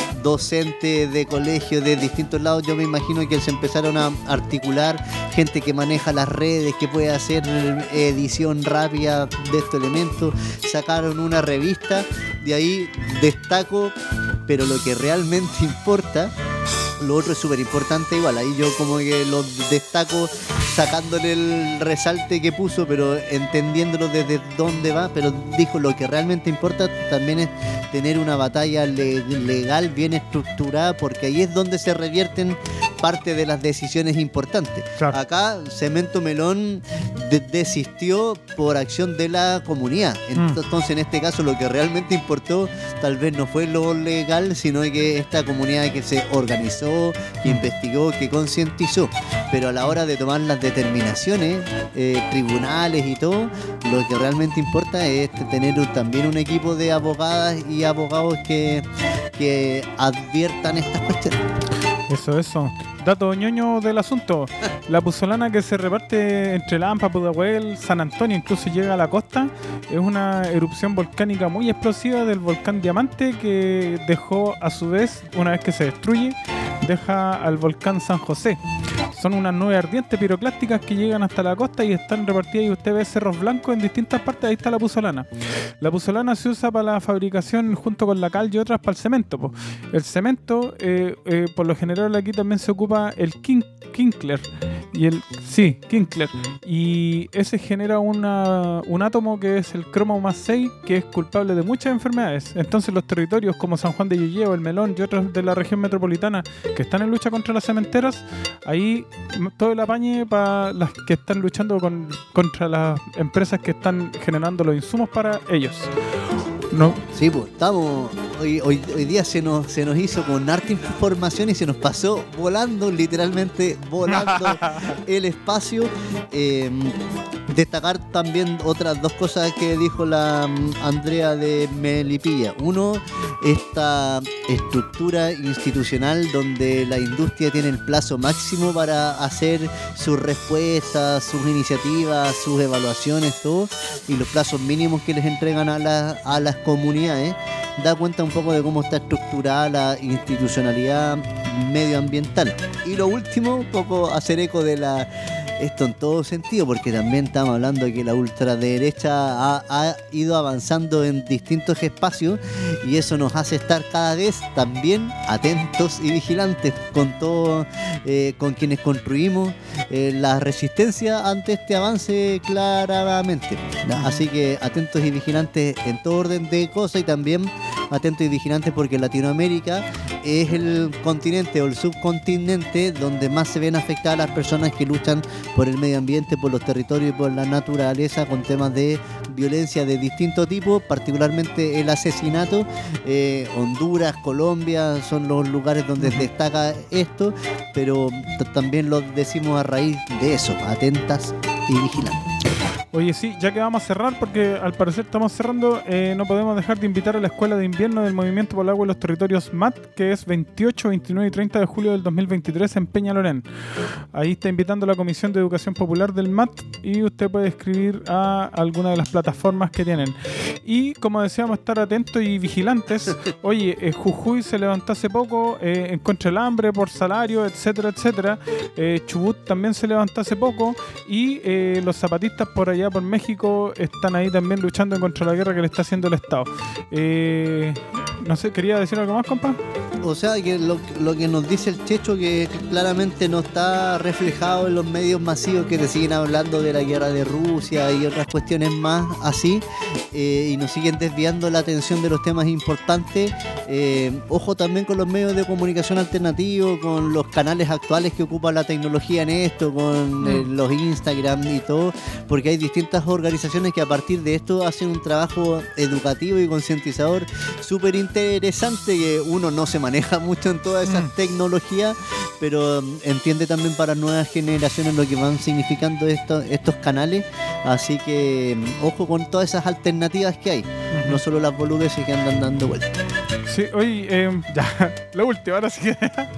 docentes de colegios de distintos lados. Yo me imagino que se empezaron a articular gente que maneja las redes, que puede hacer edición rápida de estos elementos, sacaron una revista, de ahí destaco, pero lo que realmente importa, lo otro es súper importante igual, ahí yo como que lo destaco sacándole el resalte que puso, pero entendiéndolo desde dónde va, pero dijo lo que realmente importa también es tener una batalla le- legal bien estructurada, porque ahí es donde se revierten parte de las decisiones importantes. Claro. Acá Cemento Melón de- desistió por acción de la comunidad, entonces mm. en este caso lo que realmente importó tal vez no fue lo legal, sino que esta comunidad que se organizó, que investigó, que concientizó, pero a la hora de tomar las determinaciones, eh, tribunales y todo, lo que realmente importa es tener un, también un equipo de abogadas y abogados que, que adviertan estas cuestiones. Eso, eso. Dato ñoño del asunto. La pusolana que se reparte entre Lampa, Pudahuel, San Antonio, incluso llega a la costa, es una erupción volcánica muy explosiva del volcán Diamante, que dejó a su vez, una vez que se destruye, deja al volcán San José. Son unas nubes ardientes piroclásticas que llegan hasta la costa y están repartidas, y usted ve cerros blancos en distintas partes. Ahí está la pusolana. La pusolana se usa para la fabricación junto con la cal y otras para el cemento, po. El cemento, eh, eh, por lo general aquí también se ocupa el kin- Kinkler. Y el, sí, Kinkler. Y ese genera una, un átomo que es el cromo más seis, que es culpable de muchas enfermedades. Entonces los territorios como San Juan de Yuyeo, El Melón y otros de la región metropolitana que están en lucha contra las cementeras, ahí todo el apañe para las que están luchando con, contra las empresas que están generando los insumos para ellos. No. Sí, pues estamos. Hoy, hoy, hoy día se nos, se nos hizo con harta información y se nos pasó volando, literalmente volando el espacio. Eh, destacar también otras dos cosas que dijo la um, Andrea de Melipilla. Uno, esta estructura institucional donde la industria tiene el plazo máximo para hacer sus respuestas, sus iniciativas, sus evaluaciones, todo, y los plazos mínimos que les entregan a, la, a las comunidades. Da cuenta un poco de cómo está estructurada la institucionalidad medioambiental. Y lo último, un poco hacer eco de la... Esto en todo sentido, porque también estamos hablando de que la ultraderecha ha, ha ido avanzando en distintos espacios, y eso nos hace estar cada vez también atentos y vigilantes con todo, eh, con quienes construimos eh, la resistencia ante este avance claramente. Así que atentos y vigilantes en todo orden de cosas, y también atentos y vigilantes porque Latinoamérica es el continente o el subcontinente donde más se ven afectadas las personas que luchan por el medio ambiente, por los territorios y por la naturaleza con temas de violencia de distinto tipo, particularmente el asesinato. eh, Honduras, Colombia son los lugares donde destaca esto, pero t- también lo decimos a raíz de eso, atentas y vigilantes. Oye, sí, ya que vamos a cerrar, porque al parecer estamos cerrando, eh, no podemos dejar de invitar a la Escuela de Invierno del Movimiento por el Agua y los Territorios M A T, que es veintiocho, veintinueve y treinta de julio del dos mil veintitrés en Peñalolén. Ahí está invitando la Comisión de Educación Popular del M A T y usted puede escribir a alguna de las plataformas que tienen. Y como decíamos, estar atentos y vigilantes. Oye, eh, Jujuy se levantó hace poco eh, en contra del hambre, por salario, etcétera, etcétera. Eh, Chubut también se levantó hace poco y eh, los zapatistas por allá por México están ahí también luchando contra la guerra que le está haciendo el Estado. Eh, no sé, ¿quería decir algo más, compa? O sea, que lo, lo que nos dice el Checho, que claramente no está reflejado en los medios masivos que te siguen hablando de la guerra de Rusia y otras cuestiones más así, eh, y nos siguen desviando la atención de los temas importantes. Eh, ojo también con los medios de comunicación alternativos, con los canales actuales que ocupa la tecnología en esto, con eh, los Instagram y todo, porque hay distintas organizaciones que a partir de esto hacen un trabajo educativo y concientizador súper interesante, que uno no se maneja mucho en todas esas mm. tecnologías, pero um, entiende también para nuevas generaciones lo que van significando esto, estos canales, así que um, ojo con todas esas alternativas que hay, uh-huh. no solo las boludeces que andan dando vueltas. Sí, oye, eh, ya, la última, ahora sí que...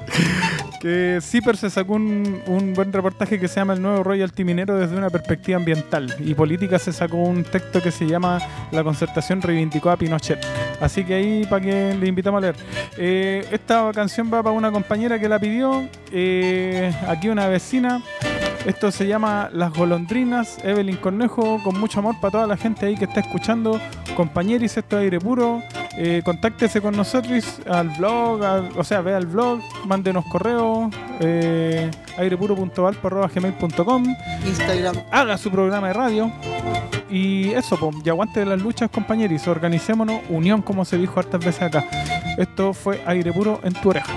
que CIPER se sacó un, un buen reportaje que se llama El nuevo royalty minero desde una perspectiva ambiental, y Política se sacó un texto que se llama La concertación reivindicó a Pinochet. Así que ahí para que le invitamos a leer. Eh, esta canción va para una compañera que la pidió, eh, aquí una vecina. Esto se llama Las Golondrinas, Evelyn Cornejo, con mucho amor para toda la gente ahí que está escuchando. Compañeris, esto es Aire Puro. Eh, contáctese con nosotros al blog, al, o sea, vea el blog, mándenos correo, eh, airepuro punto valpo arroba gmail punto com, Instagram, haga su programa de radio. Y eso, pues, y aguante las luchas, compañeros, organicémonos, unión, como se dijo hartas veces acá. Esto fue Aire Puro en tu oreja.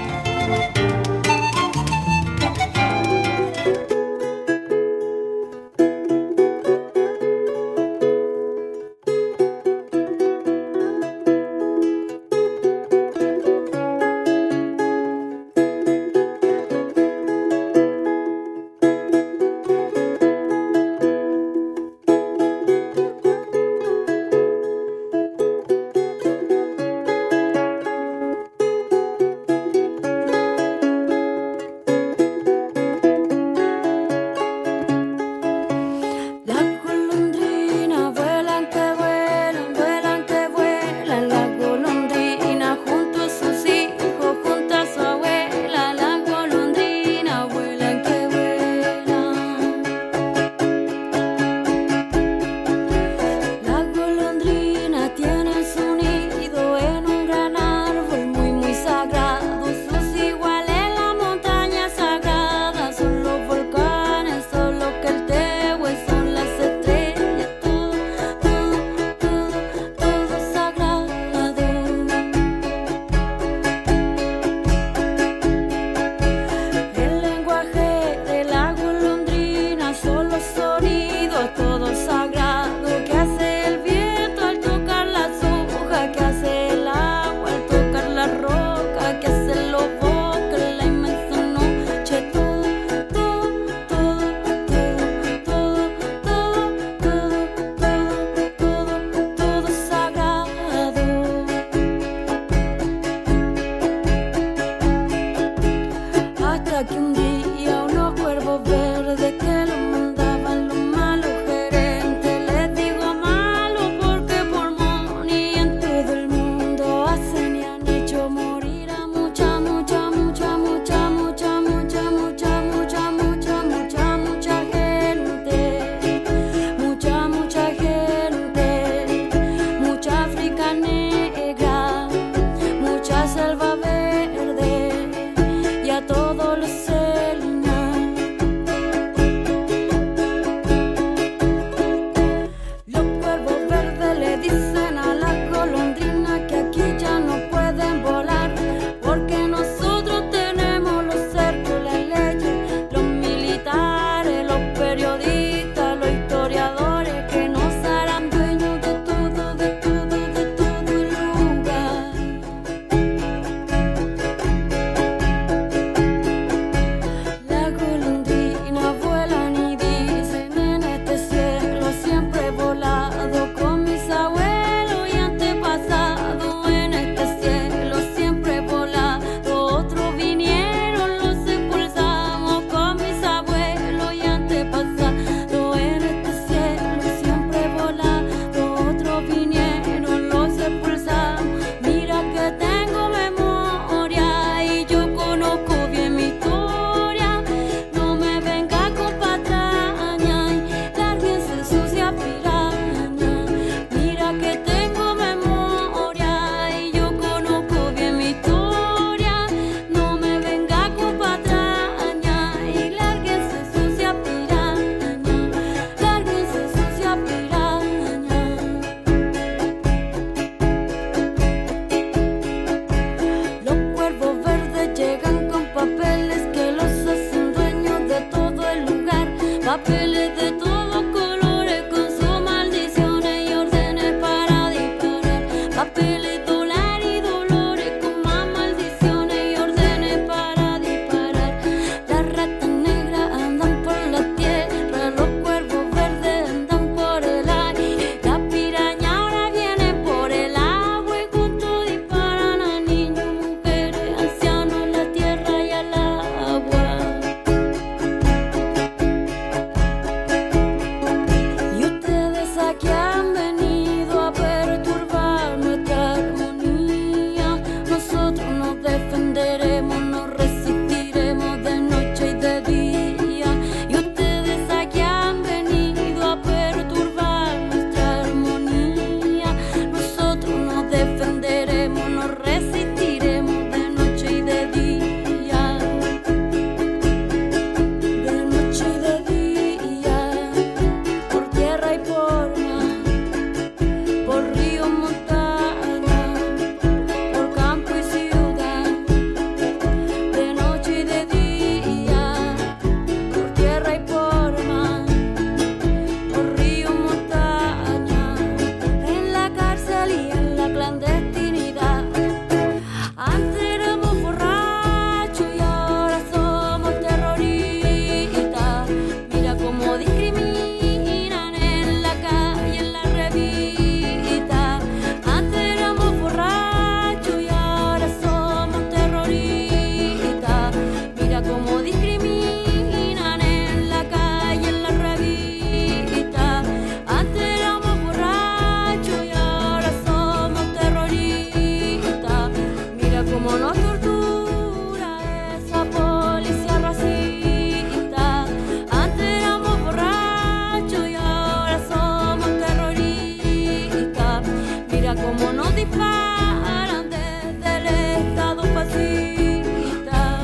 cómo nos tortura esa policía racista. Antes éramos borrachos y ahora somos terroristas. Mira cómo nos disparan desde el Estado fascista.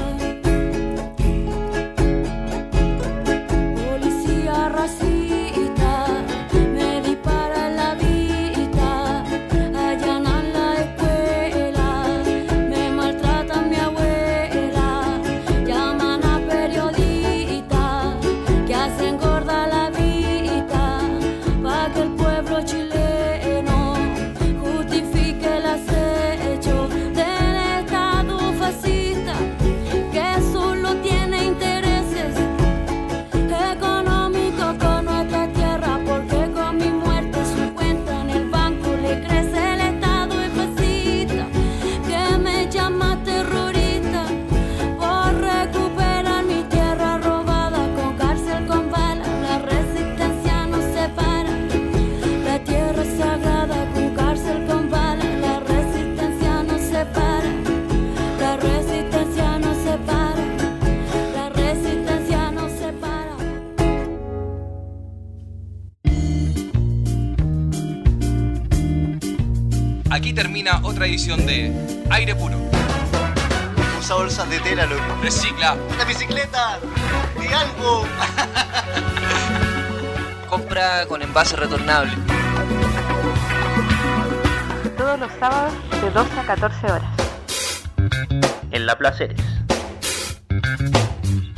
Policía racista, me dispara en la vista, allanan la escuela, me maltratan mi abuela, llaman a periodistas que hacen gorda la vista, pa' que el pueblo chileno justifique el acecho del Estado fascista, que solo tiene intereses económicos con nuestra tierra, porque con mi muerte su cuenta en el banco le crece. El Estado es fascista, que me llama terrorista por recuperar mi tierra robada con cárcel, con bala. La resistencia nos separa, la tierra es sagrada con cárcel, con bala. La resistencia nos separa, la resistencia nos separa, la resistencia nos separa. Aquí termina otra edición de Aire Puro. Usa bolsas de tela, loco. Recicla. ¡La bicicleta! ¡Di algo! Compra con envase retornable. Todos los sábados de doce a catorce horas. En La Placeres.